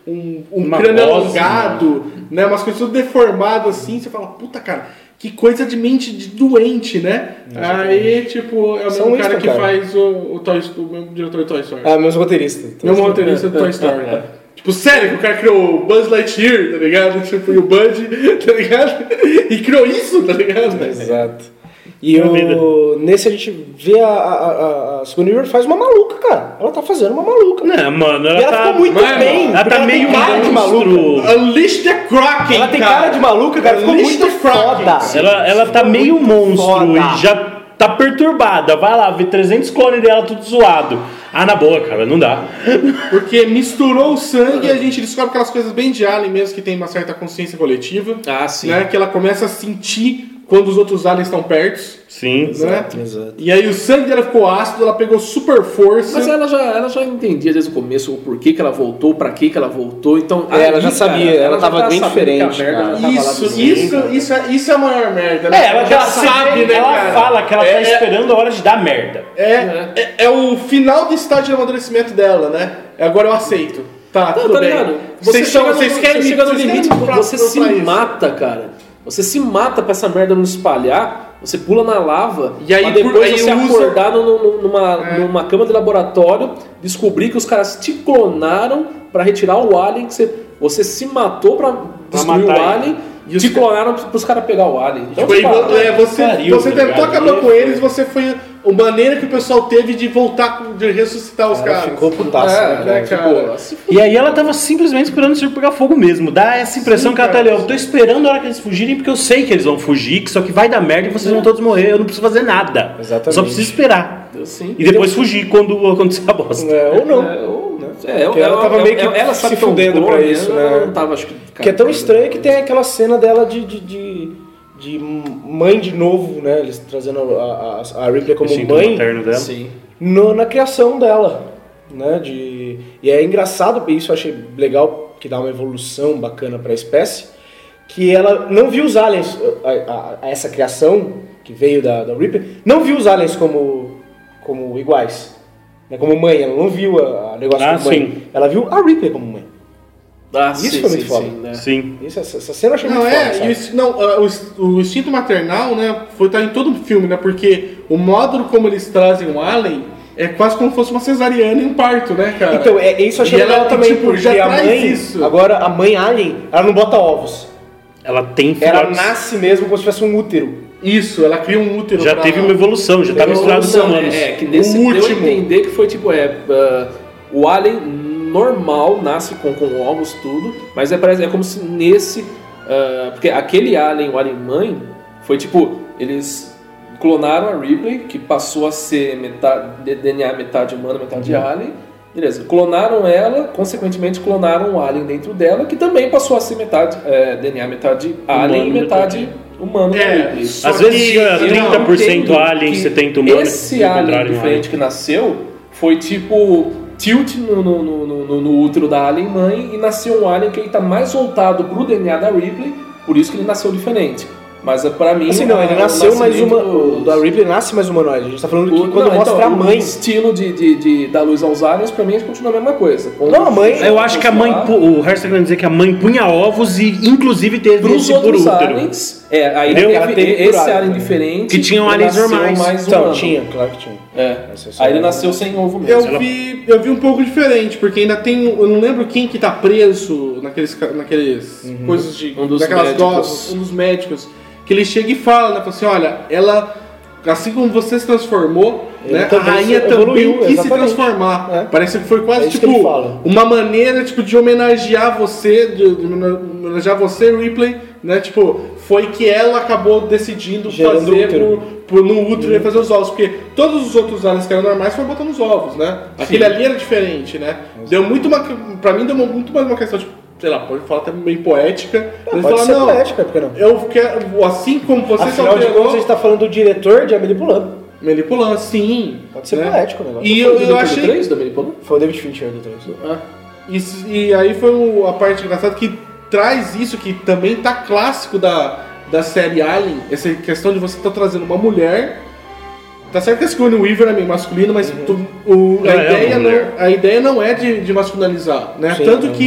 um, um Uma crânio voz, alongado, né? Umas coisas tudo deformadas assim, você fala, puta cara, que coisa de mente de doente, né? Aí, tipo, é o São mesmo cara isso, que cara. faz o, o, Toy, o mesmo diretor de Toy Story. Ah, meus roteiristas. Meu roteirista do Toy Story. Tipo, sério, que o cara criou o Buzz Lightyear, tá ligado? Tipo, e o Bud, tá ligado? E criou isso, tá ligado? Exato. E É a o, nesse a gente vê a, a, a, a Sigourney Weaver faz uma maluca, cara. Ela tá fazendo uma maluca. Não, mano, ela E ela tá... ficou muito Mano, bem. Ela porque tá ela meio tem cara de maluca. monstro. Unleash the Kraken, Ela tem cara de maluca, cara. Ficou Unleash muito the Kraken. foda. Ela, ela tá meio monstro foda. e já tá perturbada. Vai lá, vê trezentos clones dela tudo zoado. Ah, na boa, cara, não dá. Porque misturou o sangue e a gente descobre aquelas coisas bem de Alien mesmo, que tem uma certa consciência coletiva. Ah, sim. Né? Que ela começa a sentir quando os outros aliens estão perto. Sim. Né? Exato. E aí o sangue dela ficou ácido, ela pegou super força. Mas ela já, ela já entendia desde o começo o porquê que ela voltou, pra que que ela voltou, então... É, ela aí, já sabia, ela já tava tá bem sabendo diferente, que a merda cara. já tava lá Isso, dentro. isso, isso, é, isso é a maior merda, né? É, ela já sabe, sabe, né, ela cara? fala que ela é, tá esperando a hora de dar merda. É, é, é o final do estágio de amadurecimento dela, né? Agora eu aceito. Tá, Não, tudo tá bem. ligado? Vocês, chega são, no- vocês querem você me chega no vocês limite, querem me pra- você pra se isso. mata, cara. Você se mata pra essa merda não espalhar, você pula na lava, E aí, pra depois por- aí você usa- acordar no- no- numa, É. numa cama de laboratório, descobrir que os caras te clonaram pra retirar o alien, que você, você se matou pra destruir o matar ele. alien, E os te ca- clonaram pros caras pegar o alien. Então, Tipo, aí, fala, vo- é, você, pariu, você tá tentou ligado? acabar com Foi- eles, você foi a maneira que o pessoal teve de voltar, com- de ressuscitar os Ela caras. ficou putaça, É, né, né, cara? cara? pô, se E aí ela tava simplesmente esperando o circo pegar fogo mesmo. Dá essa impressão Sim, que ela tá cara. ali, ó, eu tô esperando a hora que eles fugirem, porque eu sei que eles vão fugir, que só que vai dar merda e vocês vão todos morrer, eu não preciso fazer nada. Exatamente. Eu só preciso esperar. Sim. E depois fugir quando acontecer a bosta. É, ou não. É, ou, né? É, Porque ela tava meio que ela sabe se que é um fudendo pra clone, isso, ela né? Não tava, acho que, Que é tão estranho que tem aquela cena dela de, de, de, de mãe de novo, né? Eles trazendo a, a, a Ripley como Instinto mãe materno dela. Sim. no, na criação dela, né? De, e é engraçado, isso eu achei legal, que dá uma evolução bacana para a espécie, que ela não viu os aliens, a, a- a essa criação que veio da, da Ripley, não viu os aliens como, como iguais, né? Como mãe, ela não viu a, a negócio Ah, como mãe, sim. ela viu a Ripley como mãe. Ah, Isso sim, foi muito sim, foda. sim, né? Sim. Isso, essa, essa cena eu achei Não, muito é, foda, e sabe? o, ins- não, ah, o, ins- o instinto maternal, né, foi tá em todo o filme, né, porque o modo como eles trazem o alien é quase como se fosse uma cesariana em um parto, né, cara? Então, é, isso eu achei E legal ela, também, tipo, porque já a traz mãe, isso. agora a mãe alien, ela não bota ovos. Ela tem Ela filhotes. nasce mesmo como se fosse um útero. Isso, ela cria um útero Já pra- teve uma evolução, já tá Teve misturado com evolução, humanos. É, que nesse O deu a último. entender que foi tipo, é, ah, o alien normal nasce com, com ovos, tudo, mas é, parece, é como se nesse, ah, porque aquele alien, o alien mãe, foi tipo, eles clonaram a Ripley, que passou a ser metade, D N A metade humano, metade alien, beleza, clonaram ela, consequentemente clonaram o alien dentro dela, que também passou a ser metade, é, D N A metade alien Humano, e metade humano da É, Ripley. só Às que vezes é eu trinta por cento entendo alien, que setenta por cento humano. Esse e o alien contrário, um diferente que nasceu foi tipo tilt no, no, no, no, no útero da alien mãe e nasceu um alien que ele tá mais voltado pro D N A da Ripley, por isso que ele nasceu diferente. Mas é pra mim. Assim, não, ele a- o nasceu mais nascimento uma. dos- O da Ripley nasce mais humanoide. A gente tá falando que o- quando não, mostra então, a mãe. O estilo de, de, de dar luz aos aliens, pra mim, continua a mesma coisa. Quando- Não, a mãe- Eu acho que a mãe, pu- o Harris tá querendo dizer que a mãe punha ovos e inclusive teve Pros esse por outros útero. aliens, é, aí Entendeu? teve, Ela teve por esse alien, alien né? diferente. Que tinham ele aliens nasceu normais. mais Então, humano. tinha, claro que tinha. É. Essa é só- Aí ele nasceu sem ovo mesmo. Eu Ela- vi, eu vi um pouco diferente, porque ainda tem. Eu não lembro quem que tá preso naqueles, ca- naqueles coisas de. Um dos naquelas médicos. doses, um dos médicos. Que ele chega e fala, né? Fala assim: olha, ela. Assim como você se transformou, Ele né? A também rainha se também evoluiu, quis se exatamente. transformar. É. Parece que foi quase É isso que tipo ele fala. uma maneira tipo, de homenagear você, de, de homenagear você, Ripley, né? Tipo, foi que ela acabou decidindo Gerando fazer útero. por, por no útero e fazer os ovos, porque todos os outros aliens que eram normais foram botando os ovos, né? Aquele ali era diferente, né? Deu muito uma, pra mim deu uma- muito mais uma questão de, sei lá, pode falar até bem poética. Ele Pode fala, ser não, poética, por que não? eu quero, assim como você se Afinal de contas, a alterou, gente tá falando do diretor de Amelie Poulain. manipulando, sim. Pode ser né? poético o negócio. E Foi eu, o eu diretor do achei. três da Amelie Poulain? Foi o David Fincher do três. Ah. Isso, e aí foi o- a parte engraçada que traz isso, que também tá clássico da, da série Alien, essa questão de você estar trazendo uma mulher. Tá certo que a Sigourney Weaver é meio masculino, mas tu- o- a, Ela é uma ideia não, mulher. a ideia não é de, de masculinizar, né? Sim, Tanto não, que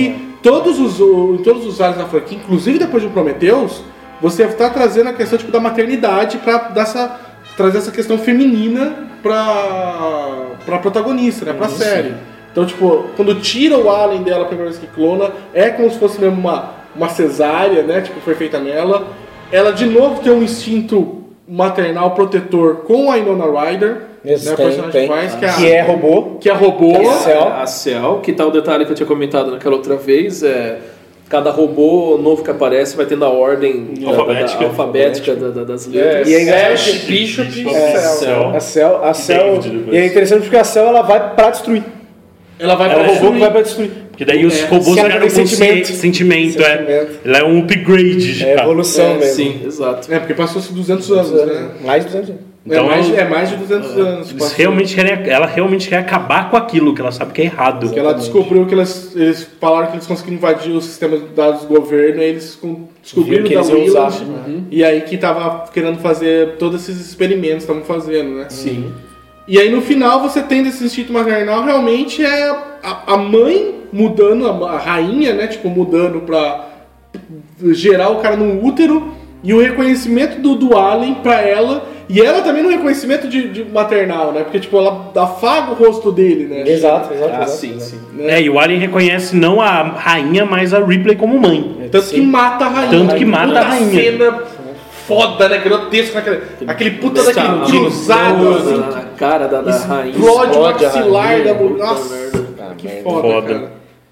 todos os, o, em todos os aliens da franquia, inclusive depois de Prometheus, você está trazendo a questão tipo, da maternidade para dar essa, trazer essa questão feminina pra, pra protagonista, né? Pra Isso. série. Então, tipo, quando tira o alien dela a primeira vez que clona, é como se fosse mesmo uma, uma cesárea, né? Tipo, foi feita nela. Ela, de novo, tem um instinto maternal protetor com a Winona Ryder. Isso, né, tem, personagem tem. faz, que, é que é robô. Que é robô. A Cell. A Cell, que tá o detalhe que eu tinha comentado naquela outra vez, é... Cada robô novo que aparece vai tendo a ordem alfabética, da, da, alfabética da, da, das letras. É, e ainda é Ash, Bishop e é, Cell. A Cell, a Cell e é interessante porque a Cell ela vai pra destruir. Ela vai é pra o robô destruir. que vai pra destruir. Porque daí os É, robôs ela ganham tem sentimento, sentimento. sentimento, é. Sentimento. Ela é um upgrade já. É evolução É, mesmo. sim, exato. É, porque passou-se duzentos anos, né? Mais de duzentos anos. Então, é, mais, é mais de duzentos anos. Eles realmente querem, ela realmente quer acabar com aquilo que ela sabe que é errado. Porque ela descobriu que elas, eles falaram que eles conseguiram invadir o sistema de dados do governo, e eles com- descobriram Viu que da eles iam usar. Weyland, e aí que tava querendo fazer todos esses experimentos, estavam fazendo, né? Sim. E aí no final você tem desse instinto maternal, realmente é a, a mãe mudando, a, a rainha, né? Tipo, mudando pra gerar o cara no útero, e o reconhecimento do, do alien pra ela, e ela também no reconhecimento de, de maternal, né? Porque, tipo, ela afaga o rosto dele, né? Exato, exato. Ah, exato, sim, exato. sim. É, e o Alien reconhece não a rainha, mas a Ripley como mãe. Tanto Sim. que mata a rainha. Tanto que mata Puta a rainha. cena foda, né? Grotesco, aquele, aquele puta daquele Aquele cruzado, doze assim, na cara da, da rainha. explode o explode a maxilar rainha, da mulher. puta Nossa, merda. Ah, que merda. foda, Foda. cara.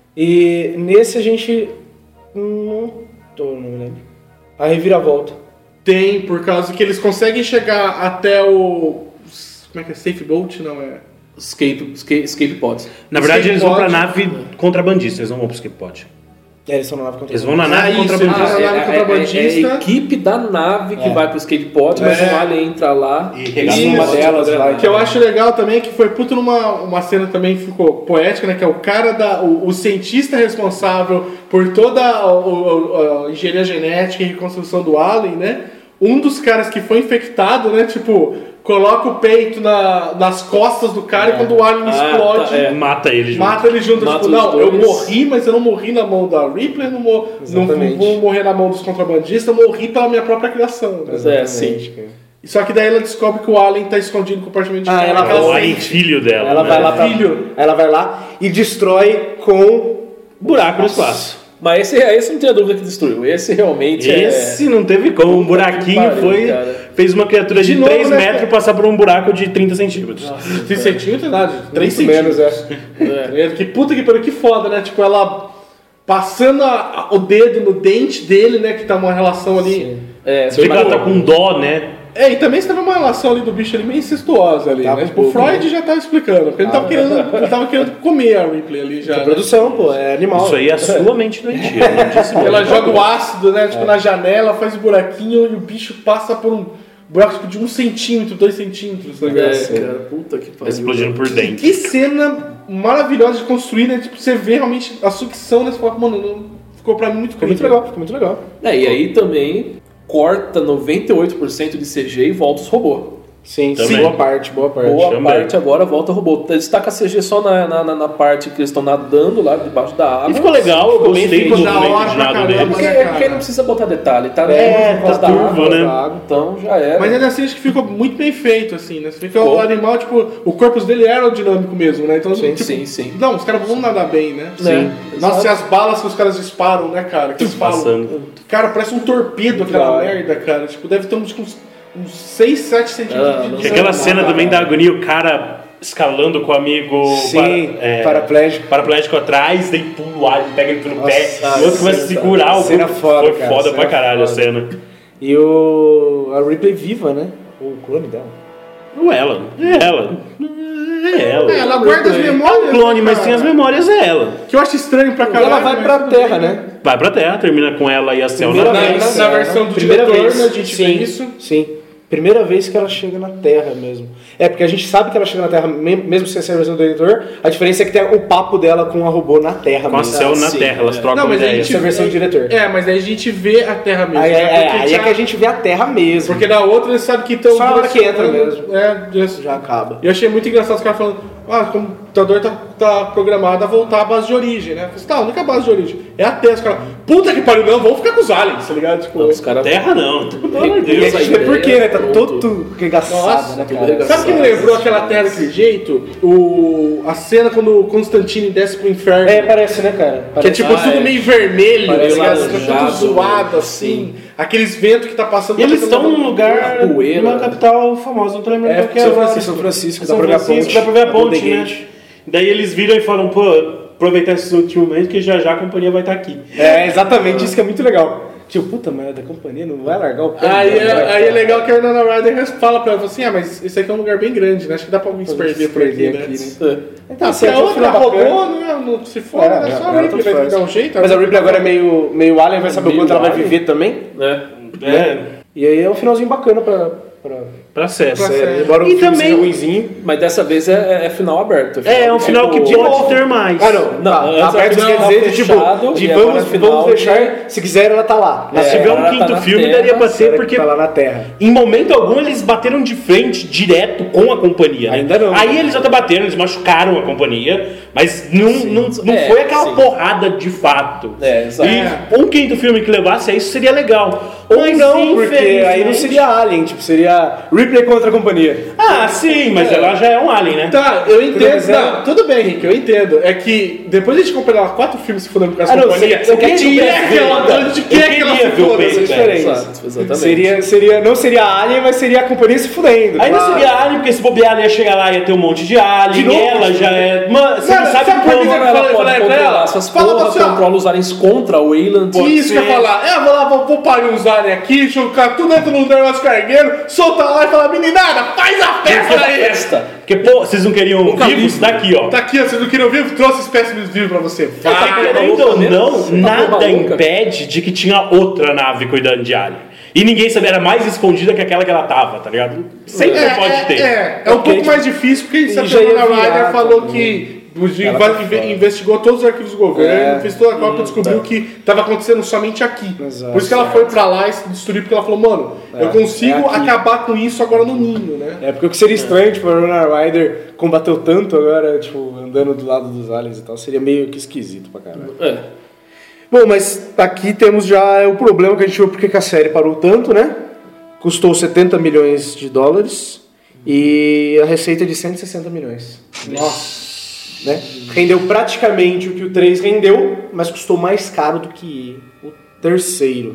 E nesse a gente não tô, não me lembro. A reviravolta. Tem, por causa que eles conseguem chegar até o... Como é que é? Safe Boat? Não, é... Escape, escape, escape pods. Na verdade, Escape eles vão pra pod. nave contrabandista, eles não vão pro escape pod. É, eles estão na nave contra Eles vão na nave Ah, isso, contrabandista. eles- Ah, é, nave é- contrabandista. é a equipe da nave que É. vai pro escape pod, mas É. o alien entra lá E pega Isso. uma delas lá. Que eu acho legal também, que foi puto numa uma cena também que ficou poética, né? Que é o cara da... O, o cientista responsável por toda a, o- o- a engenharia genética e reconstrução do alien, né? Um dos caras que foi infectado, né? Tipo, coloca o peito na, nas costas do cara e quando o alien Ah, explode... tá, é. Mata ele junto. Mata ele junto, Mata tipo, os não, eu dois. morri, mas eu não morri na mão da Ripley, não, mo- não Exatamente. vou morrer na mão dos contrabandistas, eu morri pela minha própria criação. Né? É, sim. cara. Só que daí ela descobre que o alien tá escondido no compartimento de Ah, carga, ela que É o vai- Alien filho dela. Ela né? vai lá pra... Filho. Ela vai lá e destrói com Buraco no espaço. Mas esse, esse não tem a dúvida que destruiu. Esse realmente Esse não teve como. Um buraquinho pariu, foi. cara. Fez uma criatura de, De novo, três né, metros cara? passar por um buraco de trinta centímetros. três centímetros, nada, três muito menos, centímetros. é. É. Que puta que pariu, que foda, né? Tipo, ela passando a- a- o dedo no dente dele, né? Que tá uma relação ali. É, Você vê que ela tá com dó, né? É, e também você tava uma relação ali do bicho ali meio incestuosa ali, Tava né? um Tipo, o pouco, Freud já tava explicando, porque ele tava, querendo, ele tava querendo comer a Ripley ali já. É né? produção, pô, é animal. Isso aí é a sua mente doentia. eu não disse Ela mesmo. joga o ácido, né? Tipo, na janela, faz um buraquinho e o bicho passa por um buraco tipo, de um centímetro, dois centímetros, tá ligado? É, cara, puta que Tá pariu. explodindo por dentro. Que cena maravilhosa de construir, né? Tipo, você vê realmente a sucção, né? Você fala, mano, não... ficou pra mim muito Ficou muito incrível. legal, ficou muito legal. É, e aí também corta noventa e oito por cento de C G e volta os robôs. Sim, Também. sim. Boa parte, boa parte. Boa também. parte agora volta robô. Destaca C G só na, na, na- na parte que eles estão nadando lá debaixo da água. E ficou legal, eu Ficou bem gostei do feito, da movimento hora de pra nado caramba, deles. Porque, né, cara? porque não precisa botar detalhe, tá? É, por causa tá da turvo, água, né? da água, então já era. Mas ainda assim, acho que ficou muito bem feito, assim, né? Você fica Ficou. o animal, tipo, o corpo dele é aerodinâmico mesmo, né? Então, Sim, tipo, sim, sim. Não, os caras vão nadar bem, né? Sim. Nossa, e as balas que os caras disparam, né, cara? Que eles falam. Passando. Cara, parece um torpedo aquela Claro. merda, cara. Tipo, deve ter uns, uns, uns seis, sete centímetros Ah, de não E distância. aquela cena também da agonia, o cara escalando com o amigo Sim, para, é, paraplégico. paraplégico atrás, daí pula o alho, pega ele pelo Nossa, pé, ah, o outro começa a cena- segurar o cena corpo. foda, Foi cara, foda cena pra caralho a foda. cena. E o... a Ripley viva, né? O clone dela. Não é ela, é ela. É ela. É, ela guarda as É memórias. um clone, mas cara. tem as memórias, é ela. Que eu acho estranho pra E caralho. ela vai mas pra tudo Terra, bem. né? Vai pra Terra, termina com ela e a Cell Primeira na Na, Terra. vez. na é, versão do primeira diretor, vez. né, a gente Sim, vê isso. Sim. Primeira vez que ela chega na Terra mesmo. É, porque a gente sabe que ela chega na Terra, me- mesmo sem ser a versão do editor, a diferença é que tem o papo dela com a robô na Terra Com a mesmo. Cell na sim, Terra, elas é. trocam Não, mas a ideias. gente Essa é a versão do diretor. É, mas aí a gente vê a Terra mesmo. Aí, né? é, Porque aí é já- que a gente vê a Terra mesmo. Porque na outra eles sabem que estão. Só na hora que entra mesmo. É, just- Já acaba. E eu achei muito engraçado os caras falando, ah, como computador tá, tá programado a voltar à base de origem, né? Eu falei, tá, onde é a base de origem? É a Terra. Os caras, puta que pariu, não, vamos ficar com os aliens, tá ligado? Tipo, Não, os caras... Terra não, pelo amor de E a Deus. gente vê por quê, né? Tá todo regaçado, Nossa, né, tudo cara? regaçado. sabe o que me lembrou aquela Terra daquele jeito? O, a cena quando o Constantine desce pro inferno. É, parece, né, cara? Que é tipo Ah, tudo é. meio vermelho, Parece tá ligado? laranjado, Tudo zoado assim. Aqueles ventos que tá passando. E eles tá estão passando- num lugar, a poeira. numa capital famosa, não tô lembrando É, qual que é São agora. Francisco. São Francisco, São dá pra ver a Francisco, ponte. dá pra ver a a ponte, Golden né? Gate. Daí eles viram e falam, pô, aproveitar esse último momento que já já a companhia vai estar aqui. É, exatamente, isso que é muito legal. Tipo, puta merda, a companhia não vai largar o pé. Aí é, aí é legal que a Winona Ryder fala pra ela, fala assim, ah, mas esse aqui é um lugar bem grande, né? Acho que dá pra alguém se perder por aqui, né? Então, Ah, se a outra roubou, né? Não se for, né? Só a Ripley vai dar um jeito. Mas a Ripley agora é meio, meio alien, vai saber o Meio quanto ela vai alien. viver também. É. É, E aí é um finalzinho bacana pra, pra, pra ser. Pra série. série. Embora o E filme também- seja ruimzinho. Mas dessa vez é, é final aberto. É, é um final que tipo, pode ter mais. Ah, não. Não, tá, antes tá aberto era quer final dizer de tipo, fechado, de e agora vamos, é final vamos deixar, de- se quiser ela tá lá. Mas se É, tiver um ela tá quinto na filme, Terra, daria pra ser, Ela porque tá lá na Terra. em momento algum eles bateram de frente direto com a companhia. né? Ainda não. Aí eles até bateram, eles machucaram a companhia, mas não, não, não É, foi aquela sim. porrada de fato. É, exato. E um quinto filme que levasse a isso seria legal. Ou Mas, não, porque aí não infelizmente- seria Alien, tipo, seria Ripley contra a companhia. Ah, sim, mas ela já é um alien, né? Tá, eu entendo. Entendeu? Não, tudo bem, Henrique, eu entendo. É que depois de a gente comparar quatro filmes se fudendo com essa Ah, não, companhia, você- você a gente queria quer ver, aquela então. a gente Eu quer que ela queria se ver o foda. Payback. Essa é a diferença. Exato, exatamente. Seria, seria, não seria Alien, mas seria a companhia se fudendo. Aí não claro. seria alien, porque se bobear ela ia chegar lá e ia ter um monte de alien. De novo, ela tipo, já é. Mano, você Mano, não sabe sabe por que como. que Ela Fala- pode fala aí pra controlar ela. essas Fala porra, pra você, ó. controla os aliens contra o Wayland. Isso que eu ia falar. É, vou lá, vou, vou parar uns aliens aqui, jogar tudo dentro do negócio cargueiro, solta lá e fala, meninada, faz a festa aí! Festa. Porque, pô, vocês não queriam vivos? Daqui, ó. Tá aqui, ó, vocês não queriam ver? Trouxe espécimes vivos pra você. Ah, Vai! querendo louca ou mesmo? não, Você tá nada maluca? impede de que tinha outra nave cuidando de alien. E ninguém sabia, era mais escondida que aquela que ela tava, tá ligado? Sempre É, pode é, ter. É, é um Ok, pouco mais difícil, porque e a já ia Winona virar Ryder falou também. que o de- Ela vai- tá inve- fora. investigou todos os arquivos do governo, É. fez toda a cópia e descobriu que estava acontecendo somente aqui. Exato, Por isso que ela foi pra lá e se destruiu, porque ela falou, mano, eu consigo é aqui. acabar com isso agora no ninho, né? É, porque o que seria estranho, tipo, a Winona Ryder combateu tanto agora, tipo, andando do lado dos aliens e tal, seria meio que esquisito pra caralho. É. Bom, mas aqui temos já o problema que a gente viu porque que a série parou tanto, né? Custou setenta milhões de dólares e a receita é de cento e sessenta milhões. Nossa! Né? Rendeu praticamente o que o três rendeu, mas custou mais caro do que o terceiro.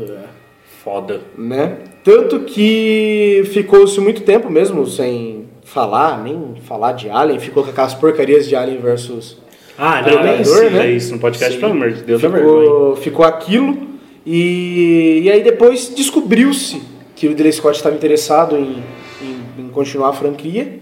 Foda. Né? Tanto que ficou-se muito tempo mesmo sem falar, nem falar de Alien, ficou com aquelas porcarias de Alien versus Ah, não, Predador, é né? isso no podcast, Sim. pelo amor de Deus, dá vergonha. ficou, ficou aquilo, e, e aí depois descobriu-se que o Ridley Scott estava interessado em, em, em continuar a franquia.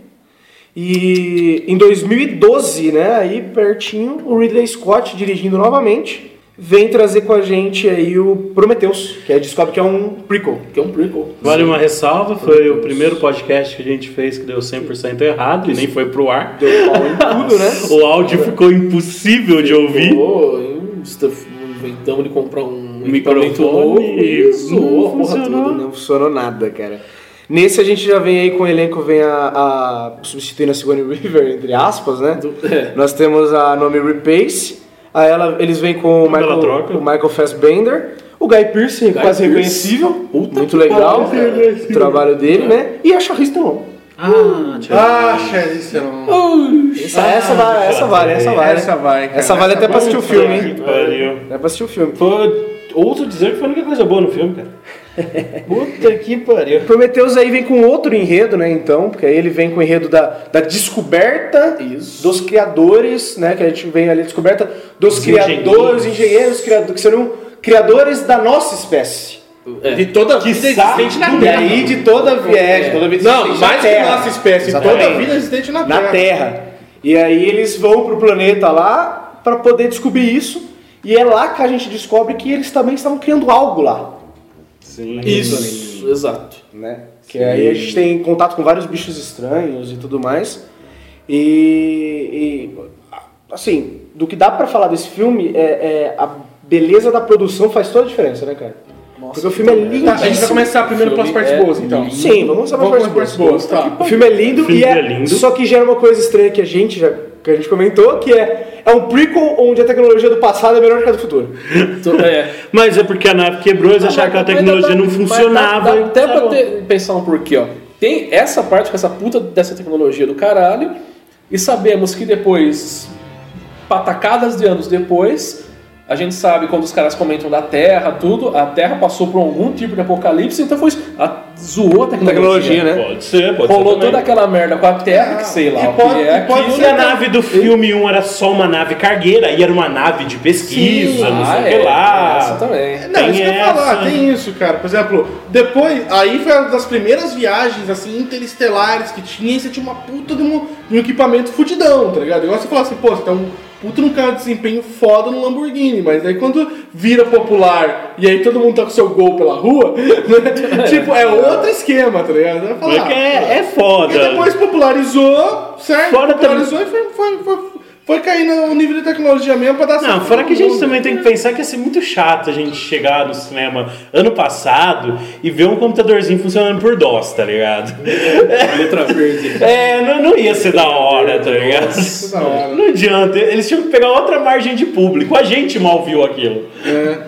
E em dois mil e doze, né, aí pertinho, o Ridley Scott, dirigindo novamente, vem trazer com a gente aí o Prometheus, que aí descobre que é um prequel. Que é um prequel. Vale uma ressalva, foi o primeiro podcast que a gente fez que deu cem por cento errado e nem foi pro ar. Deu pau em tudo, né? O áudio ficou impossível de ouvir. Pô, inventamos de comprar um equipamento Microfone novo e e zoou a não porra funcionou. toda. Não funcionou nada, cara. Nesse a gente já vem aí com o elenco, vem a, a substituindo a Sigourney Weaver, entre aspas, né? É. Nós temos a Noomi Rapace, a ela, eles vêm com o Uma bela Michael, troca. o Michael Fassbender, o Guy Pearce, Guy quase Pearce. reconhecível, Puta muito que legal pariu, cara. o trabalho dele, né? E a Charlize Theron. Ah, tchau. Ah, Charlize Theron. Essa, essa, vai, essa vale, essa vale. Essa vai, cara. Essa vale até pra assistir o filme, hein? Que pariu. É pra assistir o filme. Foi outro dizer que foi a única coisa boa no filme, cara. Puta que pariu. Prometheus aí vem com outro enredo, né, então, porque aí ele vem com o enredo da, da descoberta Isso. dos criadores, né, que a gente vem ali, descoberta dos Os criadores, engenheiros. engenheiros, criadores, que seriam criadores da nossa espécie. É. De toda a vida existente na E Terra. aí de toda a viés, de toda a vida Não, existente na mais que Terra. nossa espécie, Exatamente. toda a vida existente na Terra. Na Terra. E aí eles vão pro planeta lá para poder descobrir isso, e é lá que a gente descobre que eles também estavam criando algo lá. Sim. Isso, exato. Né? Que aí a gente tem contato com vários bichos estranhos e tudo mais. E, e, assim, do que dá pra falar desse filme, é, é a beleza da produção faz toda a diferença, né, cara? Porque o filme é lindo. Tá, a gente vai começar primeiro pelas Filme partes é boas, então. Sim, vamos começar Vamos pelas pelas partes partes boas, boas. tá. O filme é lindo O filme e é, é lindo. só que gera uma coisa estranha que a gente já que a gente comentou, que é, é um prequel onde a tecnologia do passado é melhor que a do futuro. É. Mas é porque a nave quebrou, eles acharam que a tecnologia não funcionava. Dá, dá até pra ter, pensar um porquê, ó. Tem essa parte com essa puta dessa tecnologia do caralho, e sabemos que depois, patacadas de anos depois, a gente sabe quando os caras comentam da Terra, tudo, a Terra passou por algum tipo de apocalipse, então foi a, zoou a tecnologia, tecnologia, né? Pode ser, pode Rolou ser. toda aquela merda com a Terra, que sei lá E o pode- que é e pode aquilo. ser E a nave do filme um era só uma nave cargueira, e era uma nave de pesquisa, Sim. não sei Ah, o que é, lá. essa também. Não, Tem isso que eu ia essa. falar, tem isso, cara. Por exemplo, depois, aí foi uma das primeiras viagens, assim, interestelares que tinha, e você tinha uma puta de um, de um equipamento fudidão, tá ligado? Igual você fala assim, pô, você tem um puta num cara de desempenho foda no Lamborghini, mas aí quando vira popular e aí todo mundo tá com seu gol pela rua, né? Tipo, é outro esquema, tá ligado? Vai falar, Porque é, é foda. e depois popularizou, certo? Fora popularizou e foi, foi, foi, foi cair no nível de tecnologia mesmo pra dar Não, certo fora pra que a todo gente mundo. também tem que pensar que ia ser muito chato a gente chegar no cinema ano passado e ver um computadorzinho funcionando por DOS, tá ligado? Letra verde. É, não, não ia ser da hora, tá ligado? da hora. Não adianta, eles tinham que pegar outra margem de público, a gente mal viu aquilo. É,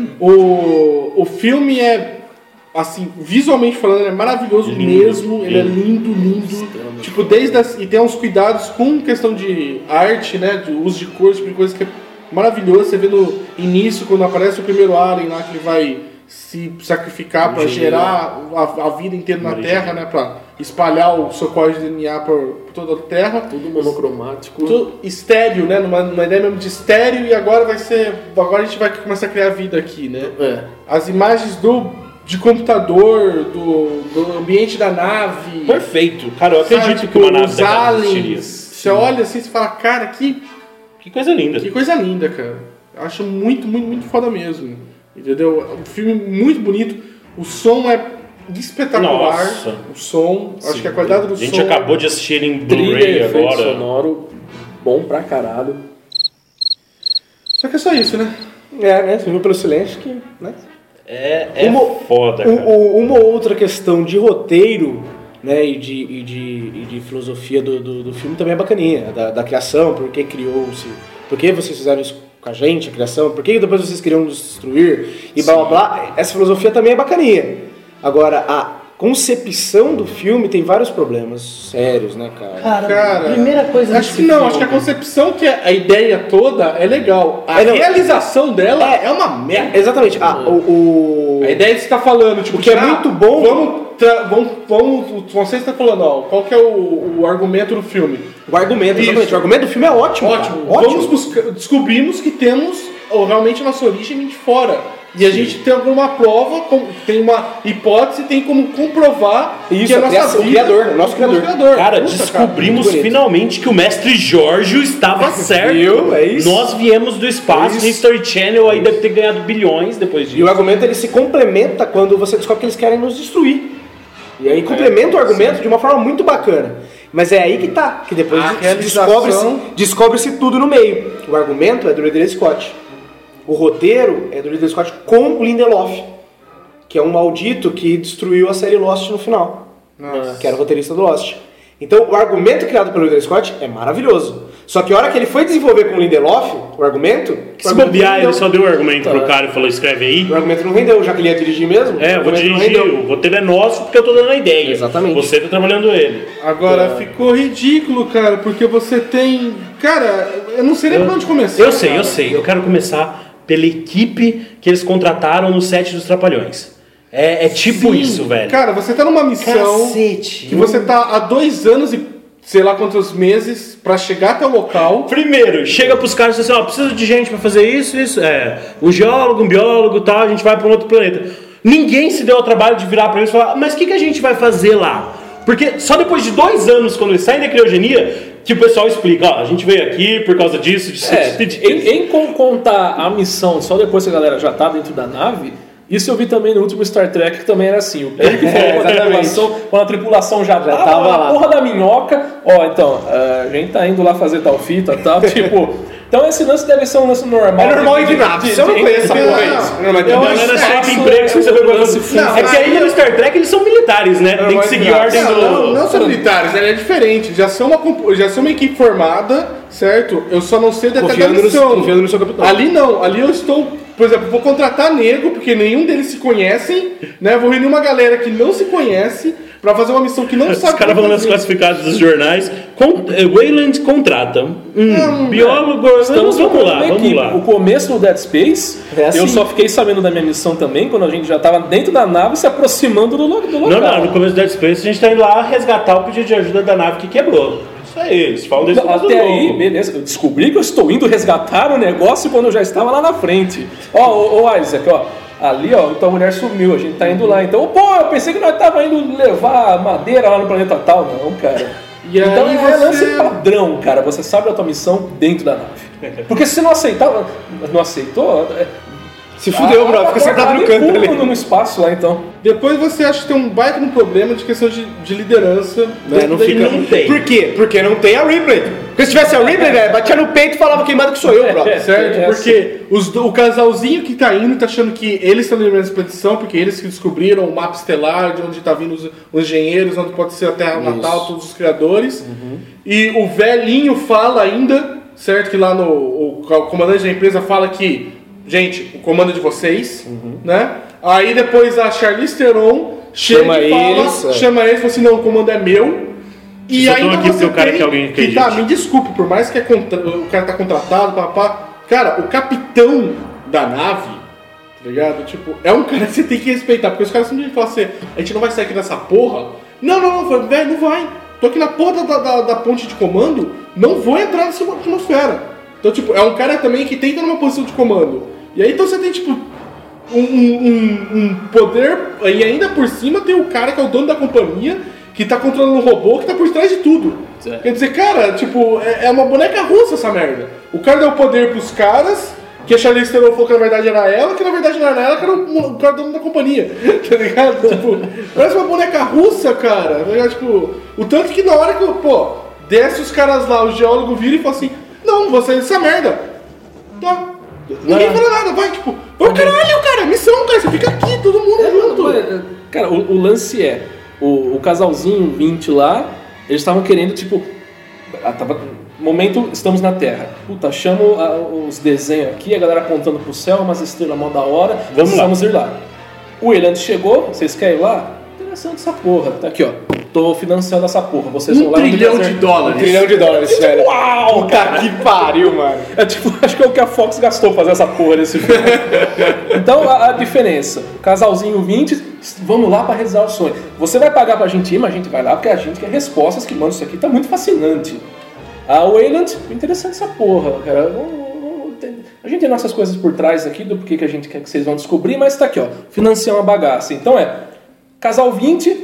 o, o filme é, assim, visualmente falando, é maravilhoso Lindo, mesmo. Ele é lindo, lindo. Tipo, desde as, e tem uns cuidados com questão de arte, né? De uso de cores, tipo de coisa que é maravilhoso. Você vê no início, quando aparece o primeiro alien lá, que ele vai se sacrificar para gerar a, a vida inteira na Terra, né? Pra espalhar o seu código de D N A por, por toda a Terra. Tudo monocromático. Tudo estéreo, né? Numa, numa ideia mesmo de estéreo, e agora vai ser. Agora a gente vai começar a criar vida aqui, né? É. As imagens do, de computador, do, do ambiente da nave. Perfeito, cara, eu acredito sabe, que uma nave os daquela existiria. aliens. Você olha assim e fala, cara, que, Que coisa linda. que coisa linda, cara. Eu acho muito, muito, muito foda mesmo. Entendeu? É um filme muito bonito. O som é espetacular. Nossa. O som, acho Sim. que a qualidade do A gente som. acabou de assistir ele em Trilha, Blu-ray efeito agora. sonoro, bom pra caralho. Só que é só isso, né? É, né? Você viu pelo silêncio que, né? É, é Uma- foda, Um- cara. um- uma ou outra questão de roteiro, né, e de, e de, e de filosofia do, do, do filme também é bacaninha, da, da criação, por que criou-se, por que vocês fizeram isso com a gente, a criação, por que depois vocês queriam nos destruir, e blá blá blá, essa filosofia também é bacaninha. Agora, a concepção do filme tem vários problemas sérios, né, cara? Cara, primeira coisa acho desse que não, filme- acho que a concepção, que é a ideia toda é legal. A É, não. realização dela é, uma merda. Exatamente, ah, o... o... A ideia que você tá falando, tipo, O que é tirar- muito bom- Vamos, tra- vamos, vamos, você está falando, ó, qual que é o, o argumento do filme? O argumento, Isso. exatamente, o argumento do filme é ótimo, Ótimo. cara, ótimo. Vamos buscar, descobrimos que temos ó, realmente a nossa origem vem de fora. E a gente tem alguma prova, com- tem uma hipótese, tem como comprovar Isso, que a a nossa criação- o vida, criador, o nosso criador. Cara, Puta, descobrimos muito bonito. finalmente que o mestre Giorgio estava certo. Viu? É isso. Nós viemos do espaço, Isso. o History Channel aí deve ter ganhado bilhões depois E o disso. argumento ele se complementa quando você descobre que eles querem nos destruir. E aí complementa o argumento de uma forma muito bacana. Mas é aí que tá, que depois A des- realização- descobre-se descobre-se tudo no meio. O argumento é do Ridley Scott. O roteiro é do Ridley Scott com o Lindelof, que é um maldito que destruiu a série Lost no final. Nossa. Que era o roteirista do Lost. Então, o argumento criado pelo Ridley Scott é maravilhoso. Só que a hora que ele foi desenvolver com o Lindelof, o argumento... o Se argumento bobear, não ele rendeu. só deu o argumento pro Tá. cara e falou, escreve aí. O argumento não rendeu, já que ele ia dirigir mesmo. É, o eu vou argumento não dirigir, rendeu. o roteiro é nosso porque eu tô dando a ideia. Exatamente. Você tá trabalhando ele. Agora ficou ridículo, cara, porque você tem. Cara, eu não sei nem pra onde começar. Eu sei, cara. eu sei. Eu quero começar pela equipe que eles contrataram no set dos Trapalhões. É, é tipo Sim. isso, velho. Cara, você tá numa missão Cacete. que você tá há dois anos e sei lá quantos meses pra chegar até o local. Primeiro, chega pros caras e diz assim, ó, precisa de gente pra fazer isso, isso, é, um geólogo, um biólogo e tal, a gente vai pra um outro planeta. Ninguém se deu ao trabalho de virar pra eles e falar, mas o que, que a gente vai fazer lá? Porque só depois de dois anos, quando eles saem da criogenia, que o pessoal explica, ó, a gente veio aqui por causa disso, disso, É, disso, disso. em, em con- contar a missão só depois que a galera já tá dentro da nave, isso eu vi também no último Star Trek, que também era assim. O Kirk falou É, com a tripulação, quando a tripulação já, Já tava tava na lá. porra da minhoca, ó, então, a gente tá indo lá fazer tal fita, tal, tipo, Então esse lance deve ser um lance normal. É normal de nave. Você não conhece essa porra aí. A galera aceita emprego sem saber o lance. É que aí no Star Trek eles são militares, né? Tem que seguir a ordem Não, do... não, não são militares, ele é diferente. Já são uma, comp- já são uma equipe formada, certo? Eu só não sei o detalhe da Confiando no, missão. confiando no seu capitão. Ali não, ali eu estou, por exemplo, vou contratar nego, porque nenhum deles se conhecem, né? Vou reunir uma galera que não se conhece pra fazer uma missão que não Os sabe caras vão nas classificadas dos jornais. Con- eh, Wayland contrata um biólogo. Estamos Vamos lá, uma vamos equipe. lá. O começo do Dead Space, É assim. eu só fiquei sabendo da minha missão também quando a gente já estava dentro da nave se aproximando do, lo- do local. Não, não, no começo do Dead Space a gente tá indo lá resgatar o pedido de ajuda da nave que quebrou. Isso aí, eles falam desse Até do aí, logo. beleza. Eu descobri que eu estou indo resgatar o negócio quando eu já estava lá na frente. Ó, ô, ô Isaac, ó. Ali, ó, tua mulher sumiu, a gente tá indo lá. Então, pô, eu pensei que nós tava indo levar madeira lá no planeta tal. Não, cara. E Então aí é você- lance padrão, cara. Você sabe a tua missão dentro da nave. Porque se você não aceitar, não aceitou... é- Se fudeu, bro. Fica sentado no canto ali. No, no espaço lá, então. Depois você acha que tem um baita no problema de questão de, de liderança. É, não Da- fica... não tem. Por quê? Porque não tem a Ripley. Porque se tivesse a Ripley, né, batia no peito e falava quem manda que sou eu, bro. Certo? É, Porque os, o casalzinho que tá indo tá achando que eles estão liderando a expedição, porque eles que descobriram o mapa estelar, de onde tá vindo os, os engenheiros, onde pode ser a Terra Natal, todos os criadores. E o velhinho fala ainda, certo? Que lá no o, o comandante da empresa fala que, gente, o comando é de vocês, né? Aí depois a Charlize Theron chega Chama e fala, eles, é. chama eles e fala assim, não, o comando é meu. E Só tô ainda aqui você porque o cara tem quer alguém que acredite. tá, me desculpe, por mais que é contra- o cara tá contratado, papá. Cara, o capitão da nave, tá ligado? Tipo, é um cara que você tem que respeitar, porque os caras simplesmente falam assim, a gente não vai sair aqui dessa porra. Não, não, não, velho, não vai. Tô aqui na porra da, da, da ponte de comando, não vou entrar nessa atmosfera. Então, tipo, é um cara também que tenta numa posição de comando. E aí então você tem, tipo, um, um, um poder, e ainda por cima tem o cara que é o dono da companhia, que tá controlando um robô que tá por trás de tudo. É. Quer dizer, cara, tipo, é, é uma boneca russa essa merda. O cara deu poder pros caras, que a Charlize Theron falou que na verdade era ela, que na verdade não era ela, que era o, o cara dono da companhia. Tá ligado? Tipo, parece uma boneca russa, cara. Tá ligado? Tipo, o tanto que na hora que, pô, desce os caras lá, o geólogo vira e fala assim, não, você é essa merda. Tá. Ninguém Não. fala nada, vai, tipo, ô caralho, cara, missão, cara, você fica aqui, todo mundo junto. Cara, o, o lance é, o, o casalzinho vinte lá, eles estavam querendo, tipo, ah, tava, momento, estamos na Terra. Puta, chamo a- os desenhos aqui, a galera apontando pro céu, umas estrelas mó da hora, Vamos lá. vamos ir lá. O Wayland chegou, vocês querem ir lá? Interessante essa porra, tá aqui ó, tô financiando essa porra, vocês Um vão lá no trilhão deserto. de dólares. Um trilhão de dólares, velho. Uau, Puta cara. que pariu, mano. É tipo, acho que é o que a Fox gastou fazer essa porra nesse filme. Então, a, a diferença. Casalzinho vinte, vamos lá pra realizar o sonho. Você vai pagar pra gente ir, mas a gente vai lá porque a gente quer respostas que, mano, isso aqui tá muito fascinante. A Wayland, interessante essa porra, cara. Vamos- vamos- tem- A gente tem nossas coisas por trás aqui do porquê que a gente quer que vocês vão descobrir, mas tá aqui, ó. Financiar uma bagaça. Então é, casal vinte,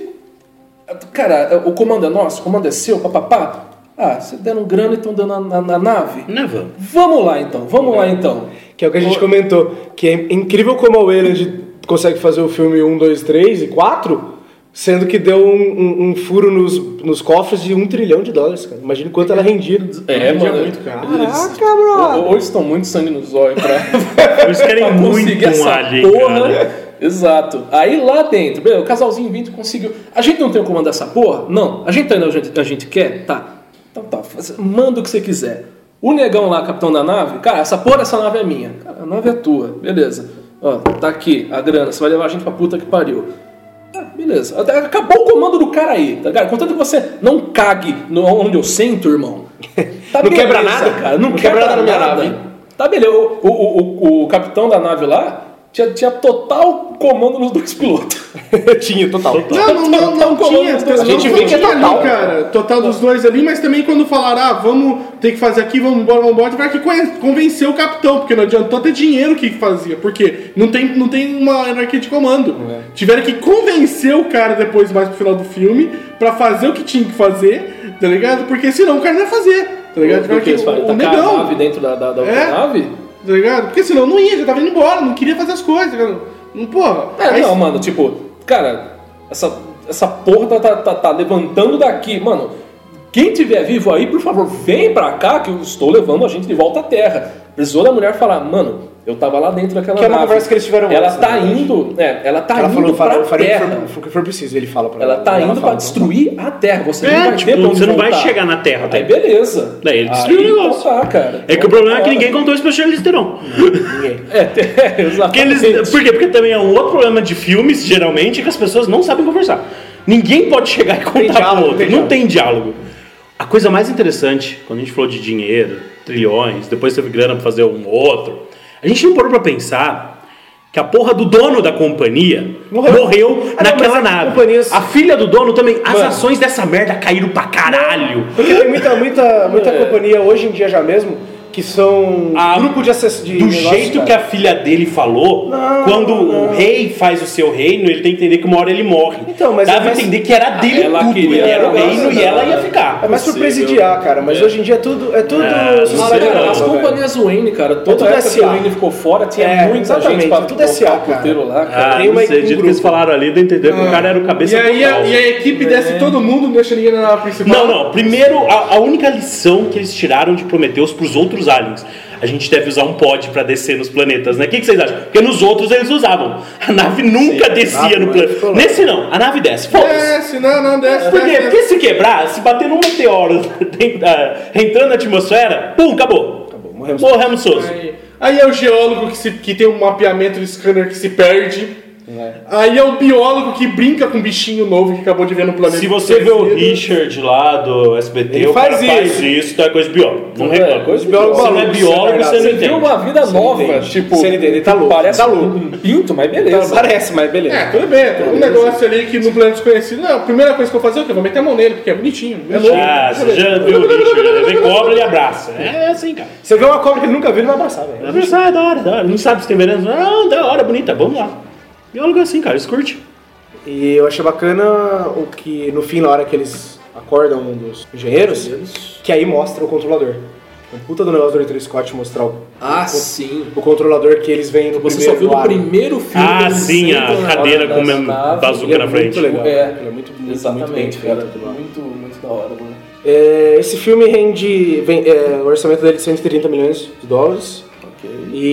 cara, o comando é nosso, o comando é seu, papapá. Ah, vocês deram grana e estão dando na, na- na nave? Não vamos. Vamos lá então, vamos lá então. Que é o que a gente comentou. Que é incrível como a Wayland consegue fazer o filme um, dois, três e quatro, sendo que deu um, um- um furo nos, nos cofres de um trilhão de dólares, cara. Imagina quanto ela rendia. É, Rendia mano. muito, cara. Eles, Caraca, bro. ou, ou estão muito sangue nos olhos pra, Eles querem pra muito conseguir um essa alien, porra. cara. Exato. Aí lá dentro, beleza, o casalzinho vinte conseguiu. A gente não tem o comando dessa porra? Não. A gente tá indo onde a gente, a gente quer? Tá. Então tá, faz- manda o que você quiser. O negão lá, capitão da nave, cara, essa porra dessa nave é minha. Cara, a nave é tua, beleza. Ó, tá aqui a grana, você vai levar a gente pra puta que pariu. Ah, beleza. Até acabou o comando do cara aí, tá ligado? Contanto que você não cague no, onde eu sento, irmão. Tá Não quebra beleza, nada? cara. Não, Não quebra, quebra nada na minha nada. nave. Tá beleza. O, o, o, o capitão da nave lá tinha, tinha total comando nos dois pilotos. Tinha, total. Não, não, não, não Total tinha. comando dos A dois. gente Não vê que é tinha total, ali, cara. Total dos dois ali, mas também quando falaram, ah, vamos ter que fazer aqui, vamos embora, vamos embora, tiveram que conven- convencer o capitão, porque não adiantou ter dinheiro que fazia, porque não tem, não tem uma hierarquia de comando. Tiveram que convencer o cara depois, mais pro final do filme, pra fazer o que tinha que fazer, tá ligado? Porque senão o cara não ia fazer, tá ligado? Tiveram Porque que, eles falam, o, o tacar a negão, nave dentro da, da, da outra É. nave? tá ligado? Porque senão não ia, já tava indo embora, não queria fazer as coisas, tá ligado? Não, porra. É, aí- não, mano, tipo, cara, essa, essa porra tá, tá, tá, tá levantando daqui, mano. Quem tiver vivo aí, por favor, vem pra cá que eu estou levando a gente de volta à Terra. Precisou da mulher falar, mano, eu tava lá dentro daquela Que é uma nave. conversa que eles tiveram Ela antes, tá né? indo, é, ela tá Ela indo falou, pra falou, faria Terra. o que for- o que for preciso, ele fala pra Ela tá indo fala, pra destruir a Terra. Você não É, vai tipo, ter pra onde você não vai voltar. chegar na Terra. Tá? Aí beleza. Daí ele destruiu Aí, o negócio. então tá, cara. É que o problema é que ninguém contou isso pra Charlize Theron. Ninguém. É, é, exatamente. Porque eles, por quê? Porque também é um outro problema de filmes, geralmente, é que as pessoas não sabem conversar. Ninguém pode chegar e contar Tem diálogo, pro outro. tem Não diálogo. tem diálogo. A coisa mais interessante, quando a gente falou de dinheiro, trilhões, depois teve grana pra fazer um outro, a gente não parou pra pensar que a porra do dono da companhia morreu, morreu Ah, não, naquela mas nave. companhias- A filha do dono também. As Mano. ações dessa merda caíram pra caralho. Porque tem muita, muita, muita É. companhia hoje em dia já mesmo que são Ah, grupo de acesso de Do negócio, jeito cara. que a filha dele falou, Não, quando não. o rei faz o seu reino, ele tem que entender que uma hora ele morre. Então, mas Dava é a mais- entender que era dele Ela tudo, queria- ele era o Nossa, reino e não, ela ia não. ficar. É mais por Possível. presidiar, cara, mas É. hoje em dia é tudo. É tudo. É, só não sabe sei, que é Cara, as nada, velho. companhias Wayne, cara, toda tudo a época que S A. o Wayne ficou fora, tinha É, muita exatamente, gente pra tudo S A, tocar o cara. puteiro lá, cara. Ah, Tem não uma- sei, um o jeito que grupo. eles falaram ali, deu a entender que o cara era o E cabeça aí a, total. e a equipe desce todo mundo, não deixa ninguém na nave principal. Não, não. Primeiro, a, a única lição que eles tiraram de Prometheus pros outros aliens. A gente deve usar um pod pra descer nos planetas, né? O que, que vocês acham? Porque nos outros eles usavam. A nave nunca descia Ah, no mas planeta. ficou lá. Nesse não, a nave desce. Foda-se. Desce, não, não, desce, Por desce, quê? desce. Porque se quebrar, se bater num meteoro dentro da- entrando na atmosfera, pum, acabou. Acabou, morremos. Morremos todos. Aí, aí é o geólogo que, se, que tem um mapeamento de scanner que se perde. Aí é o biólogo que brinca com um bichinho novo que acabou de ver no planeta. Se você vê o desconhecido. Richard lá do S B T, Ele o cara faz faz isso. isso, então é coisa de biólogo. Não É, reclama. coisa de biólogo Se não é maluco, biólogo, isso é você não Você entende. viu uma vida nova, entende. tipo. Você entende, ele tá louco, Parece tá louco. um pinto, mas Então, beleza. parece, mas beleza. É, tudo bem, tem um negócio ali que no planeta desconhecido. Não, a primeira coisa que eu vou fazer é o quê? Eu vou meter a mão nele, porque é bonitinho. É louco. Ah, você já viu o Richard, ele vê cobra e abraça. É assim, cara. Você vê uma cobra que ele nunca viu, ele vai abraçar, velho. Abraçar é da hora, da hora. Não sabe se tem veneno. Não, da hora, bonita, vamos lá. Biólogo é assim, cara, eles curtem. E eu achei bacana o que no fim, na hora que eles acordam um dos engenheiros, que aí mostra o controlador. Um puta do negócio do Ridley Scott mostrar o, Ah, o, sim. o controlador que eles veem no Você primeiro só viu no Alien. primeiro filme. Ah, que eles sim, a sentam na cadeira roda com da uma nave. bazuca Ele é na frente. muito legal. É, Ele é muito, muito, muito exatamente, bem feito. cara. tudo lá. Muito, muito da hora, mano. É, esse filme rende. Vem, é, o orçamento dele é de cento e trinta milhões de dólares. Ok.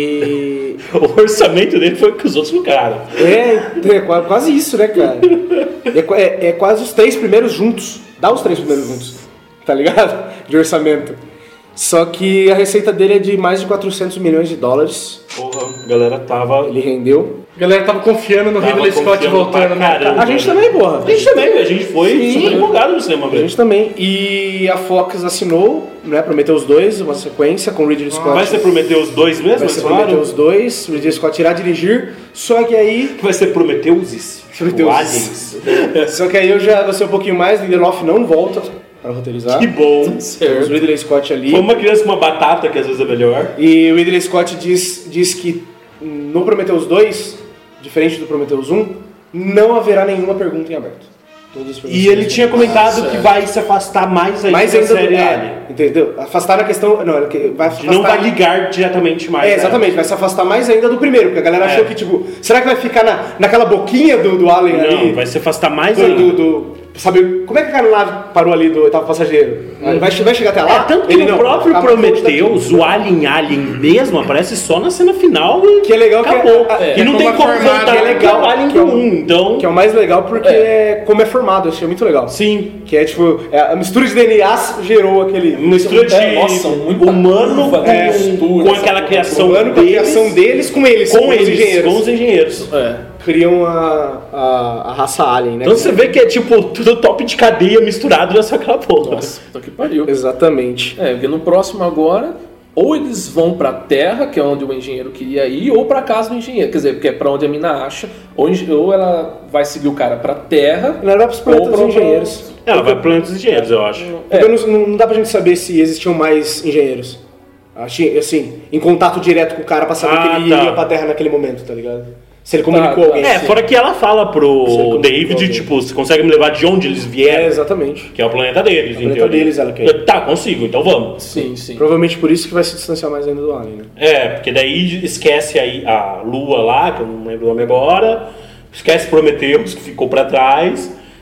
E. O orçamento dele foi o que os outros lucraram. É, é qua- quase isso, né, cara? É, qua- é- é quase os três primeiros juntos. Dá os três primeiros juntos. Tá ligado? De orçamento. Só que a receita dele é de mais de quatrocentos milhões de dólares. Porra, a galera tava. Ele rendeu. A galera tava confiando no Tava Ridley Scott confiando voltando, pra né? caramba. A gente também, porra. A gente também, a gente foi Sim. super empolgado no cinema, A velho. gente também. E a Fox assinou, né? Prometeu os dois, uma sequência com o Ridley Scott. Vai ser prometer os dois mesmo? Vai Eles ser falaram? Prometeu os dois, o Ridley Scott irá dirigir. Só que aí. Vai ser Prometeuses? Prometeuses. Aliens. Só que aí eu já vou ser um pouquinho mais. Lindelof não volta para roteirizar. Que bom. Temos o Ridley Scott ali. Foi uma criança com uma batata, que às vezes é melhor. E o Ridley Scott diz, diz que no Prometheus dois, diferente do Prometheus um, não haverá nenhuma pergunta em aberto. Todas as perguntas E ele são tinha comentado que vai se afastar mais ainda mais da ainda do série é, Alien. entendeu? Afastar a questão, não, ele vai De afastar, não vai ligar diretamente mais. É, né? exatamente, vai se afastar mais ainda do primeiro, porque a galera É. achou que tipo, será que vai ficar na, naquela boquinha do, do Alien Não, ali? vai se afastar mais do, ainda. do, do- sabe, como é que a nave parou ali do oitavo passageiro? Vai, vai chegar até lá? É, tanto que Ele no não, próprio acaba com Prometheus, o Alien Alien mesmo aparece só na cena final e Que é legal que acabou. é- e não é tem como como a formada, voltar que é legal, o Alien que é do o- um, então... Que é o mais legal porque é. como é formado, eu achei muito legal. Sim. Que é tipo, é, a mistura de D N As gerou aquele. Mistura de É, nossa, muita humano curva, com, né, mistura, com essa aquela porra. criação humano com a deles, criação deles com eles, com os eles, engenheiros. com os engenheiros. É. Criam a, a, a raça alien, né? Então você vê que é tipo tudo top de cadeia misturado nessa aquela porra. Nossa, puta que pariu. Exatamente. É, porque no próximo agora, ou eles vão pra Terra, que é onde o engenheiro queria ir, ou pra casa do engenheiro, quer dizer, porque é pra onde a mina acha, ou, engen- ou ela vai seguir o cara pra Terra, Não era pros planetas ou pra dos engenheiros. Ela vai para os engenheiros, eu acho. É. Porque não, não dá pra gente saber se existiam mais engenheiros. Achei, assim, em contato direto com o cara pra saber Ah, que ele tá. ia pra Terra naquele momento, tá ligado? Se ele comunicou tá. alguém. É, Sim. fora que ela fala Você pro comunicou David, alguém. tipo, você consegue me levar de onde eles É, vieram? exatamente. Que é o planeta deles, O planeta teoria. deles, ela quer. Tá, consigo, então vamos. Sim, sim. Provavelmente por isso que vai se distanciar mais ainda do Alien, né? É, porque daí esquece aí a Lua lá, que eu não lembro o nome agora, esquece Prometheus, que ficou pra trás,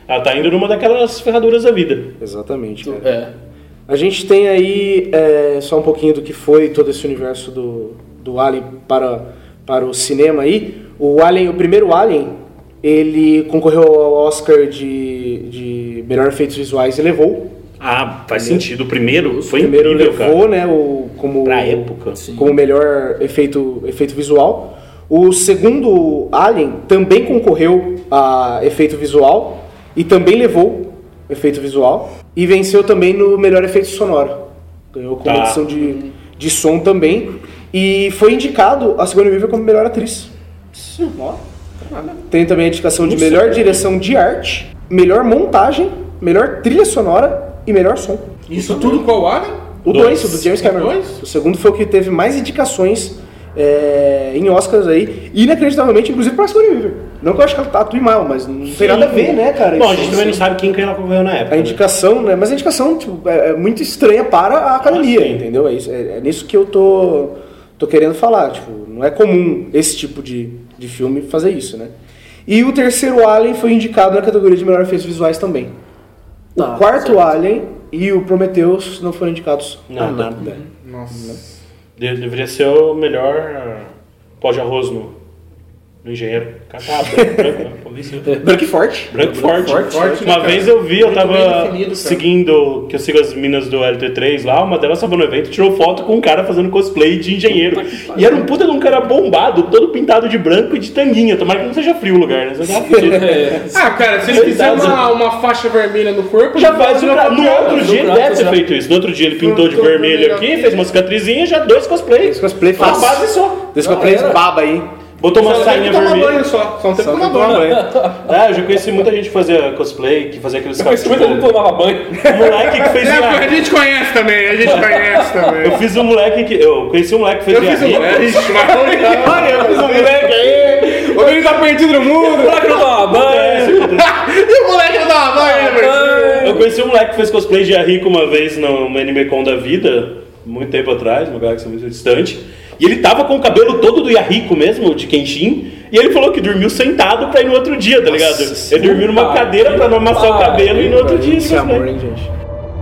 Ela tá indo numa daquelas ferraduras da vida. Exatamente, cara. É. A gente tem aí é, só um pouquinho do que foi todo esse universo do, do Alien para, para o cinema aí. O Alien, o primeiro Alien, ele concorreu ao Oscar de, de melhor efeitos visuais e levou. Ah, faz sentido. O primeiro foi o primeiro incrível, levou, cara. né, o, como, Pra época. como melhor efeito, efeito visual. O segundo Alien também concorreu a efeito visual e também levou efeito visual. E venceu também no melhor efeito sonoro. Ganhou com Tá. edição de, de som também. E foi indicado a Sigourney Weaver como melhor atriz. Ó. Tem também a indicação de melhor direção de arte, melhor montagem, melhor trilha sonora e melhor som. Isso tudo qual Alien? O Dois. dois, o do James Cameron. Dois? O segundo foi o que teve mais indicações é, em Oscars aí, inacreditavelmente, inclusive pra Sigourney Weaver. Não que eu acho que ela atue mal, mas não tem nada a ver, né, cara? Bom, a Isso- gente também não sabe quem que ela concorreu na época. A né? indicação, né? Mas a indicação tipo, é, é muito estranha para a academia, Ah, sim. entendeu? É, isso, é, é nisso que eu tô, tô querendo falar. Tipo, não é comum esse tipo de, de filme fazer isso, né? E o terceiro Alien foi indicado na categoria de melhor efeitos visuais também. Tá, o quarto certo. Alien e o Prometheus não foram indicados a Nada. nada. Nossa. De- deveria ser o melhor ah, pó de arroz no, no engenheiro. Cacá, branco, branco, né? Vamos ver se- Branco e forte. Branco forte. forte, Uma né, vez cara? eu vi, eu Muito tava bem definido, cara. seguindo, que eu sigo as minas do L T três lá, uma delas estava no evento, tirou foto com um cara fazendo cosplay de engenheiro. E era um puta de um cara bombado, todo pintado de branco e de tanguinha. Tomara que não seja frio o lugar, né? Você tava fudido. Ah, cara, se ele fizer uma, uma faixa vermelha no corpo, Já faz o uma cara. No piada. outro dia ele prato deve ter já. feito isso. No outro dia ele pintou de Pintou vermelho vermelho aqui, aqui. fez uma cicatrizinha, já dois cosplays. Esse cosplay Uma fácil. base só. Desse cosplay era. baba aí. Botou uma Só tem sainha que tomar vermelha. banho só. Só não tem que Só tomar tem que tomar banho. É, eu já conheci muita gente que fazia cosplay, que fazia aqueles Eu conheci cabos. muita gente tomava banho. Um moleque que fez É, a Yahoo. gente conhece também, a gente conhece também. Eu fiz um moleque que. Eu conheci um moleque que fez Eu fiz um... Yahoo. É, ixi, mas vamos ligar. Olha, eu fiz um moleque aí. O menino tá perdido no mundo. Será que não tomava banho? E o moleque não tava banho, velho. Eu conheci um moleque que fez cosplay de Yahoo uma vez no Anime Con da vida, muito tempo atrás, uma galáxia muito distante. E ele tava com o cabelo todo do Yahiko mesmo, de Kenshin, e ele falou que dormiu sentado pra ir no outro dia, tá ligado? Nossa Ele dormiu numa Senhora. cadeira pra não amassar o Ai, cabelo e no outro dia Que isso, amor, né? hein, gente?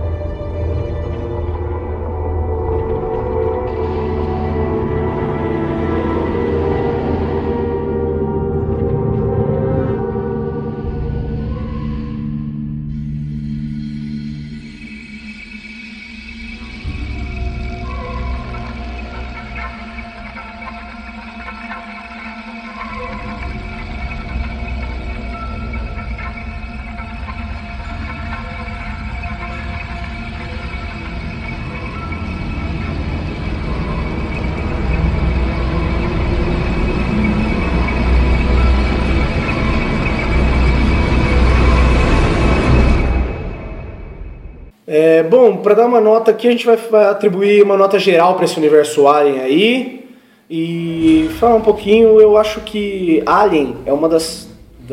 É, bom, para dar uma nota aqui, a gente vai, vai atribuir uma nota geral para esse universo Alien aí. E falar um pouquinho, eu acho que Alien é uma das,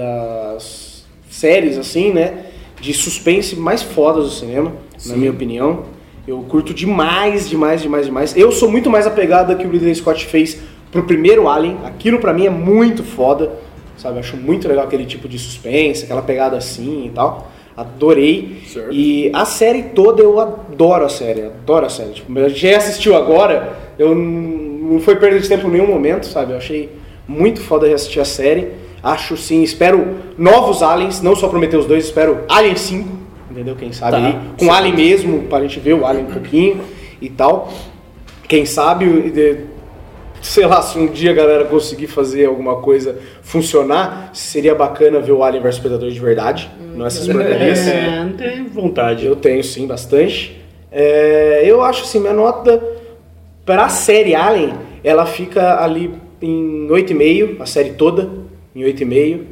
das séries, assim, né, de suspense mais fodas do cinema, na minha opinião. Eu curto demais, demais, demais, demais. Eu sou muito mais apegado que o Ridley Scott fez pro primeiro Alien. Aquilo pra mim é muito foda, sabe? Eu acho muito legal aquele tipo de suspense, aquela pegada assim e tal. Adorei. Certo. E a série toda, eu adoro a série, adoro a série. Tipo, a gente já assistiu agora, eu n- não foi perda de tempo em nenhum momento, sabe? Eu achei muito foda reassistir a série. Acho sim, espero novos Aliens, não só Prometheus dois, espero Alien cinco, entendeu? Quem sabe Tá, aí, com certo. Alien mesmo, pra gente ver o Alien um pouquinho e tal. Quem sabe, de- sei lá, se um dia a galera conseguir fazer alguma coisa funcionar, seria bacana ver o Alien versus Predador de verdade, não essas porcarias. É, não tem vontade. Eu tenho sim, bastante. É, eu acho assim, minha nota para a série Alien, ela fica ali em oito vírgula cinco, a série toda, em oito vírgula cinco.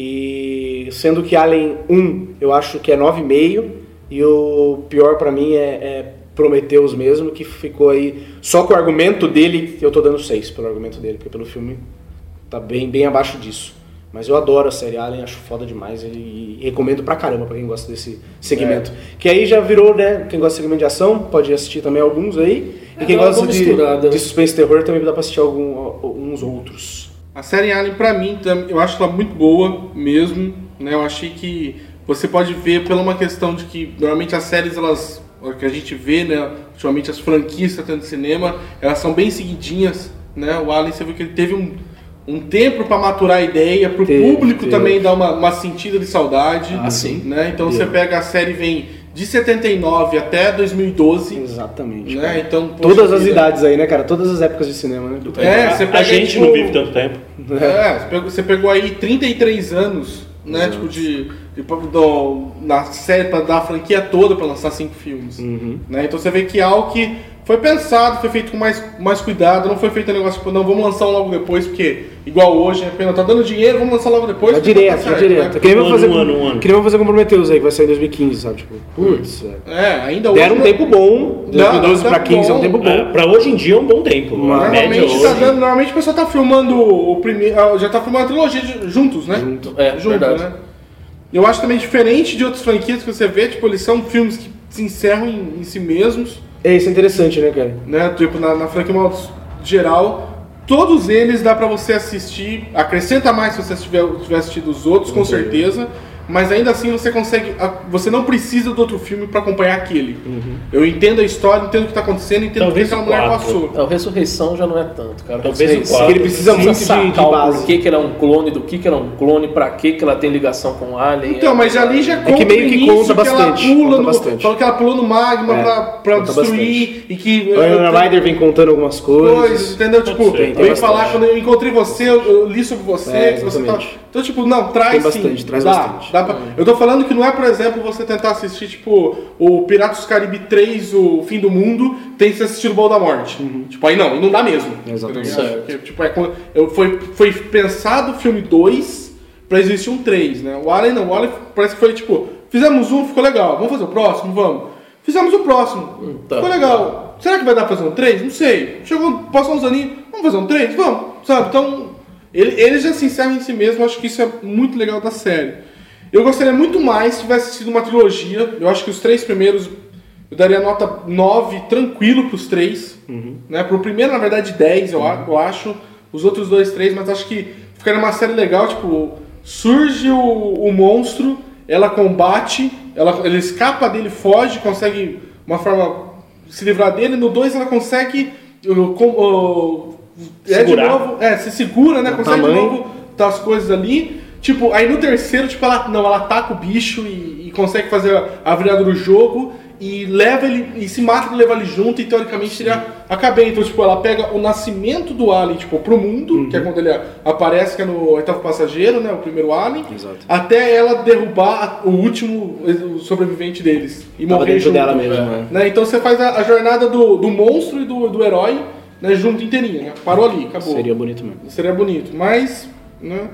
E sendo que Alien um eu acho que é nove vírgula cinco, e o pior pra mim é, é Prometheus mesmo, que ficou aí só com o argumento dele, eu tô dando seis pelo argumento dele, porque pelo filme tá bem, bem abaixo disso. Mas eu adoro a série Alien, acho foda demais e, e recomendo pra caramba pra quem gosta desse segmento. Que aí já virou, né, quem gosta de segmento de ação, pode assistir também alguns aí. E quem dá uma gosta boa de, misturada. de suspense e terror também dá pra assistir algum, alguns outros. A série Alien, pra mim, tam- eu acho ela muito boa mesmo, né? Eu achei que você pode ver pela uma questão de que normalmente as séries, elas, o que a gente vê, né, ultimamente as franquias que estão no cinema, elas são bem seguidinhas, né? O Alien, você viu que ele teve um, um tempo para maturar a ideia, para o público teve. também dar uma, uma sentida de saudade, ah, sim. né? Então você pega a série, vem de setenta e nove até dois mil e doze. Exatamente. Né? Então, todas as idades aí, né, cara? Todas as épocas de cinema, né? É, você pega, a gente tipo, não vive tanto tempo. É, você pegou, você pegou aí trinta e três anos, né? Exato. Tipo, de, de, do, na série, pra dar a franquia toda pra lançar cinco filmes. Uhum. Né? Então você vê que é algo que foi pensado, foi feito com mais, mais cuidado, não foi feito um negócio tipo, não, vamos lançar um logo depois, porque igual hoje, é pena, tá dando dinheiro, vamos lançar logo depois. Vai direto, vai direto. Né? Queria um fazer, ano, um ano, um ano. Queria fazer com o Prometheus aí, que vai sair em dois mil e quinze, sabe? Tipo, putz. É, ainda hoje. Deram um tempo bom, dois mil e doze pra quinze é um tempo bom. É, pra hoje em dia é um bom tempo. Normalmente, média tá hoje. dando, normalmente o pessoal tá filmando o primeiro. Já tá filmando a trilogia de- juntos, né? Junto, é, Junto, verdade. né? Eu acho também diferente de outras franquias que você vê, tipo, eles são filmes que se encerram em, em si mesmos, É, isso é interessante, né, cara? né? Tipo, na, na franquia modo geral, todos eles dá pra você assistir, acrescenta mais se você tiver, tiver assistido os outros, com certeza, mas ainda assim você consegue, a- você não precisa do outro filme pra acompanhar aquele. Eu entendo a história, entendo o que tá acontecendo, entendo o que Talvez aquela o mulher quatro. passou. É, o Ressurreição já não é tanto, cara. Talvez o Ressurreição, quatro. Ele precisa muito de- sacar de o base. porquê que ela é um clone, do que que ela é um clone, pra que que ela tem ligação com o Alien. Então, mas ali já conta que meio o que início conta bastante, que ela pula conta no, bastante. fala que ela pulou no magma É, pra, pra conta destruir e que... O Winona Ryder vem contando algumas coisas. Coisas, entendeu? Tipo, ser, tem eu ia bastante. falar, quando eu encontrei você, eu, eu li sobre você, É, que você tá... exatamente. Então, tipo, não, traz Tem sim. bastante, traz dá, bastante. dá pra... Eu tô falando que não é, por exemplo, você tentar assistir, tipo, o Piratas do Caribe três, o Fim do Mundo, tem que ser assistir o Baú da Morte. Tipo, aí não, e não dá mesmo. Exatamente. Tá ligado? Porque, tipo, é, quando- eu, foi, foi pensado o filme dois pra existir um três, né? O Alien não, o Alien parece que foi, tipo, fizemos um, ficou legal, vamos fazer o próximo? Vamos. Fizemos o próximo, Tá. ficou legal. Será que vai dar pra fazer um três? Não sei. Chegou, passou uns aninhos, vamos fazer um três? Vamos, sabe? Então, ele, ele já se encerra em si mesmo, eu acho que isso é muito legal da série. Eu gostaria muito mais se tivesse sido uma trilogia, eu acho que os três primeiros, eu daria nota nove tranquilo pros três, né? Pro primeiro, na verdade, dez, eu, a- eu acho, os outros dois, três, mas acho que ficaria uma série legal, tipo, surge o, o monstro, ela combate, ela, ele escapa dele, foge, consegue uma forma se livrar dele, no dois ela consegue uh, com, uh, é de Segurar. novo, é, se segura, né? No Consegue de tamanho. novo tá as coisas ali. Tipo, aí no terceiro, tipo, ela não, ela ataca o bicho e, e consegue fazer a, a virada do jogo e leva ele e se mata pra levar ele junto e teoricamente seria acabei. Então, tipo, ela pega o nascimento do Alien, tipo, pro mundo, que é quando ele aparece, que é no Oitavo Passageiro, né? O primeiro Alien, Exato. até ela derrubar o último o sobrevivente deles e Tava morrer dentro junto. dela mesmo, né? Né? Então você faz a, a jornada do, do monstro e do, do herói, né, junto inteirinha, né? Parou ali, acabou. Seria bonito mesmo. Seria bonito, mas, né,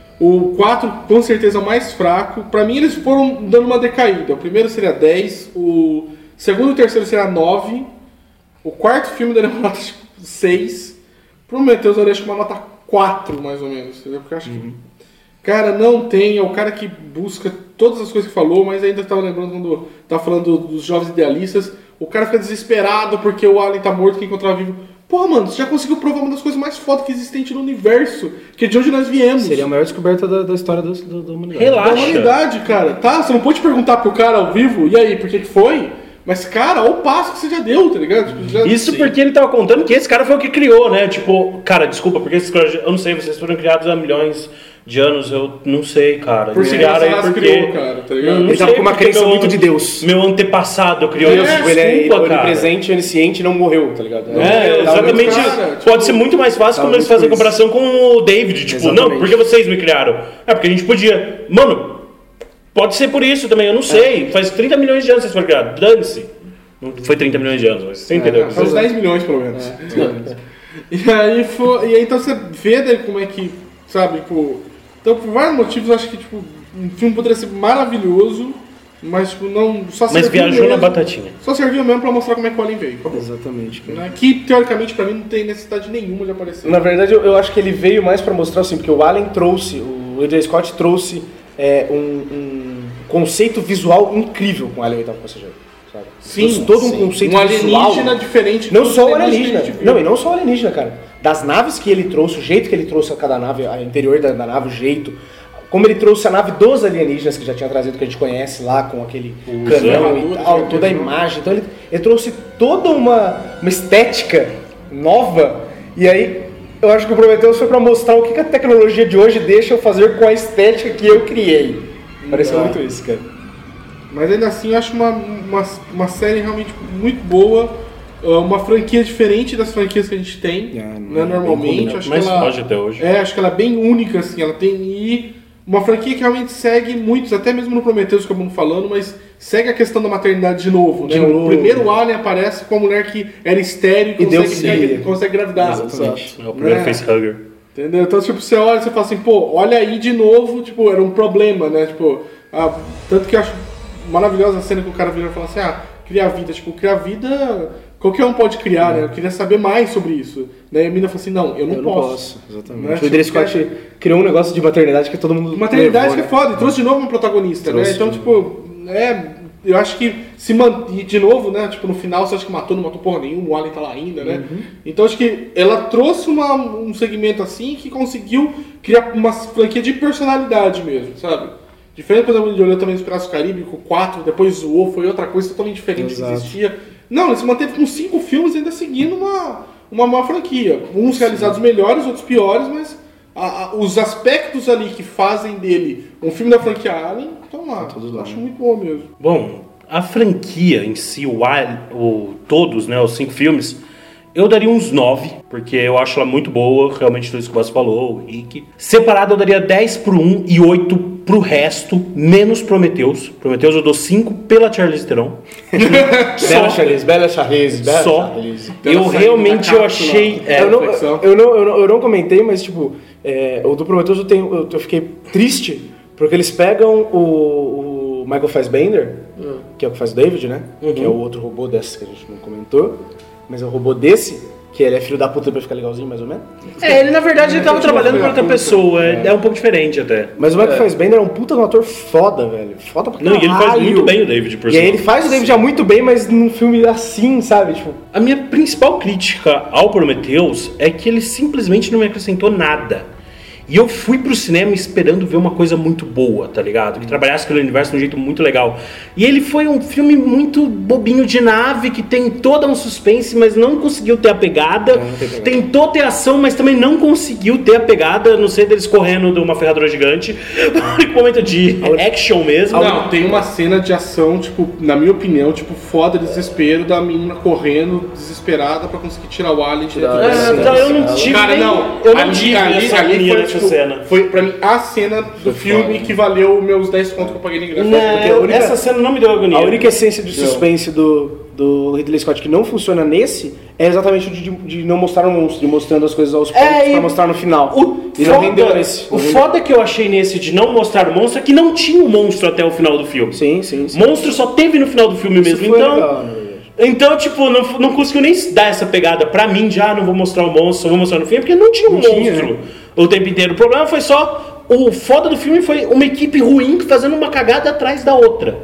o quatro com certeza é o mais fraco. Pra mim eles foram dando uma decaída. O primeiro seria dez, o segundo e o terceiro seria nove, o quarto filme daria uma nota seis, Prometheus eu deixo uma nota quatro mais ou menos, entendeu? Porque eu acho que, cara, não tem, é o cara que busca todas as coisas que falou, mas ainda estava lembrando quando tava falando dos jovens idealistas, o cara fica desesperado porque o Alien tá morto, quem encontrar vivo. Porra, mano, você já conseguiu provar uma das coisas mais fodas que existente no universo, que é de onde nós viemos. Seria a maior descoberta da, da história do, do, da humanidade. Relaxa. Da humanidade, cara. Tá, você não pode perguntar pro cara ao vivo, e aí, por que que foi? Mas, cara, olha o passo que você já deu, tá ligado? Tipo, já- Isso porque ele tava contando que esse cara foi o que criou, né? Tipo, cara, desculpa, porque esses caras, eu não sei, vocês foram criados há milhões de anos, eu não sei, cara. Por que Criaram que aí Satanás porque... criou, cara, tá ligado? Não, não Ele tava sei, com uma porque crença meu- muito de Deus. Meu antepassado criou É, isso. Tipo, ele é Desculpa, cara. onipresente, onisciente e não morreu, tá ligado? É, Não, exatamente. cara, tipo, Pode ser muito mais fácil tá quando eles muito fazem isso. comparação com o David. Tipo, Exatamente. não, porque vocês me criaram. É porque a gente podia. Mano, pode ser por isso também, eu não sei. Faz trinta milhões de anos que vocês foram criados. Dane-se. Não foi trinta milhões de anos, mas você entendeu? É, faz uns dez milhões, pelo menos. É. E aí, foi, e aí, então você vê daí como é que, sabe, tipo... Então, por vários motivos, eu acho que, tipo, um filme poderia ser maravilhoso, mas, tipo, não... Só Mas serviu viajou mesmo, na batatinha. Só serviu mesmo pra mostrar como é que o Alien veio. Acabou. Exatamente, cara. Né? Que, teoricamente, pra mim, não tem necessidade nenhuma de aparecer. Na verdade, eu, eu acho que ele veio mais pra mostrar assim, porque o Allen trouxe, o Ridley Scott trouxe é, um, um conceito visual incrível com o Alien Oitavo Passageiro. Sabe? Sim, Trouxe todo sim. um conceito Um alienígena visual. diferente. Não dos só o alienígenas alienígena. que a gente viu. Não, e não só o alienígena, cara. Das naves que ele trouxe, o jeito que ele trouxe a cada nave, a interior da, da nave, o jeito. como ele trouxe a nave dos alienígenas, que já tinha trazido, que a gente conhece lá, com aquele canhão e tal, toda a imagem. Então ele, ele trouxe toda uma, uma estética nova, e aí eu acho que o Prometheus foi pra mostrar o que a tecnologia de hoje deixa eu fazer com a estética que eu criei. Pareceu muito isso, cara. Mas ainda assim eu acho uma, uma, uma série realmente muito boa, uma franquia diferente das franquias que a gente tem, é, né, normalmente. Acho mas que ela, pode até hoje. É, acho que ela é bem única, assim, ela tem e uma franquia que realmente segue muitos, até mesmo no Prometheus, que eu vamos falando, mas segue a questão da maternidade de novo, né? De novo. O primeiro Alien aparece com a mulher que era estéril e consegue, consegue gravidar. Exatamente. É o primeiro né? facehugger. Entendeu? Então, tipo, você olha e você fala assim, pô, olha aí de novo, tipo, era um problema, né? Tipo, ah, tanto que eu acho maravilhosa a cena que o cara vira e fala assim, ah, criar vida, tipo, criar vida, qualquer um pode criar, né? Eu queria saber mais sobre isso. Né? E a menina falou assim, não, eu não eu posso. Não posso, exatamente. Né? O Ridley Scott é... criou um negócio de maternidade que todo mundo maternidade levou, que né? é foda, e trouxe de novo um protagonista, trouxe, né? Então, né? tipo, é... Eu acho que se mantém, e de novo, né, tipo, no final você acha que matou, não matou porra nenhuma, o Alien tá lá ainda, né? Uhum. Então acho que ela trouxe uma, um segmento assim que conseguiu criar uma franquia de personalidade mesmo, sabe? Diferente, por exemplo, de olhar também os Piratas do Caribe, com quatro, depois zoou, foi outra coisa totalmente diferente Exato. que existia. Não, ele se manteve com cinco filmes ainda seguindo uma, uma, uma franquia. Uns realizados melhores, outros piores, mas a, a, os aspectos ali que fazem dele um filme da franquia Alien estão lá. Eu acho muito bom mesmo. Bom, a franquia em si, o, o, todos, né, os cinco filmes, eu daria uns nove, porque eu acho ela muito boa, realmente tudo isso que você falou, o Rick. Separado eu daria dez pro um e oito pro resto, menos Prometheus. Prometheus eu dou cinco pela Charlize Theron. Bela Charlize, bela Charlize, bela Só. Charlize. Eu realmente eu achei... É, eu, não, eu, não, eu, não, eu não comentei, mas tipo, é, o do Prometheus eu, tenho, eu, eu fiquei triste, porque eles pegam o, o Michael Fassbender, uhum. que é o que faz o David, né? Uhum. Que é o outro robô desse que a gente não comentou. Mas é o robô desse, que ele é filho da puta pra ficar legalzinho, mais ou menos. É, ele na verdade ele tava trabalhando com outra pessoa, é. é um pouco diferente até. Mas o Michael é. Fassbender é um puta de um ator foda, velho. Foda pra caralho. Não, e ele faz muito bem o David, por E aí ele faz o David já muito bem, mas num filme assim, sabe? Tipo... A minha principal crítica ao Prometheus é que ele simplesmente não me acrescentou nada. E eu fui pro cinema esperando ver uma coisa muito boa, tá ligado? Que trabalhasse aquele universo de um jeito muito legal. E ele foi um filme muito bobinho de nave, que tem toda um suspense, mas não conseguiu ter a pegada. É, tentou ter ação, mas também não conseguiu ter a pegada, não sei, deles correndo de uma ferradura gigante. Um momento de action mesmo. Não, tem uma cena de ação, tipo, na minha opinião, tipo, foda, desespero da menina correndo, desesperada pra conseguir tirar o alien de dentro da cena. Então eu não tive Cara, nem, não, eu não ali, tive ali, essa ali foi, tipo, cena. Foi pra mim a cena do filme que valeu meus dez contos que eu paguei no ingresso. Não, única, essa cena não me deu agonia. A única essência de suspense do, do Ridley Scott que não funciona nesse é exatamente de, de não mostrar o monstro, de mostrando as coisas aos poucos é, pra mostrar no final. O, e foda, não rendeu nesse. O foda que eu achei nesse de não mostrar o monstro é que não tinha o monstro até o final do filme. Sim, sim. sim. Monstro só teve no final do filme Isso mesmo. Foi então, legal, né? Então, tipo, não, não conseguiu nem dar essa pegada pra mim, já não vou mostrar o monstro, só vou mostrar no filme, porque não tinha um não monstro tinha, né? o tempo inteiro. O problema foi só... O foda do filme foi uma equipe ruim fazendo uma cagada atrás da outra.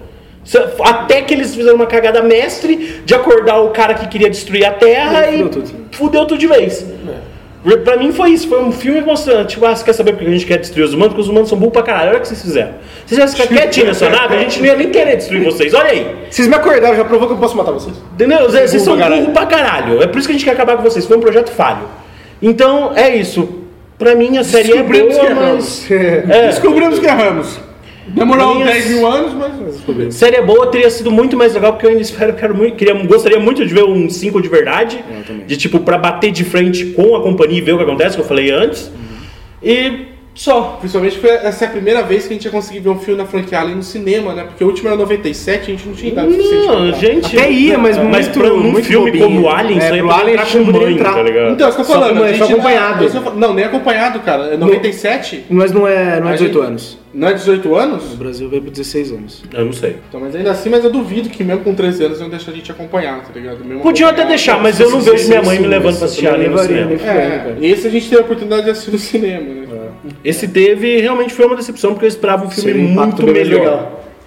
Até que eles fizeram uma cagada mestre de acordar o cara que queria destruir a Terra é, e fudeu tudo. fudeu tudo de vez. É. Pra mim foi isso, foi um filme mostrando, tipo, ah, você quer saber porque a gente quer destruir os humanos? Porque os humanos são burros pra caralho, olha o que vocês fizeram. Se vocês tivessem ficado quietinhos na sua nave, a gente não ia nem querer destruir vocês, olha aí. Vocês me acordaram, já provou que eu posso matar vocês. Entendeu? Vocês burro são burros pra caralho, é por isso que a gente quer acabar com vocês, foi um projeto falho. Então, é isso. Pra mim a série é boa, mas... É. Descobrimos que erramos. Demorou uns dez mil anos, mas... Série é boa, teria sido muito mais legal, porque eu ainda espero, quero muito, queria, gostaria muito de ver um cinco de verdade. De tipo, pra bater de frente com a companhia e ver o que acontece, que eu falei antes. Uhum. E... Só. Principalmente foi essa é a primeira vez que a gente ia conseguir ver um filme da franquia Alien no cinema, né? Porque o último era noventa e sete, a gente não tinha idade suficiente. Não, gente... Até ia, mas muito, mas pra um muito filme bobinho. como Alien, é, isso aí pro Alien a gente não poderia entrar. Tá ligado? Então, é isso que eu tô falando. Só, a gente só acompanhado. Não, não, nem acompanhado, cara. É noventa e sete. Mas não é, não é dezoito gente, anos. Não é dezoito anos? No Brasil veio por dezesseis anos. Eu não sei. Então, mas ainda assim, mas eu duvido que mesmo com treze anos não deixa a gente acompanhar, tá ligado? Mesmo Podiam até deixar, mas eu não vejo minha mãe me levando pra assistir Alien no cinema. É, esse a gente teve a oportunidade de assistir no cinema, né? Esse teve, realmente foi uma decepção, porque eu esperava um filme Sim, muito melhor. Legal.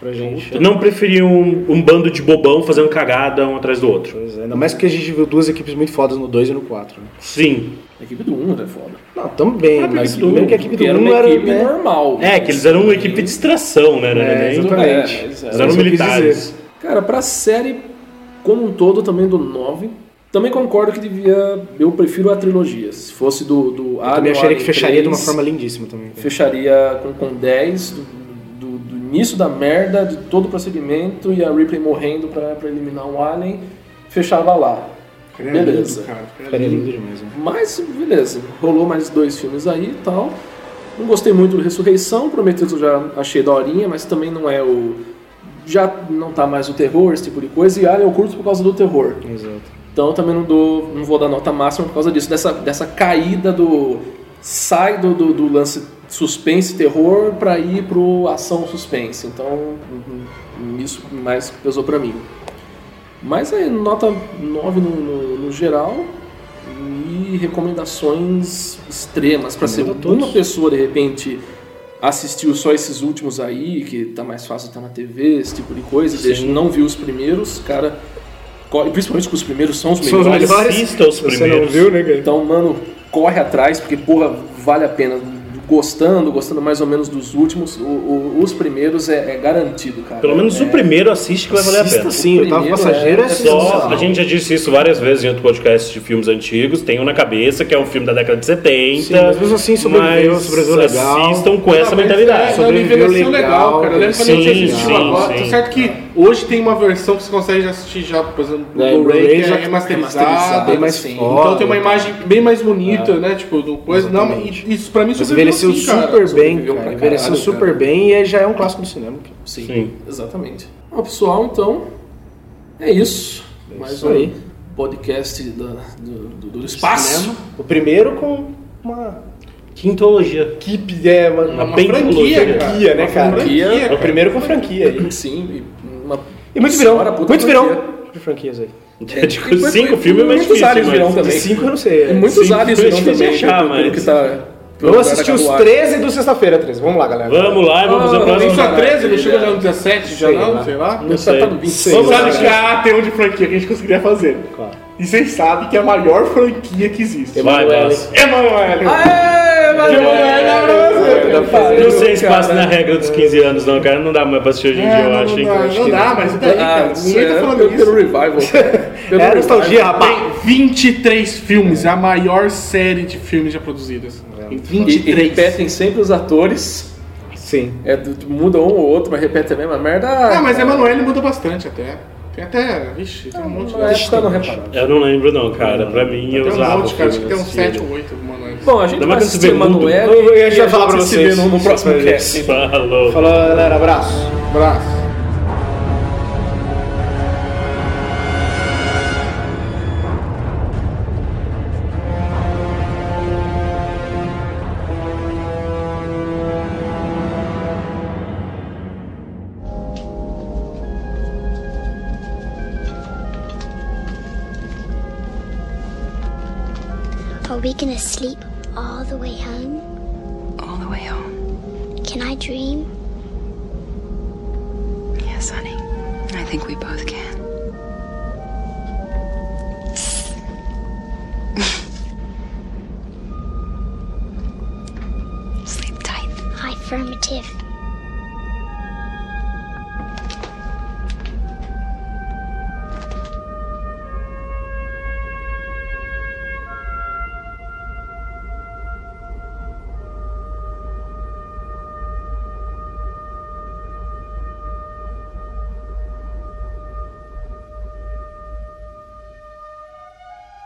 pra gente. Eu não preferia um, um bando de bobão fazendo cagada um atrás do outro. Pois é, ainda mais porque a gente viu duas equipes muito fodas no dois e no quatro. Né? Sim. A equipe do um é foda. Não, também, mas primeiro que a equipe do era um uma era equipe né? normal. É, que eles eram uma equipe de distração, né? Não era É, nem- exatamente. É, eles Eles eram- eram isso eu quis militares. dizer. Cara, pra série como um todo, também do nove. Também concordo que devia. Eu prefiro a trilogia. Se fosse do, do Eu Alien, também o acharia que Alien fecharia de uma três, forma lindíssima também. fecharia com, com dez, do, do, do início da merda, de todo o procedimento, e a Ripley morrendo pra, pra eliminar o Alien, fechava lá. Ficaria Beleza. lindo, cara. Ficaria Ficaria lindo. lindo demais. Né? Mas, beleza, rolou mais dois filmes aí e tal. Não gostei muito do Ressurreição, Prometheus eu já achei daorinha, mas também não é o... Já não tá mais o terror, esse tipo de coisa, e Alien eu curto por causa do terror. Exato. Então eu também não, dou, não vou dar nota máxima por causa disso, dessa, dessa caída do... Sai do, do, do lance suspense e terror pra ir pro ação suspense. Então uhum, isso mais pesou pra mim. Mas é nota nove no, no, no geral e recomendações extremas pra ser Recomendo a uma todos. pessoa de repente assistiu só esses últimos aí, que tá mais fácil estar na T V, esse tipo de coisa, e deixa, não viu os primeiros, cara, co- principalmente que os primeiros são os São os melhores. melhores. Assista os Você não primeiros. viu, né, cara? Então, mano, corre atrás, porque, porra, vale a pena. Gostando, gostando mais ou menos dos últimos, o- o- os primeiros é, é garantido, cara. Pelo menos é, o primeiro assiste que vai valer a Assista pena. sim, o Oitavo primeiro Passageiro é- é, é Só, sensacional. a gente já disse isso várias vezes em outro podcast de filmes antigos. Tem um na cabeça que é um filme da década de setenta. Sim, mas mesmo assim sobreviveu, mas sobreviveu legal. assistam com essa Não, mas mentalidade. É, não, Sobreviveu envelheceu legal, legal, cara. Eu lembro quando sim, a gente assistiu sim, agora. Tá sim. certo que hoje tem uma versão que você consegue já assistir já, por exemplo, no É, Blu-ray, Blu-ray que já é remasterizada. remasterizada, bem mais sim. foda. Então tem uma imagem bem mais bonita, né? Tipo, do coisa. Não, Exatamente. e isso pra mim Mas sobreviveu envelheceu sim, cara. super bem, Sobreviveu cara. pra Envelheceu caralho, super cara. bem e já é um clássico do cinema. cara. Sim, Sim. exatamente. Bom, pessoal, então, é isso. Mais isso um aí. podcast da- do, do, do espaço. Cinema. O primeiro com uma Quintologia. equipe, é, uma, Uma Uma pentologia, franquia, cara. franquia, né, Uma cara? franquia, É o cara. primeiro com franquia aí. Sim, e uma E muito virão, senhora puta muito virão franquia. de franquias aí. É, tipo, E depois- cinco filmes é mais muitos difícil. aliens mas- virão também. De cinco eu não sei. E é. muitos Sim, aliens foi virão difícil também. de achar, pelo- pelo mas- que tá, pelo Vamos lugar assistir da os carruagem. treze do sexta-feira, treze. Vamos lá, galera. Vamos lá e vamos fazer o Ah, Tem próximo. só Caralho, treze, não chega já- já no dezessete, já sei não? lá. Sei lá. Não sei. Tá no vinte e seis. Sei lá. Sabe que a tem um de franquia que a gente conseguiria fazer. Claro. E vocês sabem que é a maior franquia que existe. Vai, Emanuele. Márcio. Emanuele. Aê, mas Eu não sei espaço na regra dos quinze anos, não, cara. Não dá mais pra assistir hoje em dia, É, eu não, acho, hein? não, não dá, mas daí, cara, ninguém tá falando pelo, isso. pelo revival. cara. Pelo É nostalgia, rapaz. Tem vinte e três filmes, é a maior série de filmes já produzidas. Tem E, vinte e e três. repetem sempre os atores. Sim. É, do- muda um ou outro, mas repete a mesma merda. Ah, mas a Emanuele muda bastante até. Tem até. Vixe, tem um monte Na época eu não de. reparava. Eu não lembro, não, cara. Pra mim, eu Tem um usava. monte, o cara. Acho filme, que tem uns assistia. sete ou oito do Emanuele. Bom, a gente Ainda vai mais quando assistir você vê mundo. Emanuele Eu- eu e já a falar gente pra se vocês. vê no, no próximo Isso. cast. Falou. Falou, galera. Abraço. Abraço. Are we gonna sleep all the way home? All the way home. Can I dream? Yes, honey. I think we both can. Sleep tight. Affirmative.